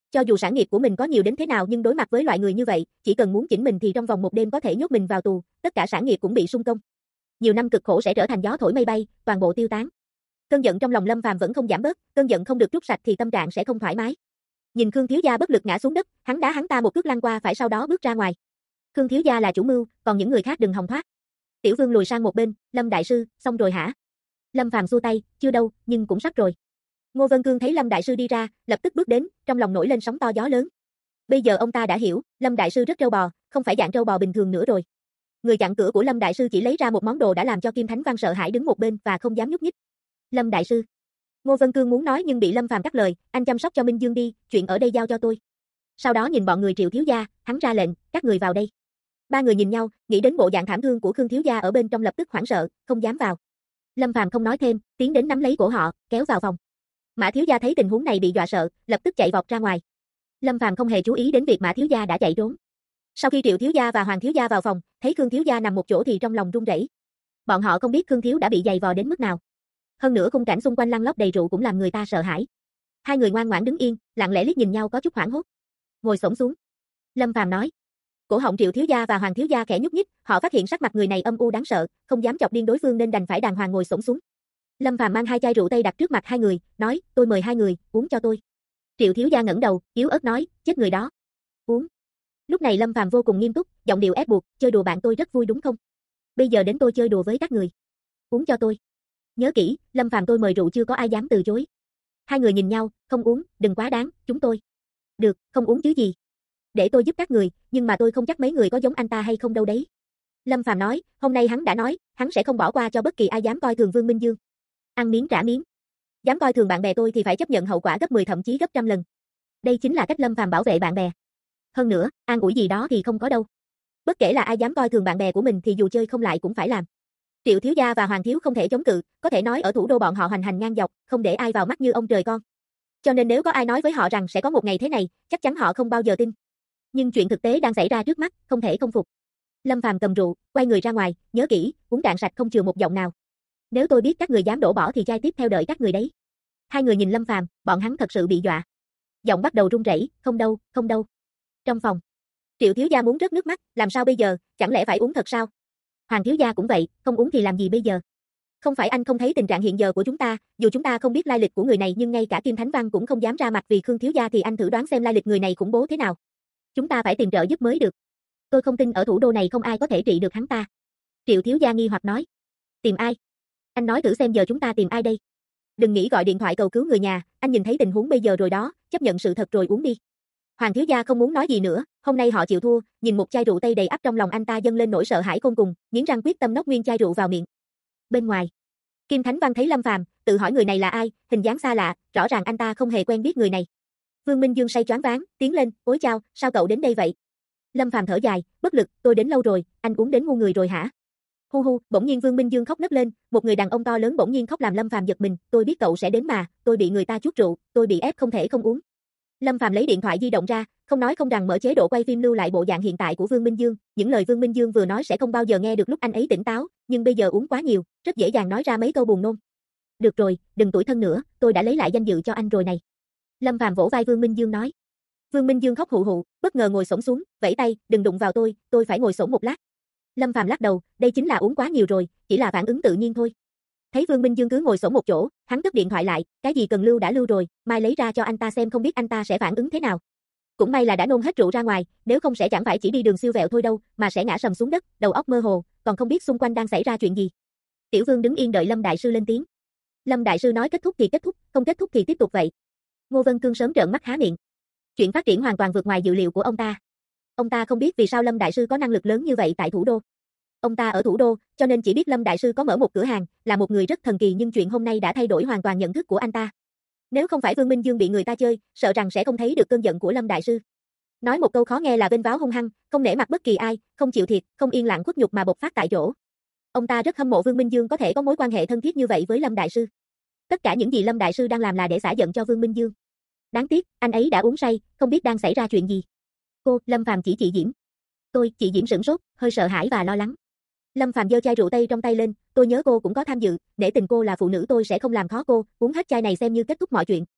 Speaker 1: Cho dù sản nghiệp của mình có nhiều đến thế nào nhưng đối mặt với loại người như vậy, chỉ cần muốn chỉnh mình thì trong vòng một đêm có thể nhốt mình vào tù, tất cả sản nghiệp cũng bị sung công. Nhiều năm cực khổ sẽ trở thành gió thổi mây bay, toàn bộ tiêu tán. Cơn giận trong lòng Lâm Phàm vẫn không giảm bớt, cơn giận không được trút sạch thì tâm trạng sẽ không thoải mái. Nhìn Khương thiếu gia bất lực ngã xuống đất, hắn đá hắn ta một cước lăn qua phải sau đó bước ra ngoài. Khương thiếu gia là chủ mưu, còn những người khác đừng hòng thoát. Tiểu Vương lùi sang một bên, Lâm đại sư, xong rồi hả? Lâm Phàm xua tay, chưa đâu, nhưng cũng sắp rồi. Ngô Vân Cương thấy Lâm đại sư đi ra, lập tức bước đến, trong lòng nổi lên sóng to gió lớn. Bây giờ ông ta đã hiểu, Lâm đại sư rất trâu bò, không phải dạng trâu bò bình thường nữa rồi. Người chặn cửa của Lâm đại sư chỉ lấy ra một món đồ đã làm cho Kim Thánh Văn sợ hãi đứng một bên và không dám nhúc nhích. Lâm đại sư. Ngô Vân Cương muốn nói nhưng bị Lâm Phàm cắt lời, anh chăm sóc cho Minh Dương đi, chuyện ở đây giao cho tôi. Sau đó nhìn bọn người Triệu thiếu gia, hắn ra lệnh, các người vào đây. Ba người nhìn nhau, nghĩ đến bộ dạng thảm thương của Khương thiếu gia ở bên trong lập tức hoảng sợ, không dám vào. Lâm Phàm không nói thêm, tiến đến nắm lấy cổ họ, kéo vào phòng. Mã thiếu gia thấy tình huống này bị dọa sợ, lập tức chạy vọt ra ngoài. Lâm Phàm không hề chú ý đến việc Mã thiếu gia đã chạy trốn. Sau khi Triệu thiếu gia và Hoàng thiếu gia vào phòng, thấy Khương thiếu gia nằm một chỗ thì trong lòng run rẩy. Bọn họ không biết Khương thiếu đã bị giày vò đến mức nào. Hơn nữa khung cảnh xung quanh lăn lóc đầy rượu cũng làm người ta sợ hãi. Hai người ngoan ngoãn đứng yên, lặng lẽ liếc nhìn nhau có chút hoảng hốt. Ngồi xổm xuống. Lâm Phàm nói. Cổ họng Triệu thiếu gia và Hoàng thiếu gia khẽ nhúc nhích, họ phát hiện sắc mặt người này âm u đáng sợ, không dám chọc điên đối phương nên đành phải đàng hoàng ngồi xổm xuống. Lâm Phàm mang hai chai rượu tây đặt trước mặt hai người, nói, tôi mời hai người, uống cho tôi. Triệu thiếu gia ngẩng đầu, yếu ớt nói, chết người đó. Uống. Lúc này Lâm Phàm vô cùng nghiêm túc, giọng điệu ép buộc, chơi đùa bạn tôi rất vui đúng không? Bây giờ đến tôi chơi đùa với các người. Uống cho tôi. Nhớ kỹ, Lâm Phàm tôi mời rượu chưa có ai dám từ chối. Hai người nhìn nhau, không uống, đừng quá đáng, chúng tôi. Được, không uống chứ gì. Để tôi giúp các người, nhưng mà tôi không chắc mấy người có giống anh ta hay không đâu đấy. Lâm Phàm nói, hôm nay hắn đã nói, hắn sẽ không bỏ qua cho bất kỳ ai dám coi thường Vương Minh Dương. Ăn miếng trả miếng. Dám coi thường bạn bè tôi thì phải chấp nhận hậu quả gấp 10 thậm chí gấp trăm lần. Đây chính là cách Lâm Phàm bảo vệ bạn bè. Hơn nữa, an ủi gì đó thì không có đâu. Bất kể là ai dám coi thường bạn bè của mình thì dù chơi không lại cũng phải làm. Triệu thiếu gia và Hoàng thiếu không thể chống cự, có thể nói ở thủ đô bọn họ hoành hành ngang dọc, không để ai vào mắt như ông trời con. Cho nên nếu có ai nói với họ rằng sẽ có một ngày thế này, chắc chắn họ không bao giờ tin. Nhưng chuyện thực tế đang xảy ra trước mắt, không thể không phục. Lâm Phàm cầm rượu, quay người ra ngoài, nhớ kỹ, uống cạn sạch không chừa một giọng nào. Nếu tôi biết các người dám đổ bỏ thì chai tiếp theo đợi các người đấy. Hai người nhìn Lâm Phàm, bọn hắn thật sự bị dọa. Giọng bắt đầu run rẩy, không đâu, không đâu. Trong phòng, Triệu thiếu gia muốn rớt nước mắt, làm sao bây giờ, chẳng lẽ phải uống thật sao? Hoàng thiếu gia cũng vậy, không uống thì làm gì bây giờ? Không phải anh không thấy tình trạng hiện giờ của chúng ta, dù chúng ta không biết lai lịch của người này nhưng ngay cả Kim Thánh Văn cũng không dám ra mặt vì Khương thiếu gia thì anh thử đoán xem lai lịch người này khủng bố thế nào. Chúng ta phải tìm trợ giúp mới được. Tôi không tin ở thủ đô này không ai có thể trị được hắn ta. Triệu thiếu gia nghi hoặc nói. Tìm ai? Anh nói thử xem giờ chúng ta tìm ai đây? Đừng nghĩ gọi điện thoại cầu cứu người nhà, anh nhìn thấy tình huống bây giờ rồi đó, chấp nhận sự thật rồi uống đi. Hoàng thiếu gia không muốn nói gì nữa, hôm nay họ chịu thua, nhìn một chai rượu tây đầy ắp trong lòng anh ta dâng lên nỗi sợ hãi khôn cùng, nghiến răng quyết tâm nốc nguyên chai rượu vào miệng. Bên ngoài, Kim Thánh Văn thấy Lâm Phàm, tự hỏi người này là ai, hình dáng xa lạ, rõ ràng anh ta không hề quen biết người này. Vương Minh Dương say choáng váng, tiến lên, ối chao, sao cậu đến đây vậy? Lâm Phàm thở dài, bất lực, tôi đến lâu rồi, anh uống đến ngu người rồi hả? Hu hu, bỗng nhiên Vương Minh Dương khóc nấc lên, một người đàn ông to lớn bỗng nhiên khóc làm Lâm Phàm giật mình, tôi biết cậu sẽ đến mà, tôi bị người ta chuốc rượu, tôi bị ép không thể không uống. Lâm Phàm lấy điện thoại di động ra, không nói không rằng mở chế độ quay phim lưu lại bộ dạng hiện tại của Vương Minh Dương, những lời Vương Minh Dương vừa nói sẽ không bao giờ nghe được lúc anh ấy tỉnh táo, nhưng bây giờ uống quá nhiều, rất dễ dàng nói ra mấy câu buồn nôn. Được rồi, đừng tủi thân nữa, tôi đã lấy lại danh dự cho anh rồi này. Lâm Phàm vỗ vai Vương Minh Dương nói. Vương Minh Dương khóc hụ hụ, bất ngờ ngồi xổm xuống, vẫy tay, đừng đụng vào tôi phải ngồi xổm một lát. Lâm Phàm lắc đầu, đây chính là uống quá nhiều rồi, chỉ là phản ứng tự nhiên thôi. Thấy Vương Minh Dương cứ ngồi xổm một chỗ, hắn cất điện thoại lại, cái gì cần lưu đã lưu rồi, mai lấy ra cho anh ta xem không biết anh ta sẽ phản ứng thế nào. Cũng may là đã nôn hết rượu ra ngoài, nếu không sẽ chẳng phải chỉ đi đường siêu vẹo thôi đâu, mà sẽ ngã sầm xuống đất, đầu óc mơ hồ, còn không biết xung quanh đang xảy ra chuyện gì. Tiểu Vương đứng yên đợi Lâm đại sư lên tiếng. Lâm đại sư nói kết thúc thì kết thúc, không kết thúc thì tiếp tục vậy. Ngô Vân Cương sớm trợn mắt há miệng. Chuyện phát triển hoàn toàn vượt ngoài dự liệu của ông ta. Ông ta không biết vì sao Lâm đại sư có năng lực lớn như vậy tại thủ đô. Ông ta ở thủ đô, cho nên chỉ biết Lâm đại sư có mở một cửa hàng, là một người rất thần kỳ nhưng chuyện hôm nay đã thay đổi hoàn toàn nhận thức của anh ta. Nếu không phải Vương Minh Dương bị người ta chơi, sợ rằng sẽ không thấy được cơn giận của Lâm đại sư. Nói một câu khó nghe là vênh váo hung hăng, không nể mặt bất kỳ ai, không chịu thiệt, không yên lặng khuất nhục mà bộc phát tại chỗ. Ông ta rất hâm mộ Vương Minh Dương có thể có mối quan hệ thân thiết như vậy với Lâm đại sư. Tất cả những gì Lâm đại sư đang làm là để xả giận cho Vương Minh Dương. Đáng tiếc, anh ấy đã uống say, không biết đang xảy ra chuyện gì. Cô, Lâm Phàm chỉ chị Diễm. Chị Diễm sửng sốt, hơi sợ hãi và lo lắng. Lâm Phàm giơ chai rượu tây trong tay lên, tôi nhớ cô cũng có tham dự, nể tình cô là phụ nữ tôi sẽ không làm khó cô, uống hết chai này xem như kết thúc mọi chuyện.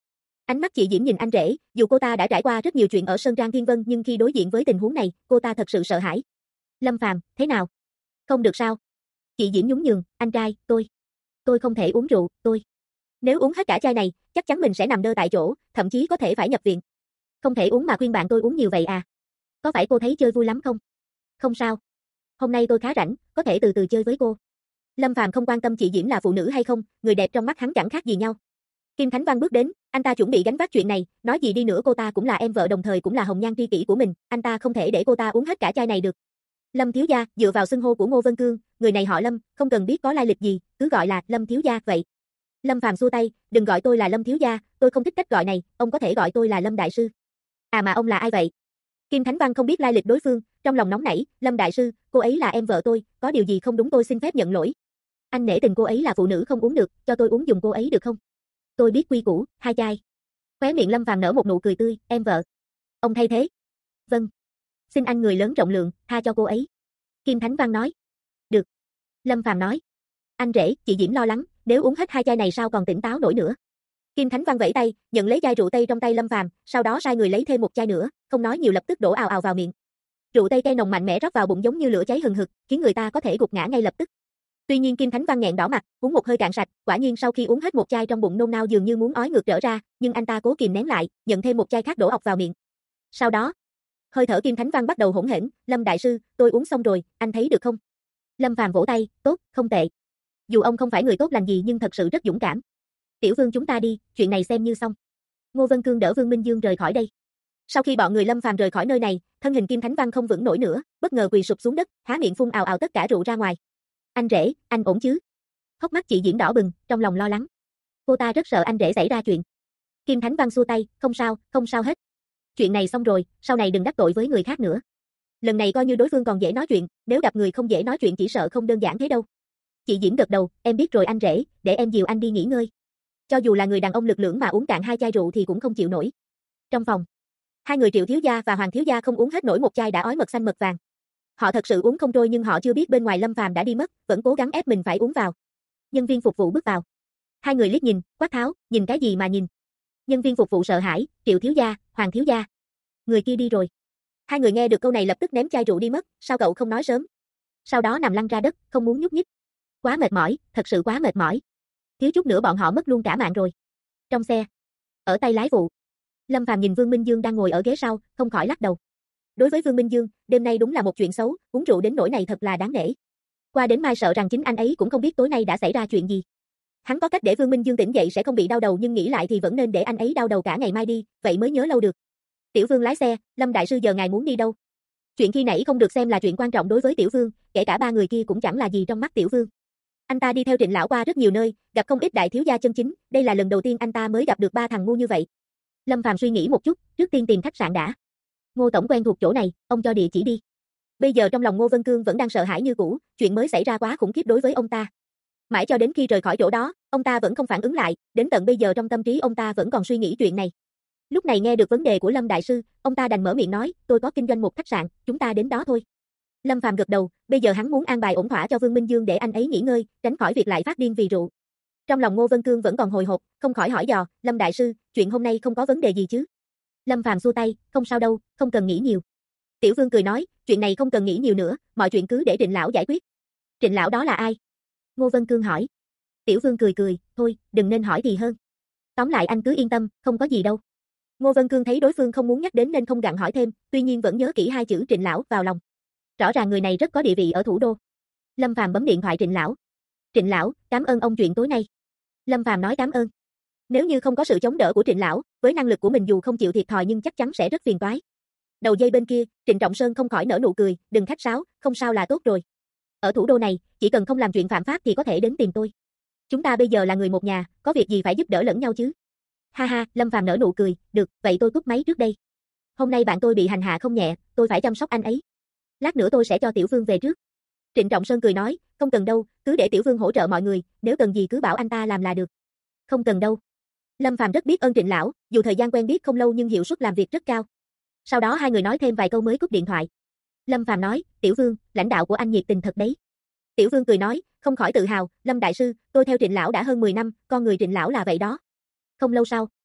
Speaker 1: Ánh mắt chị Diễm nhìn anh rể, dù cô ta đã trải qua rất nhiều chuyện ở Sơn Trang Thiên Vân nhưng khi đối diện với tình huống này, cô ta thật sự sợ hãi. Lâm Phàm, thế nào? Không được sao? Chị Diễm nhún nhường, anh trai, tôi không thể uống rượu, nếu uống hết cả chai này, chắc chắn mình sẽ nằm đơ tại chỗ, thậm chí có thể phải nhập viện. Không thể uống mà khuyên bạn tôi uống nhiều vậy à? Có phải cô thấy chơi vui lắm không? Không sao. Hôm nay tôi khá rảnh, có thể từ từ chơi với cô. Lâm Phàm không quan tâm chị Diễm là phụ nữ hay không, người đẹp trong mắt hắn chẳng khác gì nhau. Kim Khánh Văn bước đến, anh ta chuẩn bị gánh vác chuyện này, nói gì đi nữa cô ta cũng là em vợ đồng thời cũng là hồng nhan tri kỷ của mình, anh ta không thể để cô ta uống hết cả chai này được. Lâm thiếu gia, dựa vào xưng hô của Ngô Vân Cương, người này họ Lâm, không cần biết có lai lịch gì, cứ gọi là Lâm thiếu gia vậy. Lâm Phàm xua tay, đừng gọi tôi là Lâm thiếu gia, tôi không thích cách gọi này, ông có thể gọi tôi là Lâm đại sư. À mà ông là ai vậy? Kim Khánh Văn không biết lai lịch đối phương, trong lòng nóng nảy, Lâm đại sư, cô ấy là em vợ tôi, có điều gì không đúng tôi xin phép nhận lỗi. Anh nể tình cô ấy là phụ nữ không uống được, cho tôi uống dùng cô ấy được không? Tôi biết quy củ, 2 chai. Khóe miệng Lâm Phàm nở một nụ cười tươi, em vợ. Ông thay thế. Vâng. Xin anh người lớn rộng lượng, tha cho cô ấy. Kim Khánh Văn nói. Được. Lâm Phàm nói. Anh rể, chị Diễm lo lắng, nếu uống hết 2 chai này sao còn tỉnh táo nổi nữa. Kim Khánh Văn vẫy tay, nhận lấy chai rượu tây trong tay Lâm Phàm, sau đó sai người lấy thêm một chai nữa, không nói nhiều lập tức đổ ào ào vào miệng. Rượu tây cay nồng mạnh mẽ rót vào bụng giống như lửa cháy hừng hực, khiến người ta có thể gục ngã ngay lập tức. Tuy nhiên Kim Khánh Văn nghẹn đỏ mặt, uống một hơi cạn sạch, quả nhiên sau khi uống hết một chai trong bụng nôn nao dường như muốn ói ngược trở ra, nhưng anh ta cố kìm nén lại, nhận thêm một chai khác đổ ọc vào miệng. Sau đó, hơi thở Kim Khánh Văn bắt đầu hỗn hển, Lâm đại sư, tôi uống xong rồi, anh thấy được không? Lâm Phàm vỗ tay, tốt, không tệ. Dù ông không phải người tốt lành gì nhưng thật sự rất dũng cảm. Tiểu Vương chúng ta đi, chuyện này xem như xong. Ngô Vân Cương đỡ Vương Minh Dương rời khỏi đây. Sau khi bọn người Lâm Phàm rời khỏi nơi này, thân hình Kim Khánh Văn không vững nổi nữa, bất ngờ quỳ sụp xuống đất, há miệng phun ào ào tất cả rượu ra ngoài. Anh rể, anh ổn chứ? Hốc mắt chị Diễm đỏ bừng, trong lòng lo lắng. Cô ta rất sợ anh rể xảy ra chuyện. Kim Khánh Văn xua tay, không sao hết. Chuyện này xong rồi, sau này đừng đắc tội với người khác nữa. Lần này coi như đối phương còn dễ nói chuyện, nếu gặp người không dễ nói chuyện chỉ sợ không đơn giản thế đâu. Chị Diễm gật đầu, em biết rồi anh rể, để em dìu anh đi nghỉ ngơi. Cho dù là người đàn ông lực lưỡng mà uống cạn 2 chai rượu thì cũng không chịu nổi. Trong phòng, hai người Triệu thiếu gia và Hoàng thiếu gia không uống hết nổi một chai đã ói mật xanh mật vàng. Họ thật sự uống không trôi nhưng họ chưa biết bên ngoài Lâm Phàm đã đi mất, vẫn cố gắng ép mình phải uống vào. Nhân viên phục vụ bước vào. Hai người liếc nhìn, quát tháo, nhìn cái gì mà nhìn? Nhân viên phục vụ sợ hãi, Triệu thiếu gia, Hoàng thiếu gia. Người kia đi rồi. Hai người nghe được câu này lập tức ném chai rượu đi mất, sao cậu không nói sớm? Sau đó nằm lăn ra đất, không muốn nhúc nhích. Quá mệt mỏi, thật sự quá mệt mỏi. Thiếu chút nữa bọn họ mất luôn cả mạng rồi. Trong xe, ở tay lái phụ, Lâm Phàm nhìn Vương Minh Dương đang ngồi ở ghế sau, không khỏi lắc đầu. Đối với Vương Minh Dương, đêm nay đúng là một chuyện xấu, uống rượu đến nỗi này thật là đáng nể. Qua đến mai sợ rằng chính anh ấy cũng không biết tối nay đã xảy ra chuyện gì. Hắn có cách để Vương Minh Dương tỉnh dậy sẽ không bị đau đầu nhưng nghĩ lại thì vẫn nên để anh ấy đau đầu cả ngày mai đi, vậy mới nhớ lâu được. Tiểu Vương lái xe, Lâm đại sư giờ ngài muốn đi đâu? Chuyện khi nãy không được xem là chuyện quan trọng đối với Tiểu Vương, kể cả 3 người kia cũng chẳng là gì trong mắt Tiểu Vương. Anh ta đi theo Trịnh lão qua rất nhiều nơi, gặp không ít đại thiếu gia chân chính, đây là lần đầu tiên anh ta mới gặp được 3 thằng ngu như vậy. Lâm Phàm suy nghĩ một chút, trước tiên tìm khách sạn đã. Ngô tổng quen thuộc chỗ này, ông cho địa chỉ đi. Bây giờ trong lòng Ngô Vân Cương vẫn đang sợ hãi như cũ, chuyện mới xảy ra quá khủng khiếp đối với ông ta. Mãi cho đến khi rời khỏi chỗ đó, ông ta vẫn không phản ứng lại, đến tận bây giờ trong tâm trí ông ta vẫn còn suy nghĩ chuyện này. Lúc này nghe được vấn đề của Lâm đại sư, ông ta đành mở miệng nói, tôi có kinh doanh một khách sạn, chúng ta đến đó thôi. Lâm Phàm gật đầu, bây giờ hắn muốn an bài ổn thỏa cho Vương Minh Dương để anh ấy nghỉ ngơi, tránh khỏi việc lại phát điên vì rượu. Trong lòng Ngô Vân Cương vẫn còn hồi hộp, không khỏi hỏi dò, Lâm đại sư, chuyện hôm nay không có vấn đề gì chứ? Lâm Phàm xua tay, không sao đâu, không cần nghĩ nhiều. Tiểu Vương cười nói, chuyện này không cần nghĩ nhiều nữa, mọi chuyện cứ để Trịnh lão giải quyết. Trịnh lão đó là ai? Ngô Vân Cương hỏi. Tiểu Vương cười cười, thôi, đừng nên hỏi thì hơn. Tóm lại anh cứ yên tâm, không có gì đâu. Ngô Vân Cương thấy đối phương không muốn nhắc đến nên không gặng hỏi thêm, tuy nhiên vẫn nhớ kỹ 2 chữ Trịnh lão vào lòng. Rõ ràng người này rất có địa vị ở thủ đô. Lâm Phàm bấm điện thoại Trịnh lão. Trịnh lão, cảm ơn ông chuyện tối nay. Lâm Phàm nói cảm ơn. Nếu như không có sự chống đỡ của Trịnh lão, với năng lực của mình dù không chịu thiệt thòi nhưng chắc chắn sẽ rất phiền toái. Đầu dây bên kia, Trịnh Trọng Sơn không khỏi nở nụ cười, đừng khách sáo, không sao là tốt rồi. Ở thủ đô này, chỉ cần không làm chuyện phạm pháp thì có thể đến tìm tôi. Chúng ta bây giờ là người một nhà, có việc gì phải giúp đỡ lẫn nhau chứ. Ha ha, Lâm Phàm nở nụ cười, được, vậy tôi cúp máy trước đây. Hôm nay bạn tôi bị hành hạ không nhẹ, tôi phải chăm sóc anh ấy. Lát nữa tôi sẽ cho Tiểu Vương về trước. Trịnh Trọng Sơn cười nói, không cần đâu, cứ để Tiểu Vương hỗ trợ mọi người, nếu cần gì cứ bảo anh ta làm là được. Không cần đâu. Lâm Phàm rất biết ơn Trịnh lão, dù thời gian quen biết không lâu nhưng hiệu suất làm việc rất cao. Sau đó hai người nói thêm vài câu mới cúp điện thoại. Lâm Phàm nói, Tiểu Vương, lãnh đạo của anh nhiệt tình thật đấy. Tiểu Vương cười nói, không khỏi tự hào, Lâm đại sư, tôi theo Trịnh lão đã hơn 10 năm, con người Trịnh lão là vậy đó. Không lâu sau,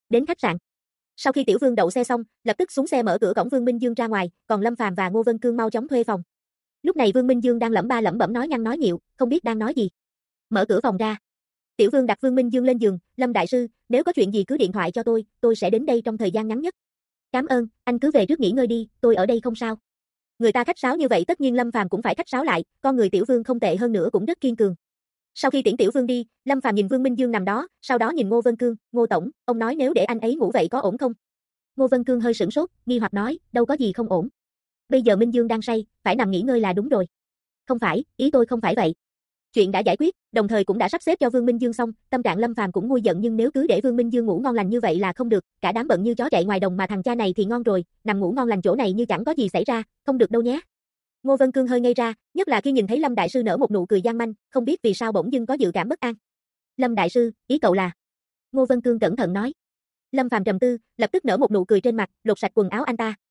Speaker 1: Đến khách sạn. Sau khi Tiểu Vương đậu xe xong, lập tức xuống xe mở cửa cổng Vương Minh Dương ra ngoài, còn Lâm Phàm và Ngô Vân Cương mau chóng thuê phòng. Lúc này Vương Minh Dương đang lẩm ba lẩm bẩm nói nhăng nói nhịu, không biết đang nói gì. Mở cửa phòng ra. Tiểu Vương đặt Vương Minh Dương lên giường, Lâm đại sư, nếu có chuyện gì cứ điện thoại cho tôi sẽ đến đây trong thời gian ngắn nhất. Cảm ơn, anh cứ về trước nghỉ ngơi đi, tôi ở đây không sao. Người ta khách sáo như vậy tất nhiên Lâm Phàm cũng phải khách sáo lại, con người Tiểu Vương không tệ hơn nữa cũng rất kiên cường. Sau khi tiễn Tiểu Vương đi, Lâm Phàm nhìn Vương Minh Dương nằm đó, sau đó nhìn Ngô Vân Cương, Ngô tổng, ông nói nếu để anh ấy ngủ vậy có ổn không? Ngô Vân Cương hơi sửng sốt, nghi hoặc nói, đâu có gì không ổn. Bây giờ Minh Dương đang say, phải nằm nghỉ ngơi là đúng rồi. Không phải, ý tôi không phải vậy. Chuyện đã giải quyết, đồng thời cũng đã sắp xếp cho Vương Minh Dương xong, tâm trạng Lâm Phàm cũng nguôi giận nhưng nếu cứ để Vương Minh Dương ngủ ngon lành như vậy là không được, cả đám bận như chó chạy ngoài đồng mà thằng cha này thì ngon rồi, nằm ngủ ngon lành chỗ này như chẳng có gì xảy ra, không được đâu nhé. Ngô Vân Cương hơi ngây ra, nhất là khi nhìn thấy Lâm đại sư nở một nụ cười gian manh, không biết vì sao bỗng dưng có dự cảm bất an. Lâm đại sư, ý cậu là? Ngô Vân Cương cẩn thận nói. Lâm Phàm trầm tư, lập tức nở một nụ cười trên mặt, lột sạch quần áo anh ta.